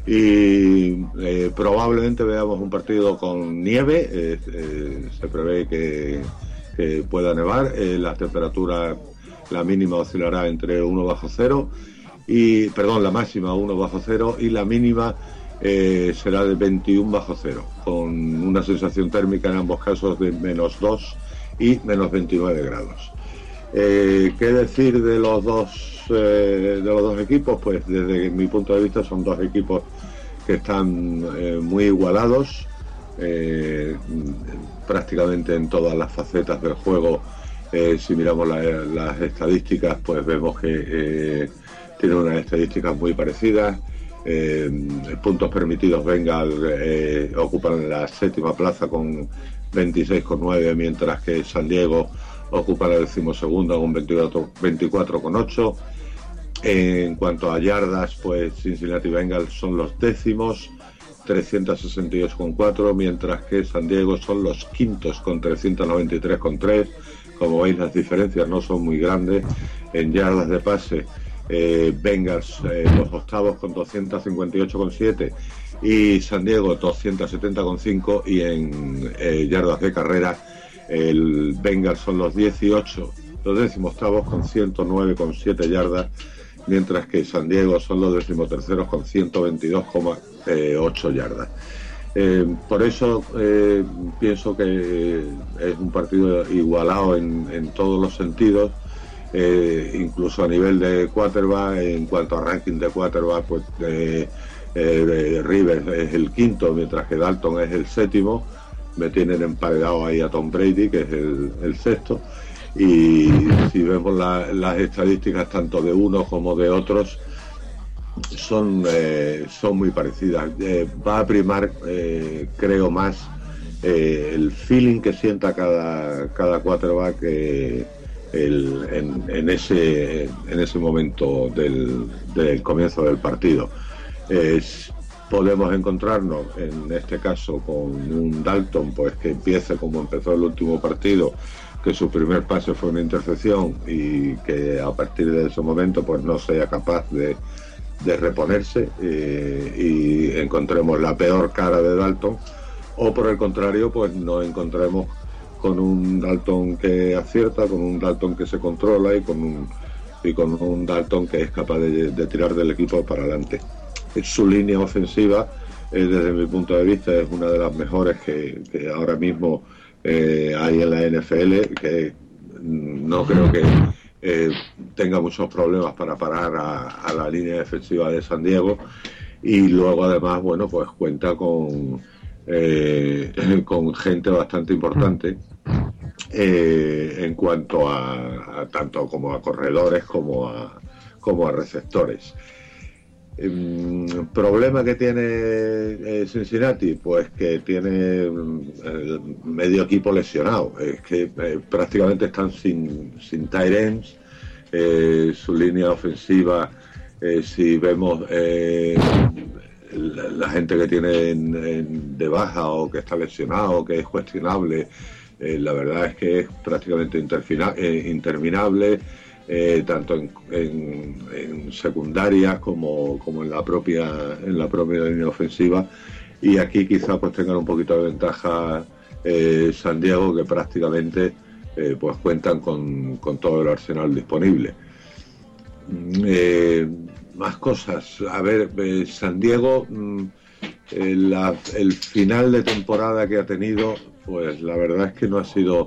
Speaker 4: y eh, probablemente veamos un partido con nieve, eh, eh, se prevé que, que pueda nevar, eh, la temperatura, la mínima oscilará entre uno bajo cero y, perdón, la máxima uno bajo cero y la mínima eh, será de veintiuno bajo cero, con una sensación térmica en ambos casos de menos dos y menos veintinueve grados. Eh, ¿Qué decir de los dos eh, de los dos equipos? Pues desde mi punto de vista son dos equipos que están eh, muy igualados, eh, prácticamente en todas las facetas del juego. Eh, si miramos la, las estadísticas, pues vemos que eh, tienen unas estadísticas muy parecidas. Eh, puntos permitidos, Bengal eh, ocupan la séptima plaza con veintiséis coma nueve, mientras que San Diego ocupa la decimosegunda con veinticuatro coma ocho. En cuanto a yardas, pues Cincinnati Bengals son los décimos, trescientos sesenta y ocho coma cuatro, mientras que San Diego son los quintos con trescientos noventa y tres coma tres. Como veis, las diferencias no son muy grandes. En yardas de pase, eh, Bengals eh, los octavos con doscientos cincuenta y ocho coma siete y San Diego doscientos setenta coma cinco, y en eh, yardas de carrera el Bengals son los dieciocho, los decimoctavos con ciento nueve coma siete yardas, mientras que San Diego son los decimoterceros con ciento veintidós coma ocho yardas. Eh, por eso eh, pienso que es un partido igualado en, en todos los sentidos, eh, incluso a nivel de quarterback. En cuanto a ranking de quarterback, pues eh, eh, Rivers es el quinto, mientras que Dalton es el séptimo. Me tienen emparedado ahí a Tom Brady, que es el, el sexto. Y si vemos la, las estadísticas tanto de unos como de otros, son eh, son muy parecidas. Eh, va a primar, eh, creo, más eh, el feeling que sienta cada cada quarterback eh, el, en, en ese en ese momento del, del comienzo del partido. Eh, podemos encontrarnos en este caso con un Dalton, pues que empiece como empezó el último partido, que su primer pase fue una intercepción y que a partir de ese momento pues no sea capaz de de reponerse eh, y encontremos la peor cara de Dalton, o por el contrario pues nos encontremos con un Dalton que acierta, con un Dalton que se controla y con un y con un Dalton que es capaz de, de tirar del equipo para adelante. Su línea ofensiva, eh, desde mi punto de vista, es una de las mejores que, que ahora mismo eh, hay en la N F L, que no creo que Eh, tenga muchos problemas para parar a, a la línea defensiva de San Diego, y luego además, bueno, pues cuenta con eh, con gente bastante importante eh, en cuanto a, a tanto como a corredores como a como a receptores. Eh, problema que tiene eh, Cincinnati, pues que tiene eh, medio equipo lesionado, es que eh, prácticamente están sin, sin tight ends. Eh, su línea ofensiva, eh, si vemos eh, la, la gente que tiene en, en, de baja o que está lesionado, que es cuestionable, eh, la verdad es que es prácticamente interfina, eh, interminable. Eh, tanto en, en, en secundarias como, como en la propia en la propia línea ofensiva, y aquí quizá pues tengan un poquito de ventaja eh, San Diego, que prácticamente eh, pues cuentan con, con todo el arsenal disponible. Eh, más cosas, a ver, eh, San Diego, mm, eh, la, el final de temporada que ha tenido, pues la verdad es que no ha sido...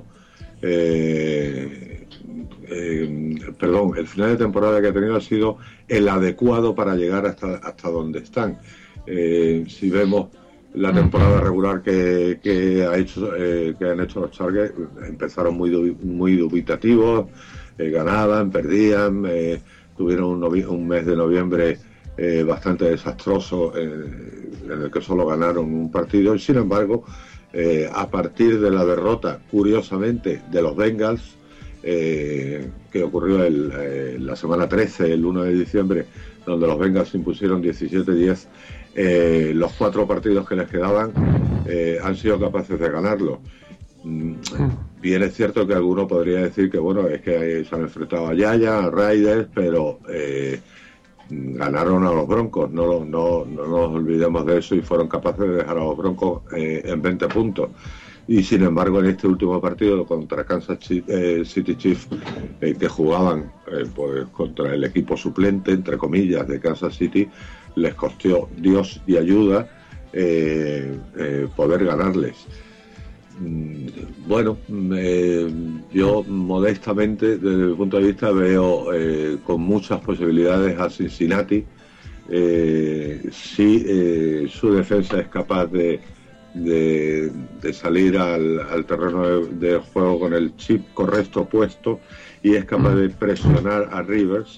Speaker 4: Eh, eh, perdón, el final de temporada que ha tenido ha sido el adecuado para llegar hasta, hasta donde están. Eh, si vemos la temporada regular que, que, ha hecho, eh, que han hecho los Chargers, empezaron muy, muy dubitativos, eh, ganaban, perdían, eh, tuvieron un, novi- un mes de noviembre eh, bastante desastroso, eh, en el que solo ganaron un partido, y sin embargo, eh, a partir de la derrota, curiosamente, de los Bengals, eh, que ocurrió el, eh, la semana trece, el uno de diciembre, donde los Bengals impusieron diecisiete diez, eh, los cuatro partidos que les quedaban eh, han sido capaces de ganarlo. Bien es cierto que alguno podría decir que bueno, es que se han enfrentado a Yaya, a Raiders, pero eh, ganaron a los Broncos, no, no, no nos olvidemos de eso, y fueron capaces de dejar a los Broncos eh, en veinte puntos. Y sin embargo, en este último partido contra Kansas City Chiefs, eh, que jugaban eh, pues contra el equipo suplente, entre comillas, de Kansas City, les costó Dios y ayuda eh, eh, poder ganarles. Bueno, eh, yo modestamente, desde mi punto de vista, veo eh, con muchas posibilidades a Cincinnati. Eh, si eh, su defensa es capaz de, de, de salir al, al terreno de, de juego con el chip correcto puesto, y es capaz de presionar a Rivers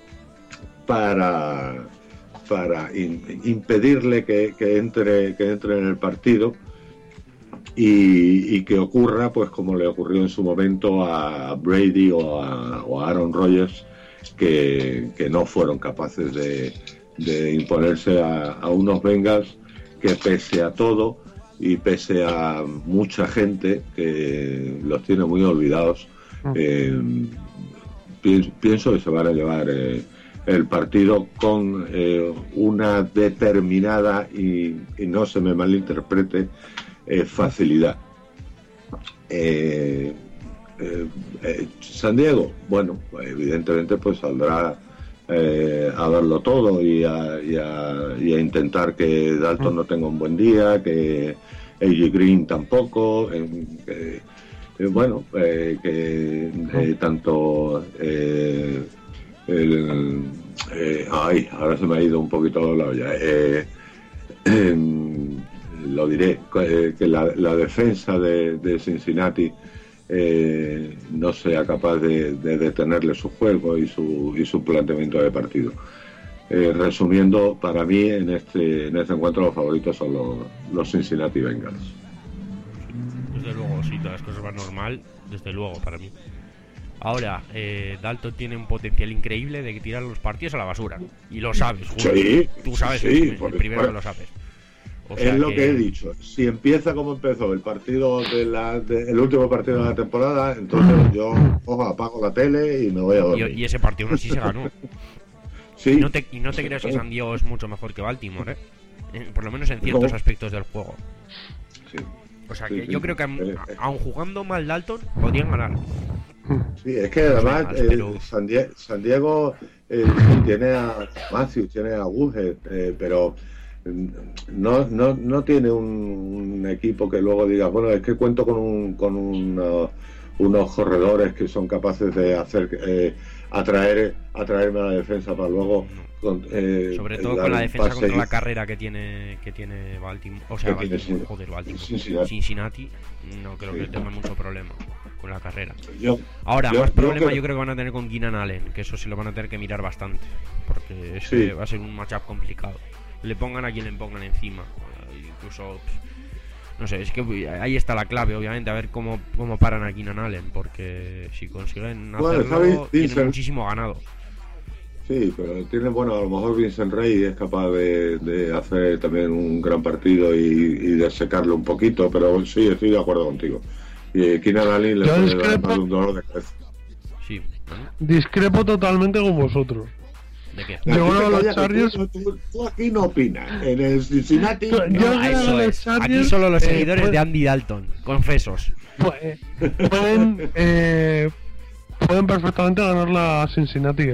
Speaker 4: para, para in, impedirle que, que, entre, que entre en el partido. Y, y que ocurra pues como le ocurrió en su momento a Brady o a, o a Aaron Rodgers, que, que no fueron capaces de, de imponerse a, a unos Bengals que, pese a todo y pese a mucha gente que los tiene muy olvidados, eh, pienso, pienso que se van a llevar eh, el partido con eh, una determinada y, y no se me malinterprete, Eh, facilidad. Eh, eh, eh, San Diego, bueno, evidentemente pues saldrá eh, a darlo todo y a, y, a, y a intentar que Dalton no tenga un buen día, que A J Green tampoco, eh, que, eh, bueno, eh, que eh, tanto eh, el, eh, ay, ahora se me ha ido un poquito la olla. Eh, eh, lo diré, que la, la defensa de, de Cincinnati eh, no sea capaz de, de detenerle su juego y su, y su planteamiento de partido. Eh, resumiendo, para mí en este, en este encuentro los favoritos son los, los Cincinnati Bengals.
Speaker 3: Desde luego, si todas las cosas van normal, desde luego para mí. Ahora, eh, Dalton tiene un potencial increíble de tirar los partidos a la basura. Y lo sabes, Julio.
Speaker 4: Sí,
Speaker 3: tú sabes,
Speaker 4: sí,
Speaker 3: el,
Speaker 4: por,
Speaker 3: el primero
Speaker 4: por,
Speaker 3: que lo sabes. O sea
Speaker 4: es lo
Speaker 3: que...
Speaker 4: que he dicho. Si empieza como empezó el partido de la, de, el último partido de la temporada, entonces yo ojo, apago la tele y me voy a dormir.
Speaker 3: Y, y ese partido no sí se ganó.
Speaker 4: Sí.
Speaker 3: Y no te, y no te creas que San Diego es mucho mejor que Baltimore, ¿eh? Eh, por lo menos en ciertos
Speaker 4: no.
Speaker 3: aspectos del juego.
Speaker 4: Sí.
Speaker 3: O sea
Speaker 4: Sí,
Speaker 3: que
Speaker 4: sí.
Speaker 3: yo creo que
Speaker 4: Eh,
Speaker 3: a, aun jugando mal Dalton podrían ganar.
Speaker 4: Sí, es que además
Speaker 3: más,
Speaker 4: eh,
Speaker 3: pero...
Speaker 4: San Diego, San Diego eh, sí, tiene a Matthews, tiene a Woodhead, eh, pero no, no, no tiene un, un equipo que luego diga, bueno, es que cuento con un, con un, uh, unos corredores que son capaces de hacer eh, atraer atraerme a la defensa para luego con, eh,
Speaker 3: sobre todo con la defensa contra la carrera que tiene que tiene Baltimore, o sea, Baltimore, tiene, joder, Baltimore, Cincinnati. Cincinnati, no creo sí. que tenga mucho problema con la carrera. Yo, Ahora, yo, más problema yo, que... yo creo que van a tener con Keenan Allen, que eso sí lo van a tener que mirar bastante, porque es sí. va a ser un matchup complicado. Le pongan a quien le pongan encima, incluso no sé, es que ahí está la clave, obviamente, a ver cómo, cómo paran a Keenan Allen, porque si consiguen hacerlo, bueno, tienen muchísimo ganado.
Speaker 4: Sí, pero tiene, bueno, a lo mejor Vincent Rey es capaz de, de hacer también un gran partido y, y de secarlo un poquito, pero sí, estoy de acuerdo contigo. Y Keenan Allen le puede dar más un dolor de cabeza.
Speaker 3: Sí, ¿no?
Speaker 1: Discrepo totalmente con vosotros.
Speaker 3: ¿De qué?
Speaker 1: Yo creo que los Chargers...
Speaker 4: Tú, tú, tú aquí no opinas. En el Cincinnati...
Speaker 1: Yo
Speaker 3: no,
Speaker 1: creo
Speaker 3: eso
Speaker 1: que
Speaker 3: es.
Speaker 1: Chargers,
Speaker 3: aquí solo los
Speaker 1: eh,
Speaker 3: seguidores
Speaker 1: puede...
Speaker 3: de Andy Dalton, confesos.
Speaker 1: Pueden, eh, pueden perfectamente ganar la Cincinnati, ¿eh?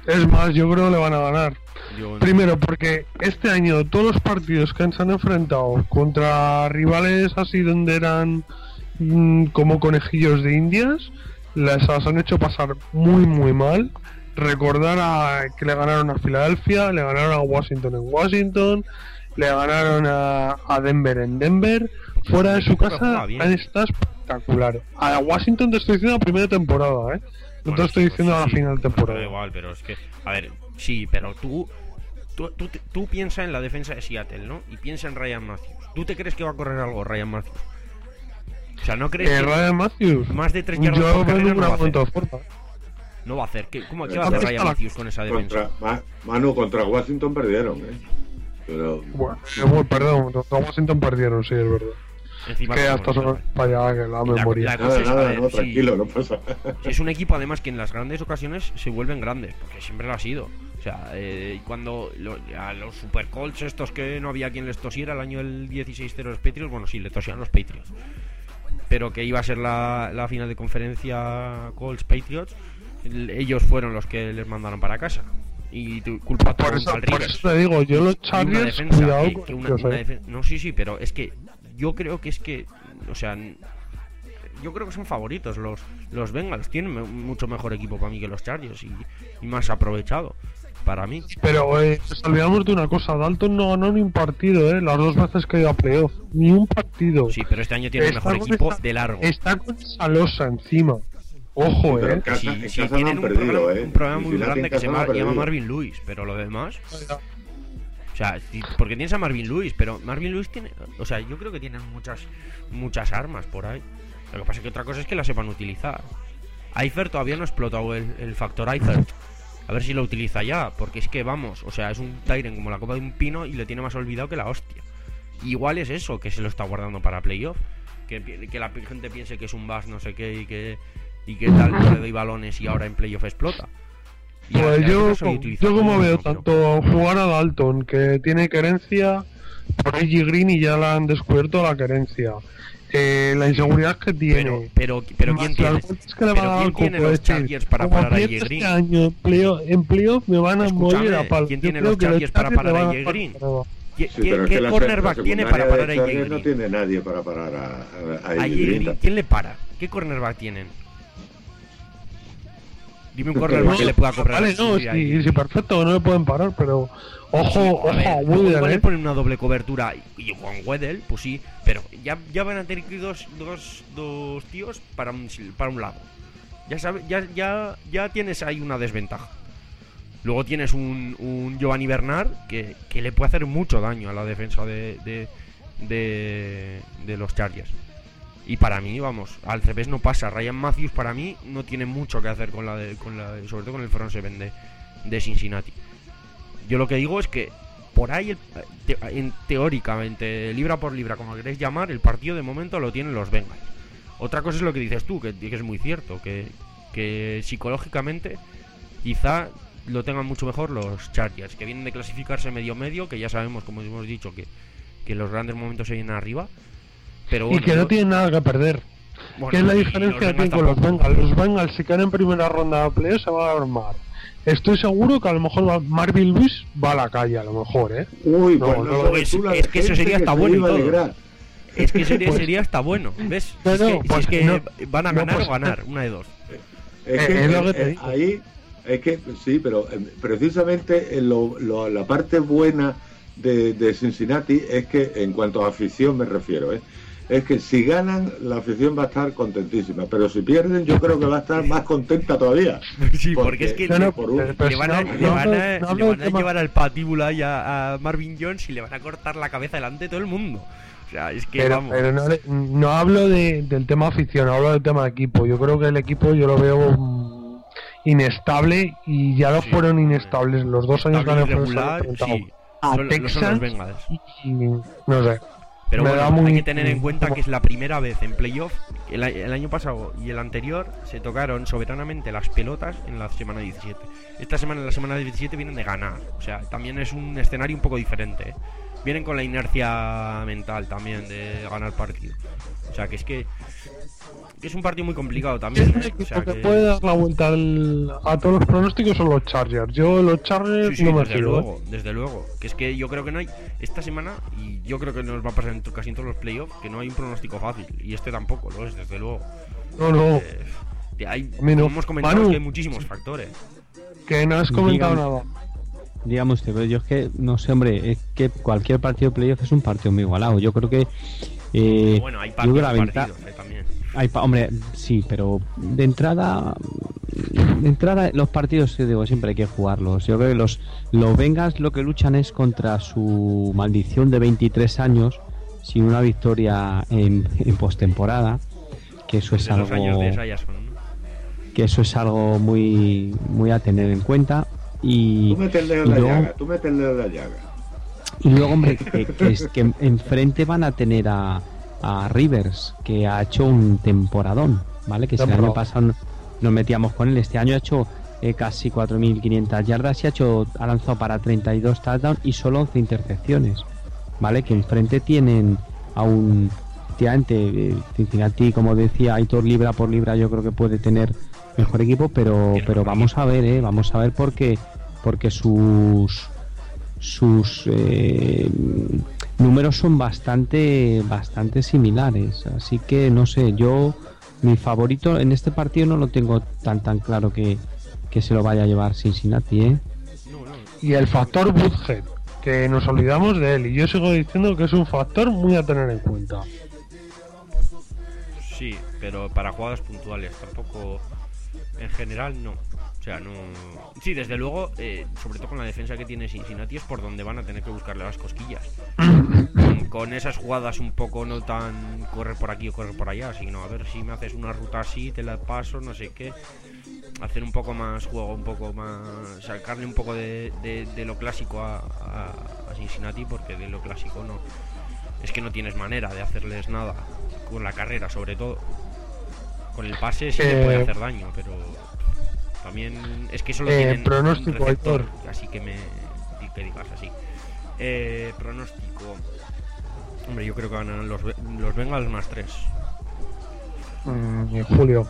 Speaker 1: Es más, yo creo que le van a ganar.
Speaker 3: Yo-
Speaker 1: Primero, porque este año todos los partidos que se han enfrentado contra rivales así donde eran mm, como conejillos de indias, les las han hecho pasar muy muy mal. Recordar a, que le ganaron a Filadelfia, le ganaron a Washington en Washington, le ganaron a, a Denver en Denver. Fuera de su
Speaker 3: equipo que
Speaker 1: casa
Speaker 3: juega bien.
Speaker 1: han estado espectacular. A Washington te estoy diciendo la primera temporada, ¿eh? No
Speaker 3: Bueno,
Speaker 1: te estoy
Speaker 3: pues
Speaker 1: diciendo a la
Speaker 3: sí,
Speaker 1: final de
Speaker 3: pero
Speaker 1: temporada.
Speaker 3: Da igual, pero es que, a ver, sí, pero tú, tú, tú, tú piensa en la defensa de Seattle, ¿no? Y piensa en Ryan Matthews. ¿Tú te crees que va a correr algo Ryan Matthews? O sea, ¿no crees
Speaker 1: Eh,
Speaker 3: que
Speaker 1: Ryan Matthews,
Speaker 3: más de tres yardas
Speaker 1: yo
Speaker 3: por
Speaker 1: veo
Speaker 3: carrera
Speaker 1: un
Speaker 3: no va a hacer?
Speaker 1: momento de forma.
Speaker 3: No va a hacer. ¿Qué, cómo, ¿qué
Speaker 4: Eh,
Speaker 3: va a hacer
Speaker 1: ¿dónde
Speaker 3: Ryan
Speaker 1: está la-
Speaker 3: Matthews con esa defensa?
Speaker 4: Contra, Ma- Manu, contra Washington perdieron, ¿eh? Pero
Speaker 1: Bueno, eh, bueno, perdón, contra Washington perdieron, sí, es verdad.
Speaker 3: Encima
Speaker 1: Que
Speaker 3: como
Speaker 1: hasta
Speaker 3: no,
Speaker 1: son para allá que la
Speaker 3: la-
Speaker 1: memoria.
Speaker 3: la-
Speaker 4: nada,
Speaker 3: Pues es, a
Speaker 4: nada,
Speaker 3: ver,
Speaker 4: no,
Speaker 3: sí.
Speaker 4: tranquilo, no pasa nada.
Speaker 3: Es un equipo además que en las grandes ocasiones se vuelven grandes, porque siempre lo ha sido. O sea, eh, cuando lo- a los Super Colts estos que no había quien les tosiera el año del dieciséis cero los Patriots, bueno, sí, le tosían los Patriots. Pero que iba a ser la, la final de conferencia Colts-Patriots, el- ellos fueron los que les mandaron para casa. Y tu, culpa a
Speaker 1: Por
Speaker 3: todo
Speaker 1: eso,
Speaker 3: al
Speaker 1: por
Speaker 3: Rivers.
Speaker 1: eso te digo, yo los
Speaker 3: Y una
Speaker 1: Chargers,
Speaker 3: defensa
Speaker 1: cuidado
Speaker 3: que-
Speaker 1: con
Speaker 3: que una-
Speaker 1: ellos,
Speaker 3: una
Speaker 1: eh.
Speaker 3: defen- No, sí, sí, pero es que yo creo que es que, o sea, n- yo creo que son favoritos los los Bengals. Tienen me- mucho mejor equipo para mí que los Chargers y, y más aprovechado para mí.
Speaker 1: Pero eh, nos olvidamos de una cosa, Dalton no ganó ni un partido, eh, las dos veces que iba a playoff, ni un partido.
Speaker 3: Sí, pero este año tiene el
Speaker 1: Está
Speaker 3: mejor
Speaker 1: con
Speaker 3: equipo
Speaker 1: esta-
Speaker 3: de largo.
Speaker 1: Está con esa losa encima. Ojo,
Speaker 4: Pero en
Speaker 1: eh.
Speaker 4: casa,
Speaker 3: Sí,
Speaker 4: en
Speaker 3: sí,
Speaker 4: casa no
Speaker 3: tienen
Speaker 4: han
Speaker 3: un
Speaker 4: perdido,
Speaker 3: problema,
Speaker 4: ¿eh?
Speaker 3: un problema muy
Speaker 4: Cincinnati
Speaker 3: grande
Speaker 4: en
Speaker 3: que se
Speaker 4: casa no ha
Speaker 3: llama, llama
Speaker 4: perdido.
Speaker 3: Marvin Lewis, pero lo demás, o sea, sí, porque tienes a Marvin Lewis, pero Marvin Lewis tiene, o sea, yo creo que tienen muchas muchas armas por ahí. Lo que pasa es que otra cosa es que la sepan utilizar. Eifert todavía no ha explotado el, el factor Eifert. A ver si lo utiliza ya, porque es que vamos, o sea, es un Tyren como la copa de un pino y le tiene más olvidado que la hostia. Igual es eso, que se lo está guardando para playoff, que, pi- que la gente piense que es un bus no sé qué y que y que tal, yo le doy balones y ahora en playoff explota. Y a-
Speaker 1: Pues
Speaker 3: a veces
Speaker 1: yo,
Speaker 3: no sabe utilizar
Speaker 1: yo como
Speaker 3: ninguno,
Speaker 1: veo
Speaker 3: pero-
Speaker 1: tanto jugar a Dalton, que tiene querencia por A J Green y ya la han descubierto la querencia. Eh, la inseguridad que tiene.
Speaker 3: Pero, pero, pero
Speaker 1: más
Speaker 3: ¿quién tiene?
Speaker 1: las vueltas que le van a
Speaker 3: Pero
Speaker 1: dar
Speaker 3: ¿quién
Speaker 1: al
Speaker 3: tiene
Speaker 1: coco,
Speaker 3: los
Speaker 1: es decir,
Speaker 3: Chargers para
Speaker 1: como
Speaker 3: parar a
Speaker 1: pierde
Speaker 3: A J Green?
Speaker 1: Este año en playoff, en playoff me van a
Speaker 3: Escúchame,
Speaker 1: morir a palo.
Speaker 3: ¿quién
Speaker 1: Yo
Speaker 3: tiene
Speaker 1: creo
Speaker 3: los
Speaker 1: que
Speaker 3: Chargers para
Speaker 1: Chargers
Speaker 3: parar
Speaker 1: le
Speaker 3: a
Speaker 1: van
Speaker 3: A J
Speaker 1: parar
Speaker 3: Green?
Speaker 1: todo.
Speaker 3: ¿Qué,
Speaker 4: Sí,
Speaker 3: qué-
Speaker 4: pero es
Speaker 3: qué
Speaker 4: que la-
Speaker 3: cornerback
Speaker 4: la
Speaker 3: tiene para
Speaker 4: secundaria
Speaker 3: parar a
Speaker 4: de
Speaker 3: A J
Speaker 4: Chargers no
Speaker 3: Green?
Speaker 4: tiene nadie para parar a, a, a
Speaker 3: A
Speaker 4: AJ
Speaker 3: J
Speaker 4: Green.
Speaker 3: Green, ¿quién le para? ¿Qué cornerback tienen? Dime un
Speaker 4: Pero
Speaker 3: cornerback
Speaker 4: no,
Speaker 3: que le pueda cobrar.
Speaker 1: Vale, no,
Speaker 3: sí, a
Speaker 1: sí,
Speaker 3: J
Speaker 1: sí, perfecto, no le pueden parar, pero ojo,
Speaker 3: Sí,
Speaker 1: ojo
Speaker 3: a ver,
Speaker 1: a
Speaker 3: luego
Speaker 1: Woodard,
Speaker 3: igual le
Speaker 1: eh.
Speaker 3: ponen una doble cobertura y con Weddell, pues sí, pero ya, ya van a tener que ir dos, dos, dos tíos para un, para un lado. Ya sabes, ya, ya, ya tienes ahí una desventaja. Luego tienes un, un Giovanni Bernard que, que le puede hacer mucho daño a la defensa de, de, de, de los Chargers. Y para mí, vamos, al revés no pasa. Ryan Matthews para mí no tiene mucho que hacer con la, de, con la de- sobre todo con el front seven de, de Cincinnati. Yo lo que digo es que por ahí, el- te- en, teóricamente, libra por libra, como queréis llamar, el partido de momento lo tienen los Bengals. Otra cosa es lo que dices tú, que, que es muy cierto, que, que psicológicamente quizá lo tengan mucho mejor los Chargers, que vienen de clasificarse medio-medio, que ya sabemos, como hemos dicho, que, que los grandes momentos se vienen arriba. Pero
Speaker 1: Y
Speaker 3: bueno,
Speaker 1: que
Speaker 3: yo-
Speaker 1: no tienen nada que perder.
Speaker 3: bueno,
Speaker 1: ¿Qué es la
Speaker 3: y
Speaker 1: diferencia que
Speaker 3: los
Speaker 1: tienen
Speaker 3: Bengals
Speaker 1: con los
Speaker 3: tampoco.
Speaker 1: Bengals? Los Bengals, si quedan en primera ronda de playoff, se van a armar. Estoy seguro que a lo mejor va- Marvin Lewis va a la calle, a lo mejor, ¿eh?
Speaker 4: Uy,
Speaker 1: No,
Speaker 4: bueno,
Speaker 1: no,
Speaker 4: sabes
Speaker 3: es-
Speaker 4: tú la
Speaker 3: es que eso
Speaker 4: gente
Speaker 3: sería hasta
Speaker 4: se
Speaker 3: bueno y
Speaker 4: iba a
Speaker 3: todo.
Speaker 4: alegrar.
Speaker 3: Es que sería,
Speaker 1: Pues-
Speaker 3: sería hasta bueno, ¿ves?
Speaker 1: No,
Speaker 3: Si es
Speaker 1: no,
Speaker 3: que, si
Speaker 1: pues
Speaker 3: es que
Speaker 1: no.
Speaker 3: van a
Speaker 1: No,
Speaker 3: ganar
Speaker 1: pues-
Speaker 3: o ganar, una de dos.
Speaker 4: Es
Speaker 1: Eh,
Speaker 4: que
Speaker 1: es lo que
Speaker 4: eh,
Speaker 1: te
Speaker 4: eh,
Speaker 1: digo.
Speaker 4: ahí, es que sí, pero eh, precisamente eh, lo- lo- la parte buena de, de Cincinnati es que, en cuanto a afición me refiero, ¿eh? es que si ganan, la afición va a estar contentísima, pero si pierden, yo creo que va a estar más contenta todavía.
Speaker 3: Sí, porque es que
Speaker 1: No, no,
Speaker 4: por un-
Speaker 1: pero
Speaker 3: le
Speaker 1: si
Speaker 3: van a,
Speaker 1: no-
Speaker 3: le
Speaker 1: no
Speaker 3: van
Speaker 1: hablo-
Speaker 3: a-
Speaker 1: no
Speaker 3: le
Speaker 1: hablo
Speaker 3: van
Speaker 1: del
Speaker 3: a
Speaker 1: tema-
Speaker 3: llevar al patíbula y a, a Marvin Jones y le van a cortar la cabeza delante de todo el mundo. O sea, es que
Speaker 1: Pero,
Speaker 3: vamos.
Speaker 1: pero no, le- no hablo de, del tema afición, hablo del tema equipo. Yo creo que el equipo yo lo veo mm, inestable y ya lo
Speaker 3: Sí,
Speaker 1: fueron
Speaker 3: hombre.
Speaker 1: inestables los dos años que han
Speaker 3: Estable,
Speaker 1: enfrentado
Speaker 3: irregular, sí.
Speaker 1: a
Speaker 3: Son- lo son los
Speaker 1: Texans
Speaker 3: Bengals.
Speaker 1: y, y no sé.
Speaker 3: Pero
Speaker 1: me
Speaker 3: bueno,
Speaker 1: da muy-
Speaker 3: hay que tener en cuenta que es la primera vez en playoff. El, a- el año pasado y el anterior se tocaron soberanamente las pelotas en la semana diecisiete. Esta semana, en la semana diecisiete, vienen de ganar. O sea, también es un escenario un poco diferente. ¿eh? vienen con la inercia mental también de ganar partido. O sea, que es que, que es un partido muy complicado también, ¿eh? O sea,
Speaker 1: Lo que
Speaker 3: que...
Speaker 1: puede dar la vuelta al, a todos los pronósticos son los Chargers. Yo los Chargers
Speaker 3: Sí, sí,
Speaker 1: no me
Speaker 3: desde
Speaker 1: fío,
Speaker 3: luego,
Speaker 1: ¿eh?
Speaker 3: desde luego. Que es que yo creo que no hay, esta semana, y yo creo que nos va a pasar en to- casi en todos los playoffs, que no hay un pronóstico fácil. Y este tampoco lo es, desde luego.
Speaker 1: No, no,
Speaker 3: Eh, que hay,
Speaker 1: A mí no.
Speaker 3: como hemos comentado,
Speaker 1: Manu.
Speaker 3: es que hay muchísimos factores.
Speaker 1: que no has comentado
Speaker 2: Dígame.
Speaker 1: nada.
Speaker 2: Dígame usted, pero yo es que, no sé, hombre, es que cualquier partido de playoff es un partido muy igualado. Yo creo que... Eh,
Speaker 3: Pero bueno, hay
Speaker 2: yo creo que
Speaker 3: partidos,
Speaker 2: la venta-
Speaker 3: partidos, eh, también.
Speaker 2: hay pa- hombre, sí, pero de entrada... De entrada, los partidos, eh, digo, siempre hay que jugarlos. Yo creo que los, los Bengals lo que luchan es contra su maldición de veintitrés años sin una victoria en, en postemporada, que eso es
Speaker 3: Desde los años de
Speaker 2: algo...
Speaker 3: esa ya son, ¿no?
Speaker 2: que eso es algo muy muy a tener en cuenta y,
Speaker 4: Tú metes el dedo en
Speaker 2: y
Speaker 4: la
Speaker 2: luego,
Speaker 4: llaga, tú metes el dedo en la llaga.
Speaker 2: y luego, hombre, que, que, es, que enfrente van a tener a, a Rivers, que ha hecho un temporadón, ¿vale? Que si el año
Speaker 1: Temporada.
Speaker 2: pasado no- nos metíamos con él, este año ha hecho eh, casi cuatro mil quinientas yardas y ha hecho ha lanzado para treinta y dos touchdowns y solo once intercepciones, ¿vale? Que enfrente tienen a un efectivamente, eh, Cincinnati, como decía Aitor, libra por libra yo creo que puede tener mejor equipo, pero
Speaker 3: Tiene
Speaker 2: pero
Speaker 3: mejor
Speaker 2: vamos
Speaker 3: equipo.
Speaker 2: a ver, eh, vamos a ver porque porque sus sus eh, números son bastante bastante similares, así que no sé, yo mi favorito en este partido no lo tengo tan tan claro que, que se lo vaya a llevar Cincinnati, ¿eh?
Speaker 3: No, no.
Speaker 1: Y el factor Woodhead, que nos olvidamos de él. Y yo sigo diciendo que es un factor muy a tener en cuenta.
Speaker 3: Sí, pero para jugadas puntuales, tampoco. En general, no. O sea, no. Sí, desde luego, eh, sobre todo con la defensa que tiene Cincinnati, es por donde van a tener que buscarle las cosquillas. Con, con esas jugadas un poco no tan correr por aquí o correr por allá, sino a ver si me haces una ruta así, te la paso, no sé qué. Hacer un poco más juego, un poco más. Sacarle un poco de, de, de lo clásico a, a, a Cincinnati, porque de lo clásico no. Es que no tienes manera de hacerles nada. Con la carrera, sobre todo. Con el pase sí que
Speaker 1: Eh,
Speaker 3: puede hacer daño, pero también es que solo
Speaker 1: eh,
Speaker 3: tienen
Speaker 1: pronóstico,
Speaker 3: un receptor,
Speaker 1: Aitor.
Speaker 3: así que me que digas así. Eh, pronóstico. Hombre, yo creo que ganan los, los Bengals más tres.
Speaker 1: Mm, en julio.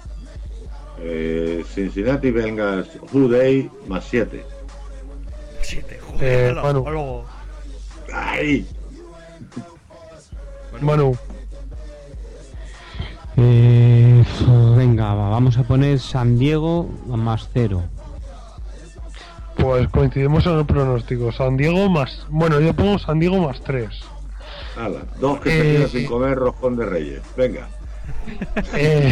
Speaker 4: Eh, Cincinnati Bengals Who Day más siete.
Speaker 3: siete,
Speaker 1: Eh,
Speaker 3: joder,
Speaker 1: Manu.
Speaker 3: luego.
Speaker 4: ¡Ay!
Speaker 1: Manu,
Speaker 2: Eh, venga, va, vamos a poner San Diego a más cero.
Speaker 1: pues coincidimos en el pronóstico. San Diego más. Bueno, yo pongo San Diego más tres.
Speaker 4: Nada, dos que se
Speaker 1: Eh,
Speaker 4: quedan sin comer roscón de reyes. Venga.
Speaker 1: Eh,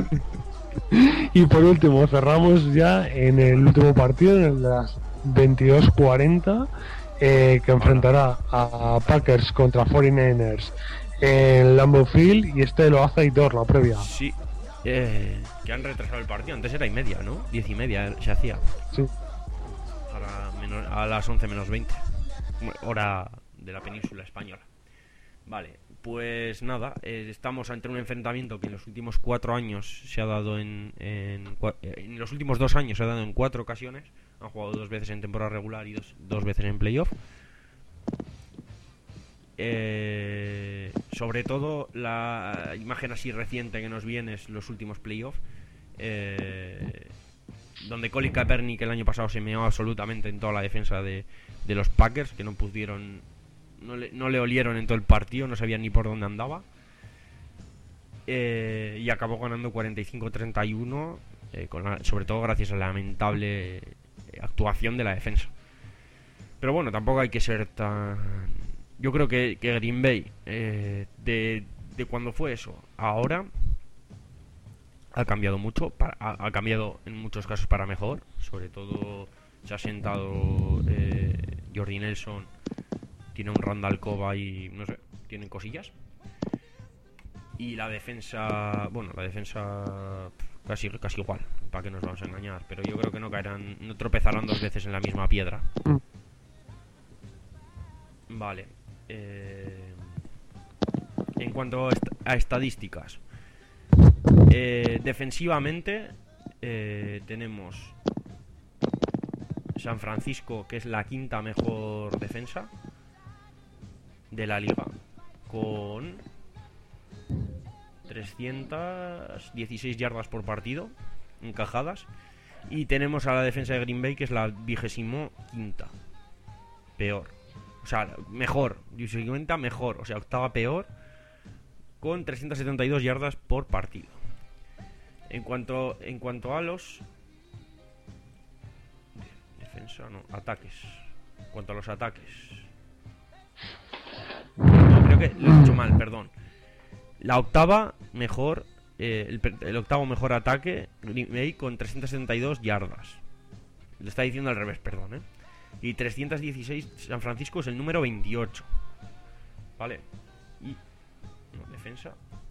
Speaker 1: y por último, cerramos ya en el último partido, en el de las veintidós cuarenta, eh, que enfrentará a Packers contra cuarenta y nueve ers en Lambeau Field, y este lo hace Aitor, la previa.
Speaker 3: Sí. Eh, que han retrasado el partido. Antes era y media, ¿no? Diez y media se hacía.
Speaker 1: Sí.
Speaker 3: Ahora menos- a las once menos veinte. Hora de la península española. Vale, pues nada, eh, estamos ante un enfrentamiento que en los últimos cuatro años se ha dado en, en, cua- eh, en los últimos dos años se ha dado en cuatro ocasiones. Han jugado dos veces en temporada regular y dos, dos veces en playoff. Eh, sobre todo la imagen así reciente que nos viene es los últimos playoffs, eh, donde Colin Kaepernick el año pasado se meó absolutamente en toda la defensa de, de los Packers, que no pudieron, no le, no le olieron en todo el partido, no sabían ni por dónde andaba, eh, y acabó ganando cuarenta y cinco a treinta y uno, eh, con la- sobre todo gracias a la lamentable actuación de la defensa. Pero bueno, tampoco hay que ser tan... Yo creo que, que Green Bay, eh, de, de cuando fue eso, ahora ha cambiado mucho, para- ha, ha cambiado en muchos casos para mejor. Sobre todo se ha sentado eh, Jordi Nelson, tiene un Randall Cobb y no sé, tienen cosillas. Y la defensa, bueno, la defensa pff, casi, casi igual, para que nos vamos a engañar. Pero yo creo que no caerán, no tropezarán dos veces en la misma piedra. Vale. Eh, en cuanto a, est- a estadísticas, eh, defensivamente eh, tenemos San Francisco, que es la quinta mejor defensa, de la liga, con trescientas dieciséis yardas por partido encajadas. Y tenemos a la defensa de Green Bay, que es la vigésimo quinta peor. O sea, mejor, vigésimo quinta mejor, o sea, octava peor, con trescientas setenta y dos yardas por partido. En cuanto, en cuanto a los defensa, no, ataques. En cuanto a los ataques, no, creo que lo he dicho mal, perdón. La octava mejor, eh, el, el octavo mejor ataque, Green Bay, con trescientas setenta y dos yardas. Le está diciendo al revés, perdón, ¿eh? Y trescientas dieciséis, San Francisco es el número veintiocho. Vale. Y no, defensa.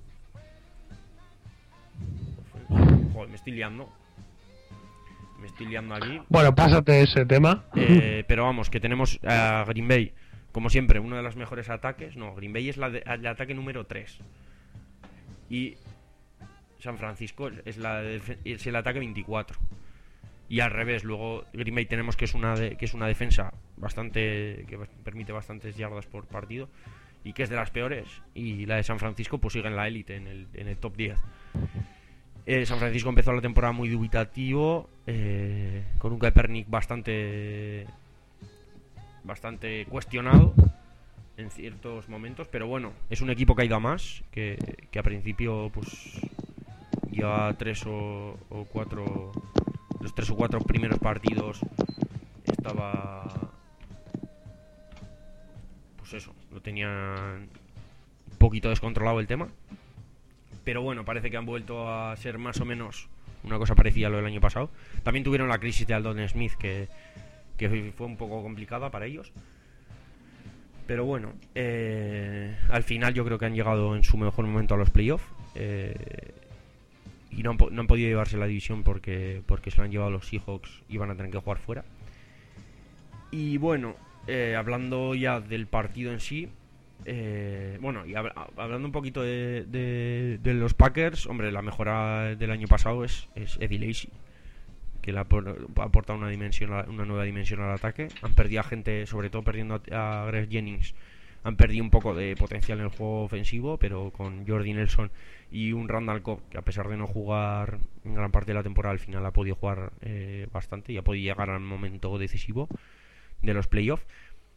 Speaker 3: Joder, me estoy liando. Me estoy liando aquí.
Speaker 1: Bueno, pásate ese tema.
Speaker 3: Eh, pero vamos, que tenemos a Green Bay, como siempre, uno de los mejores ataques. No, Green Bay es la de, el ataque número tres. Y San Francisco es, la de, es el ataque veinticuatro. Y al revés, luego Green Bay tenemos que es una de, que es una defensa bastante, que permite bastantes yardas por partido y que es de las peores. Y la de San Francisco pues sigue en la élite, en el, en el top diez. Eh, San Francisco empezó la temporada muy dubitativo, eh, con un Kaepernick bastante bastante cuestionado en ciertos momentos, pero bueno, es un equipo que ha ido a más, que, que a principio pues lleva tres o, o cuatro, los tres o cuatro primeros partidos estaba, pues eso, lo tenían un poquito descontrolado el tema. Pero bueno, parece que han vuelto a ser más o menos una cosa parecida a lo del año pasado. También tuvieron la crisis de Aldon Smith, que, que fue un poco complicada para ellos. Pero bueno, eh, al final yo creo que han llegado en su mejor momento a los playoffs. Eh, y no han, no han podido llevarse la división porque, porque se lo han llevado los Seahawks y van a tener que jugar fuera. Y bueno, eh, hablando ya del partido en sí... Eh, bueno, y hab- hablando un poquito de, de, de los Packers, hombre, la mejora del año pasado es, es Eddie Lacy, que le ha aportado una dimensión, una nueva dimensión al ataque. Han perdido a gente, sobre todo perdiendo a, a Greg Jennings, han perdido un poco de potencial en el juego ofensivo, pero con Jordi Nelson y un Randall Cobb, que a pesar de no jugar en gran parte de la temporada, al final ha podido jugar eh, bastante y ha podido llegar al momento decisivo de los playoffs.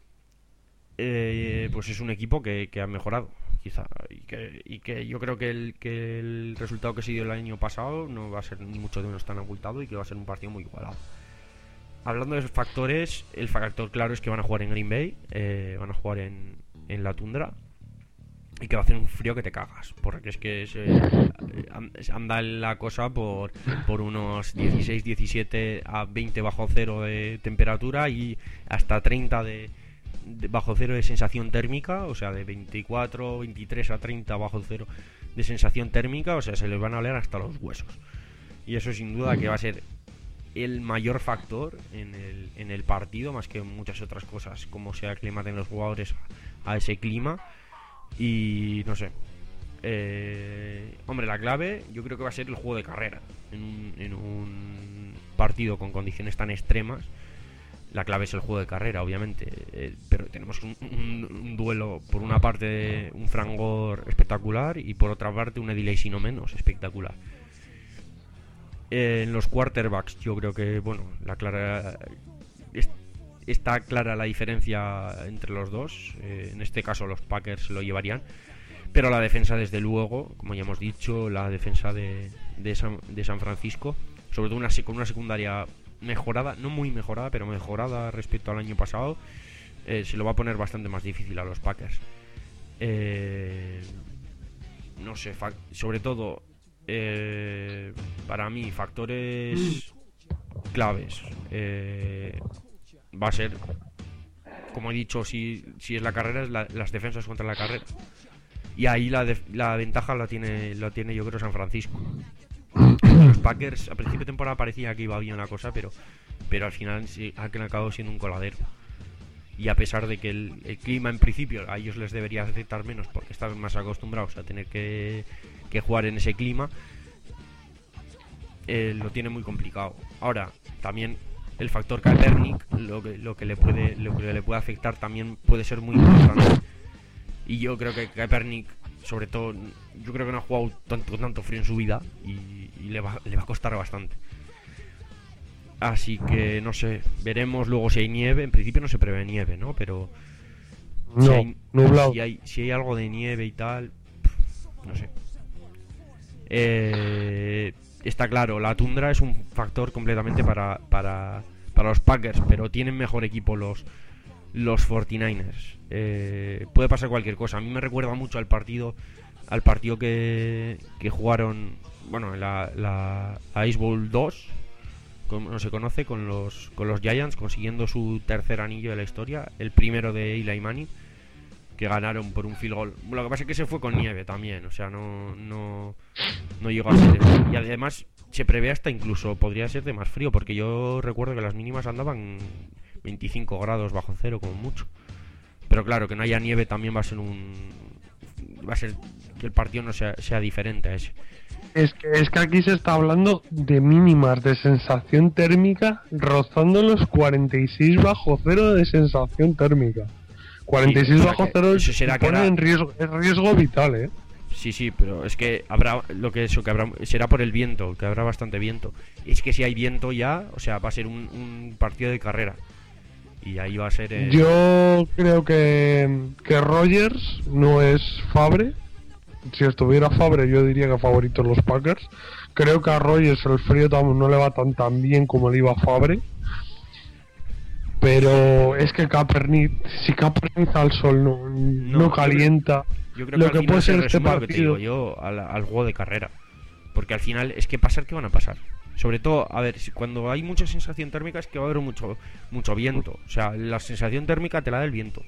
Speaker 3: Eh, pues es un equipo que, que ha mejorado, quizá, y que, y que yo creo que el, que el resultado que se dio el año pasado no va a ser ni mucho menos tan abultado y que va a ser un partido muy igualado. Hablando de factores, el factor claro es que van a jugar en Green Bay, eh, van a jugar en, en la tundra, y que va a hacer un frío que te cagas, porque es que se, anda la cosa por, por unos dieciséis, diecisiete a veinte bajo cero de temperatura y hasta treinta de bajo cero de sensación térmica, o sea, de veinticuatro, veintitrés a treinta bajo cero de sensación térmica, o sea, se les van a oler hasta los huesos. Y eso sin duda que va a ser el mayor factor en el, en el partido, más que muchas otras cosas, como se aclimaten los jugadores a ese clima. Y no sé, eh, hombre, la clave yo creo que va a ser el juego de carrera en un, en un partido con condiciones tan extremas. La clave es el juego de carrera, obviamente, eh, pero tenemos un, un, un duelo, por una parte un Frank Gore espectacular y por otra parte un Eddie Lacy no menos espectacular. Eh, en los quarterbacks yo creo que, bueno, la clara es, está clara la diferencia entre los dos. Eh, en este caso los Packers lo llevarían, pero la defensa, desde luego, como ya hemos dicho, la defensa de, de, San, de San Francisco, sobre todo una, con una secundaria mejorada, no muy mejorada, pero mejorada respecto al año pasado, eh, se lo va a poner bastante más difícil a los Packers. Eh, no sé, sobre todo, eh, para mí, factores claves. Eh, va a ser, como he dicho, si, si es la carrera, es la, las defensas contra la carrera. Y ahí la, de, la ventaja la tiene, la tiene yo creo San Francisco. Los Packers a principio de temporada parecía que iba bien la cosa, pero pero al final sí, ha acabado siendo un coladero. Y a pesar de que el, el clima en principio a ellos les debería afectar menos porque están más acostumbrados a tener que, que jugar en ese clima, eh, lo tiene muy complicado. Ahora, también el factor Kaepernick, lo que, lo que le puede lo que le puede afectar también puede ser muy importante. Y yo creo que Kaepernick, sobre todo, yo creo que no ha jugado tanto, tanto frío en su vida y, y le, va, le va a costar bastante. Así que no sé, veremos luego si hay nieve. En principio no se prevé nieve, ¿no? Pero
Speaker 1: no,
Speaker 3: si hay,
Speaker 1: nublado.
Speaker 3: Si hay, si hay algo de nieve y tal, no sé. Eh, está claro, la tundra es un factor completamente para, para, para los Packers, pero tienen mejor equipo los, los cuarenta y nueve ers. Eh, puede pasar cualquier cosa. A mí me recuerda mucho al partido al partido que, que jugaron, bueno, en la, la, la Ice Bowl dos, como no se conoce, con los, con los Giants, consiguiendo su tercer anillo de la historia, el primero de Eli Manning, que ganaron por un field goal. Lo que pasa es que se fue con nieve también, o sea, no no, no llegó a ser eso. Y además se prevé hasta incluso podría ser de más frío, porque yo recuerdo que las mínimas andaban veinticinco grados bajo cero como mucho. Pero claro, que no haya nieve también va a ser un va a ser que el partido no sea, sea diferente a ese.
Speaker 1: Es que, es que aquí se está hablando de mínimas de sensación térmica rozando los cuarenta y seis bajo cero de sensación térmica. cuarenta y seis
Speaker 3: Sí, o sea
Speaker 1: bajo
Speaker 3: que
Speaker 1: cero
Speaker 3: eso será que
Speaker 1: pone
Speaker 3: era-
Speaker 1: en riesgo, es riesgo vital, ¿eh?
Speaker 3: Sí, sí, pero es que habrá lo que eso que habrá será por el viento, que habrá bastante viento. Es que si hay viento ya, o sea, va a ser un, un partido de carrera. Y ahí va a ser eh,
Speaker 1: Yo creo que, que Rodgers no es Fabre. Si estuviera Fabre yo diría que favoritos los Packers. Creo que a Rodgers el frío tam- no le va tan tan bien como le iba a Fabre. Pero es que Kaepernick, si Kaepernick al sol no, no,
Speaker 3: yo
Speaker 1: calienta,
Speaker 3: Yo creo
Speaker 1: lo
Speaker 3: que,
Speaker 1: que
Speaker 3: al final
Speaker 1: puede
Speaker 3: se
Speaker 1: ser este
Speaker 3: resume lo que te
Speaker 1: partido.
Speaker 3: digo yo al, al juego de carrera. Porque al final es que pasar, ¿qué van a pasar? Sobre todo, a ver, si cuando hay mucha sensación térmica es que va a haber mucho mucho viento. O sea, la sensación térmica te la da el viento.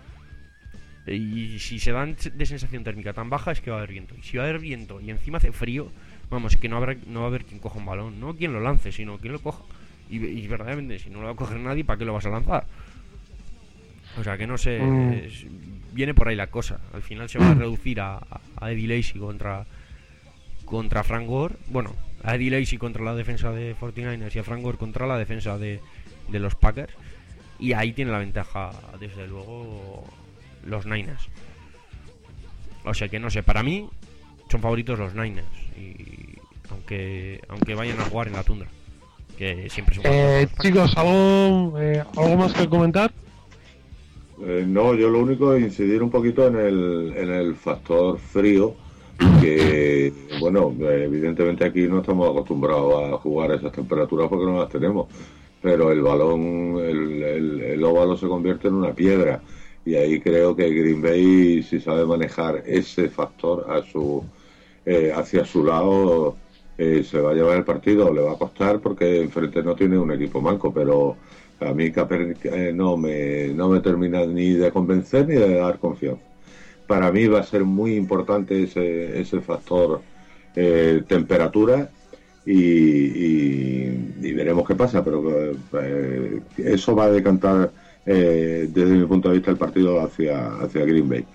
Speaker 3: Y si se dan de sensación térmica tan baja es que va a haber viento. Y si va a haber viento y encima hace frío, vamos, que no habrá no va a haber quien coja un balón. No quien lo lance, sino quien lo coja. Y, y verdaderamente, si no lo va a coger nadie, ¿para qué lo vas a lanzar? O sea, que no sé,
Speaker 1: Mm.
Speaker 3: es- viene por ahí la cosa. Al final se va a reducir a, a Eddie Lacy contra contra Frank Gore. Bueno, a Eddie Lacy contra la defensa de cuarenta y nueve ers y a Frank Gore contra la defensa de, de los Packers. Y ahí tiene la ventaja, desde luego, los Niners. O sea que no sé, para mí son favoritos los Niners. Y aunque aunque vayan a jugar en la tundra, que siempre son
Speaker 1: Eh,
Speaker 3: favoritos.
Speaker 1: chicos, ¿algo, eh, ¿algo más que comentar?
Speaker 4: Eh, no, yo lo único es incidir un poquito en el, en el factor frío, que, bueno, eh, evidentemente aquí no estamos acostumbrados a jugar a esas temperaturas porque no las tenemos, pero el balón, el, el, el óvalo se convierte en una piedra, y ahí creo que Green Bay, si sabe manejar ese factor a su eh, hacia su lado, eh, se va a llevar el partido. Le va a costar porque enfrente no tiene un equipo manco, pero a mí Kaepernick eh, no me no me termina ni de convencer ni de dar confianza. Para mí va a ser muy importante ese, ese factor eh, temperatura, y, y, y veremos qué pasa, pero eh, eso va a decantar eh, desde mi punto de vista el partido hacia, hacia Green Bay.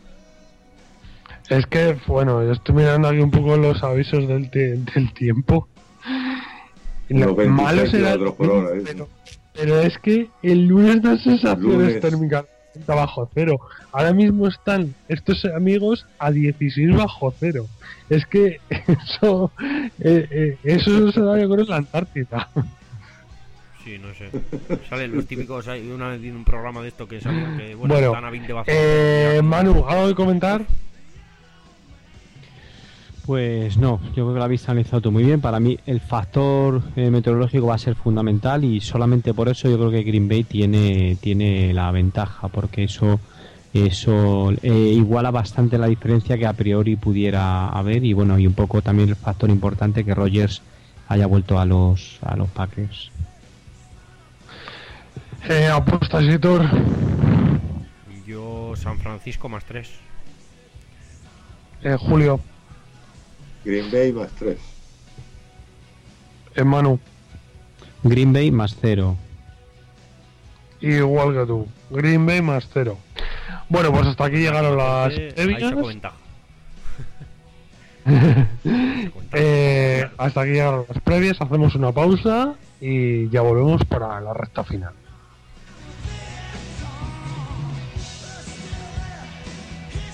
Speaker 1: Es que, bueno, yo estoy mirando aquí un poco los avisos del, te- del tiempo.
Speaker 4: Unos veintiséis
Speaker 1: Malo será,
Speaker 4: kilómetros por hora, ¿eh?
Speaker 1: pero, pero es que el lunes da sensaciones
Speaker 4: Lunes.
Speaker 1: térmicas bajo cero. Ahora mismo están estos amigos a dieciséis bajo cero. Es que eso eh, eh, eso se da yo creo en la Antártida.
Speaker 3: Sí, no sé. Salen los típicos. Hay una vez en un programa de esto que salen que bueno,
Speaker 1: Bueno,
Speaker 3: están a veinte bajo.
Speaker 1: Eh, Manu, ¿algo que comentar?
Speaker 2: Pues no, yo creo que lo habéis analizado tú muy bien. Para mí el factor eh, meteorológico va a ser fundamental y solamente por eso yo creo que Green Bay tiene, tiene la ventaja, porque eso eso eh, iguala bastante la diferencia que a priori pudiera haber, y bueno, y un poco también el factor importante que Rodgers haya vuelto a los a los Packers.
Speaker 1: Eh, apuestas, Hitor.
Speaker 3: Yo, San Francisco más tres.
Speaker 1: Eh, Julio.
Speaker 4: Green Bay más tres.
Speaker 1: Eh, Manu.
Speaker 2: Green Bay más cero.
Speaker 1: Igual que tú. Green Bay más cero. Bueno, pues hasta aquí llegaron las
Speaker 3: Eh, ahí
Speaker 1: previas.
Speaker 3: saco ventaja.
Speaker 1: Eh, hasta aquí llegaron las previas. Hacemos una pausa y ya volvemos para la recta final.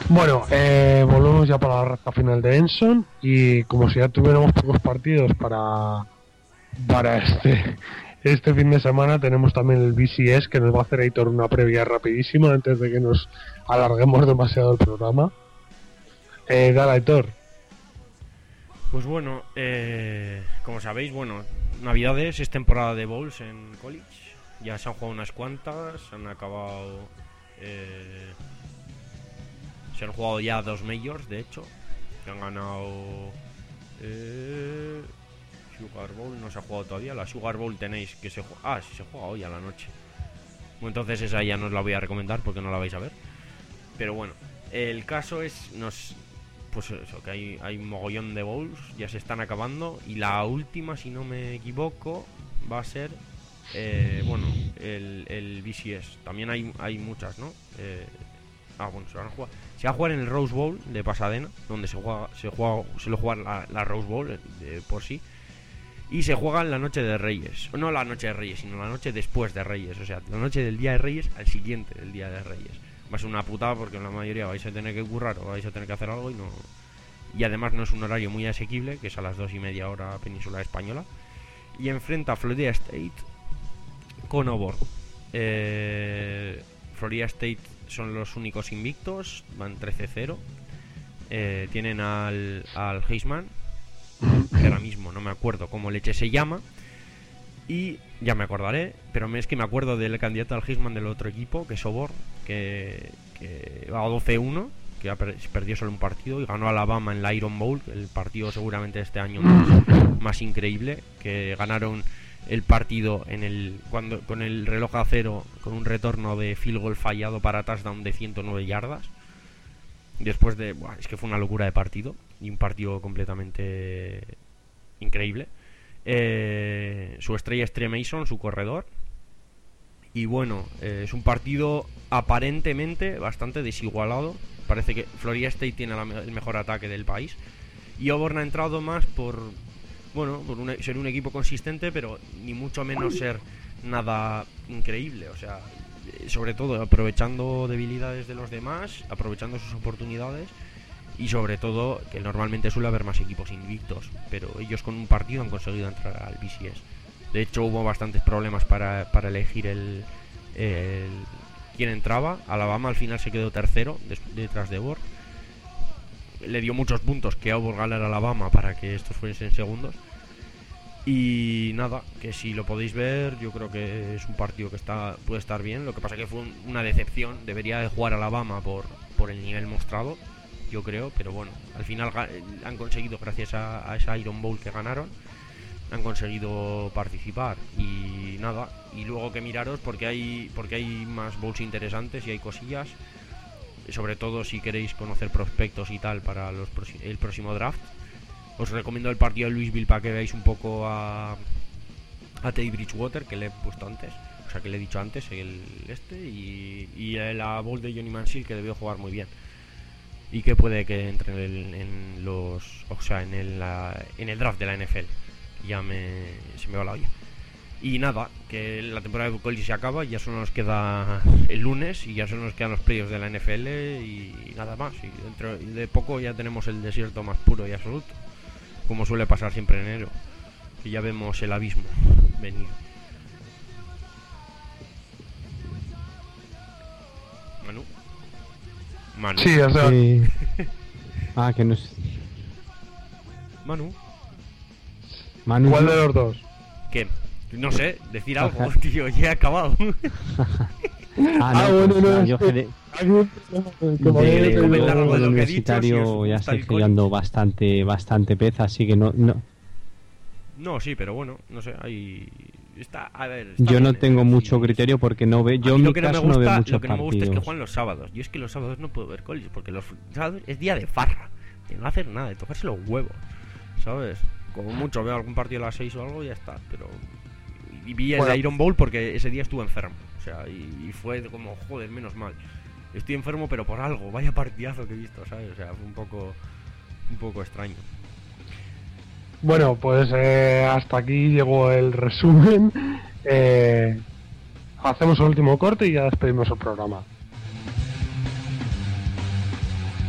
Speaker 1: Bueno, eh, volvemos ya para la recta final de Enson y como si ya tuviéramos pocos partidos para para este este fin de semana, tenemos también el B C S que nos va a hacer Aitor una previa rapidísima antes de que nos alarguemos demasiado el programa. Eh, dale, Aitor.
Speaker 3: Pues bueno, eh, como sabéis, bueno, Navidades es temporada de bowls en college. Ya se han jugado unas cuantas, se han acabado... Eh, se han jugado ya dos majors, de hecho. Que han ganado... Eh, Sugar Bowl no se ha jugado todavía. La Sugar Bowl tenéis que se juega... Ah, sí, se juega hoy a la noche. Bueno, entonces esa ya no os la voy a recomendar porque no la vais a ver. Pero bueno, el caso es... nos Pues eso, que hay, hay un mogollón de bowls, ya se están acabando. Y la última, si no me equivoco, va a ser... Eh, bueno, el, el B C S. También hay, hay muchas, ¿no? Eh, ah, bueno, se van a jugar. Se va a jugar en el Rose Bowl de Pasadena, donde se juega, se juega, se lo juega la, la Rose Bowl de, por sí. Y se juega en la noche de Reyes. No la noche de Reyes, sino la noche después de Reyes. O sea, la noche del día de Reyes al siguiente del día de Reyes. Va a ser una putada porque la mayoría vais a tener que currar o vais a tener que hacer algo y no. Y además no es un horario muy asequible, que es a las dos y media hora península española. Y enfrenta a Florida State con Auburn. Eh, Florida State son los únicos invictos, van trece cero. Eh, tienen al, al Heisman, que ahora mismo no me acuerdo cómo leche se llama. Y ya me acordaré, pero es que me acuerdo del candidato al Heisman del otro equipo, que es Auburn, que, que va a doce uno, que ha per perdió solo un partido y ganó a Alabama en la Iron Bowl, el partido seguramente este año más, más increíble, que ganaron el partido en el cuando con el reloj a cero, con un retorno de field goal fallado para touchdown de ciento nueve yardas. Después de... Buah, es que fue una locura de partido, y un partido completamente increíble. Eh, su estrella es Trey Mason, su corredor. Y bueno, eh, es un partido aparentemente bastante desigualado. Parece que Florida State tiene la, el mejor ataque del país. Y Auburn ha entrado más por... Bueno, por un, ser un equipo consistente, pero ni mucho menos ser nada increíble. O sea, sobre todo aprovechando debilidades de los demás, aprovechando sus oportunidades. Y sobre todo, que normalmente suele haber más equipos invictos, pero ellos con un partido han conseguido entrar al B C S. De hecho, hubo bastantes problemas para, para elegir el, el quién entraba. Alabama al final se quedó tercero des, detrás de Auburn. Le dio muchos puntos que Auburn ganara a Alabama para que estos fuesen segundos. Y nada, que si lo podéis ver, yo creo que es un partido que está puede estar bien. Lo que pasa que fue un, una decepción. Debería de jugar Alabama por, por el nivel mostrado, yo creo, pero bueno, al final han conseguido, gracias a, a esa Iron Bowl que ganaron, han conseguido participar. Y nada, y luego que miraros porque hay porque hay más bowls interesantes y hay cosillas, sobre todo si queréis conocer prospectos y tal para los el próximo draft. Os recomiendo el partido de Louisville para que veáis un poco a a Teddy Bridgewater, que le he puesto antes, o sea que le he dicho antes el este, y, y la bowl de Johnny Manziel, que debió jugar muy bien y que puede que entre en, el, en los, o sea, en el, la, en el draft de la N F L. Ya me se me va la olla. Y nada, que la temporada de college se acaba, ya solo nos queda el lunes y ya solo nos quedan los playoffs de la N F L y, y nada más. Y dentro de poco ya tenemos el desierto más puro y absoluto, como suele pasar siempre en enero, y ya vemos el abismo venir. Manu. Manu.
Speaker 1: Sí, o sea...
Speaker 2: Sí. Ah, que no es...
Speaker 3: Manu.
Speaker 2: Manu.
Speaker 1: ¿Cuál de los dos?
Speaker 3: ¿Qué? No sé, decir algo, tío, ya he acabado.
Speaker 2: Ah,
Speaker 1: Ah,
Speaker 2: no,
Speaker 1: bueno,
Speaker 2: pues,
Speaker 1: no,
Speaker 2: nada,
Speaker 1: es
Speaker 2: yo
Speaker 1: que-
Speaker 2: que de,
Speaker 1: Como
Speaker 2: de-
Speaker 1: de-
Speaker 2: de-
Speaker 1: de-
Speaker 3: comentar algo de
Speaker 2: del
Speaker 3: lo que he dicho, si
Speaker 2: universitario
Speaker 3: os
Speaker 2: ya
Speaker 3: gusta
Speaker 2: estoy
Speaker 3: el college.
Speaker 2: follando bastante, bastante pez, así que no, no
Speaker 3: No, sí, pero bueno, no sé, hay... Está, a ver, está
Speaker 2: yo no
Speaker 3: bien,
Speaker 2: tengo
Speaker 3: eh,
Speaker 2: mucho
Speaker 3: sí.
Speaker 2: criterio porque no ve,
Speaker 3: A
Speaker 2: yo
Speaker 3: mí
Speaker 2: en
Speaker 3: lo
Speaker 2: mi
Speaker 3: que no me
Speaker 2: caso no veo
Speaker 3: gusta,
Speaker 2: muchos
Speaker 3: lo que no me gusta es que
Speaker 2: partidos.
Speaker 3: juegan los sábados. Yo es que los sábados no puedo ver college porque los sábados es día de farra, de no hacer nada, de tocarse los huevos, ¿sabes? Como mucho veo algún partido a las seis o algo y ya está, pero... Y vi el
Speaker 1: Bueno.
Speaker 3: de Iron Bowl porque ese día estuve enfermo, o sea, y, y fue como, joder, menos mal. Estoy enfermo pero por algo, vaya partidazo que he visto, ¿sabes? O sea, fue un poco, un poco extraño.
Speaker 1: Bueno, pues eh, hasta aquí llegó el resumen. Eh, hacemos el último corte y ya despedimos el programa.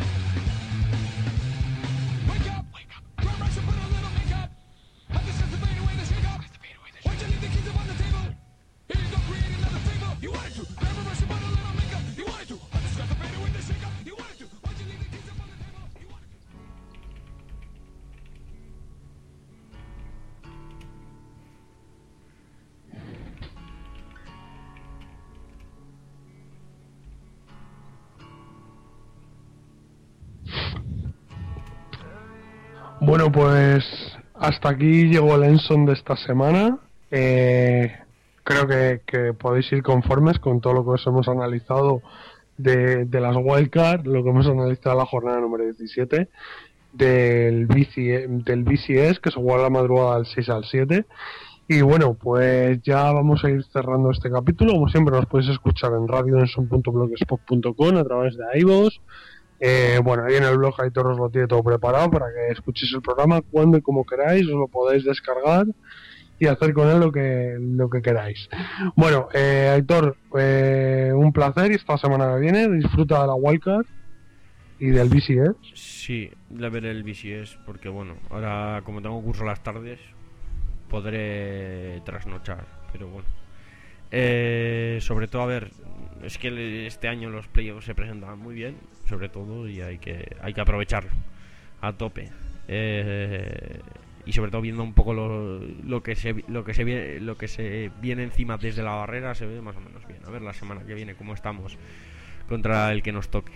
Speaker 1: Bueno, pues hasta aquí llegó el Enson de esta semana. Eh, creo que, que podéis ir conformes con todo lo que os hemos analizado de, de las wildcards, lo que hemos analizado en la jornada número diecisiete del, B C, del B C S, que se juega la madrugada del seis al siete. Y bueno, pues ya vamos a ir cerrando este capítulo. Como siempre, nos podéis escuchar en radio enson punto blogspot punto com a través de iVoox. Eh, bueno, ahí en el blog Aitor os lo tiene todo preparado para que escuchéis el programa cuando y como queráis, os lo podéis descargar y hacer con él lo que lo que queráis. Bueno, eh, Aitor, eh, un placer, y esta semana que viene disfruta de la wildcard y del B C S.
Speaker 3: Sí, de ver el B C S, porque bueno, ahora como tengo curso a las tardes, podré trasnochar, pero bueno. Eh, sobre todo, a ver, es que este año los playoffs se presentan muy bien, sobre todo, y hay que hay que aprovecharlo a tope. Eh, y sobre todo viendo un poco lo, lo que se lo que se viene lo que se viene encima desde la barrera, se ve más o menos bien. A ver la semana que viene cómo estamos contra el que nos toque.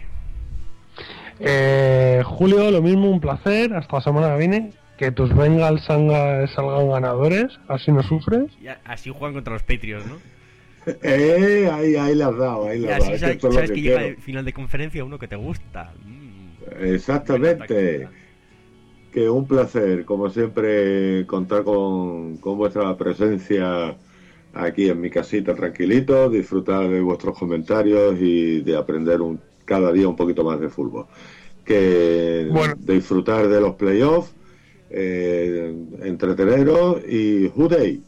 Speaker 1: Eh, Julio, lo mismo, un placer. Hasta la semana que viene. Que tus Bengals salgan, salgan ganadores, así no sufres.
Speaker 3: Y así juegan contra los Patriots, ¿no?
Speaker 4: Eh, ahí, ahí le has dado, ahí le has dado.
Speaker 3: Y así sabes,
Speaker 4: es
Speaker 3: sabes
Speaker 4: que
Speaker 3: que llega
Speaker 4: quiero.
Speaker 3: el final de conferencia uno que te gusta. Mm.
Speaker 4: Exactamente. Que un placer, como siempre, contar con, con vuestra presencia aquí en mi casita tranquilito, disfrutar de vuestros comentarios y de aprender un, cada día un poquito más de fútbol. Que
Speaker 1: bueno.
Speaker 4: Disfrutar de los playoffs, eh, entreteneros y Hudey.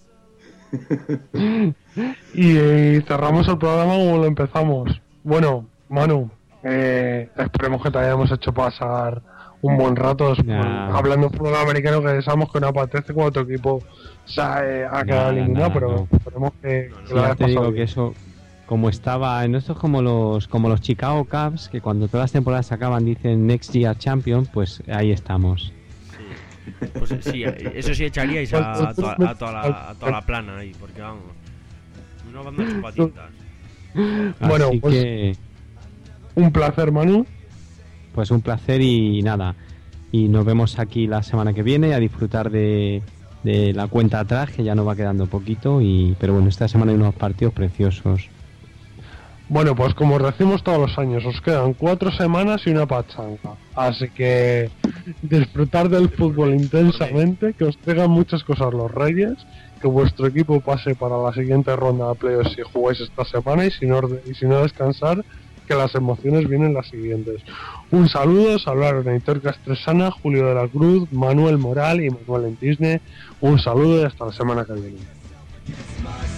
Speaker 1: Y eh, cerramos el programa como lo empezamos. Bueno, Manu, eh, esperemos que te hayamos hecho pasar un buen rato
Speaker 2: nah.
Speaker 1: hablando de fútbol americano, que sabemos que no apetece cuando tu equipo se ha, eh, ha quedado
Speaker 2: nah,
Speaker 1: eliminado,
Speaker 2: nah,
Speaker 1: pero
Speaker 2: no.
Speaker 1: esperemos que,
Speaker 3: No, no,
Speaker 1: que
Speaker 2: Sí,
Speaker 1: lo
Speaker 2: ya
Speaker 1: hayas
Speaker 2: te
Speaker 1: pasado
Speaker 2: digo
Speaker 1: bien.
Speaker 2: que eso, como estaba en esto es como los como los Chicago Cubs, que cuando todas las temporadas se acaban dicen Next Year Champion, pues ahí estamos.
Speaker 3: Sí. Pues sí, eso sí echaríais a, a, toda, a, toda la, a toda la plana ahí, porque vamos, una banda de patitas.
Speaker 1: Bueno,
Speaker 2: Así
Speaker 1: pues
Speaker 2: que
Speaker 1: un placer, Manu.
Speaker 2: pues un placer y nada. Y nos vemos aquí la semana que viene a disfrutar de, de la cuenta atrás, que ya nos va quedando poquito. Y pero bueno, esta semana hay unos partidos preciosos.
Speaker 1: Bueno, pues como decimos todos los años, os quedan cuatro semanas y una pachanga. Así que disfrutar del fútbol intensamente, que os traigan muchas cosas los Reyes, que vuestro equipo pase para la siguiente ronda de playoffs si jugáis esta semana, y si no, y si no descansar, que las emociones vienen las siguientes. Un saludo, hablaron Aitor Castresana, Julio de la Cruz, Manuel Moral y Manuel Entisne. Un saludo y hasta la semana que viene.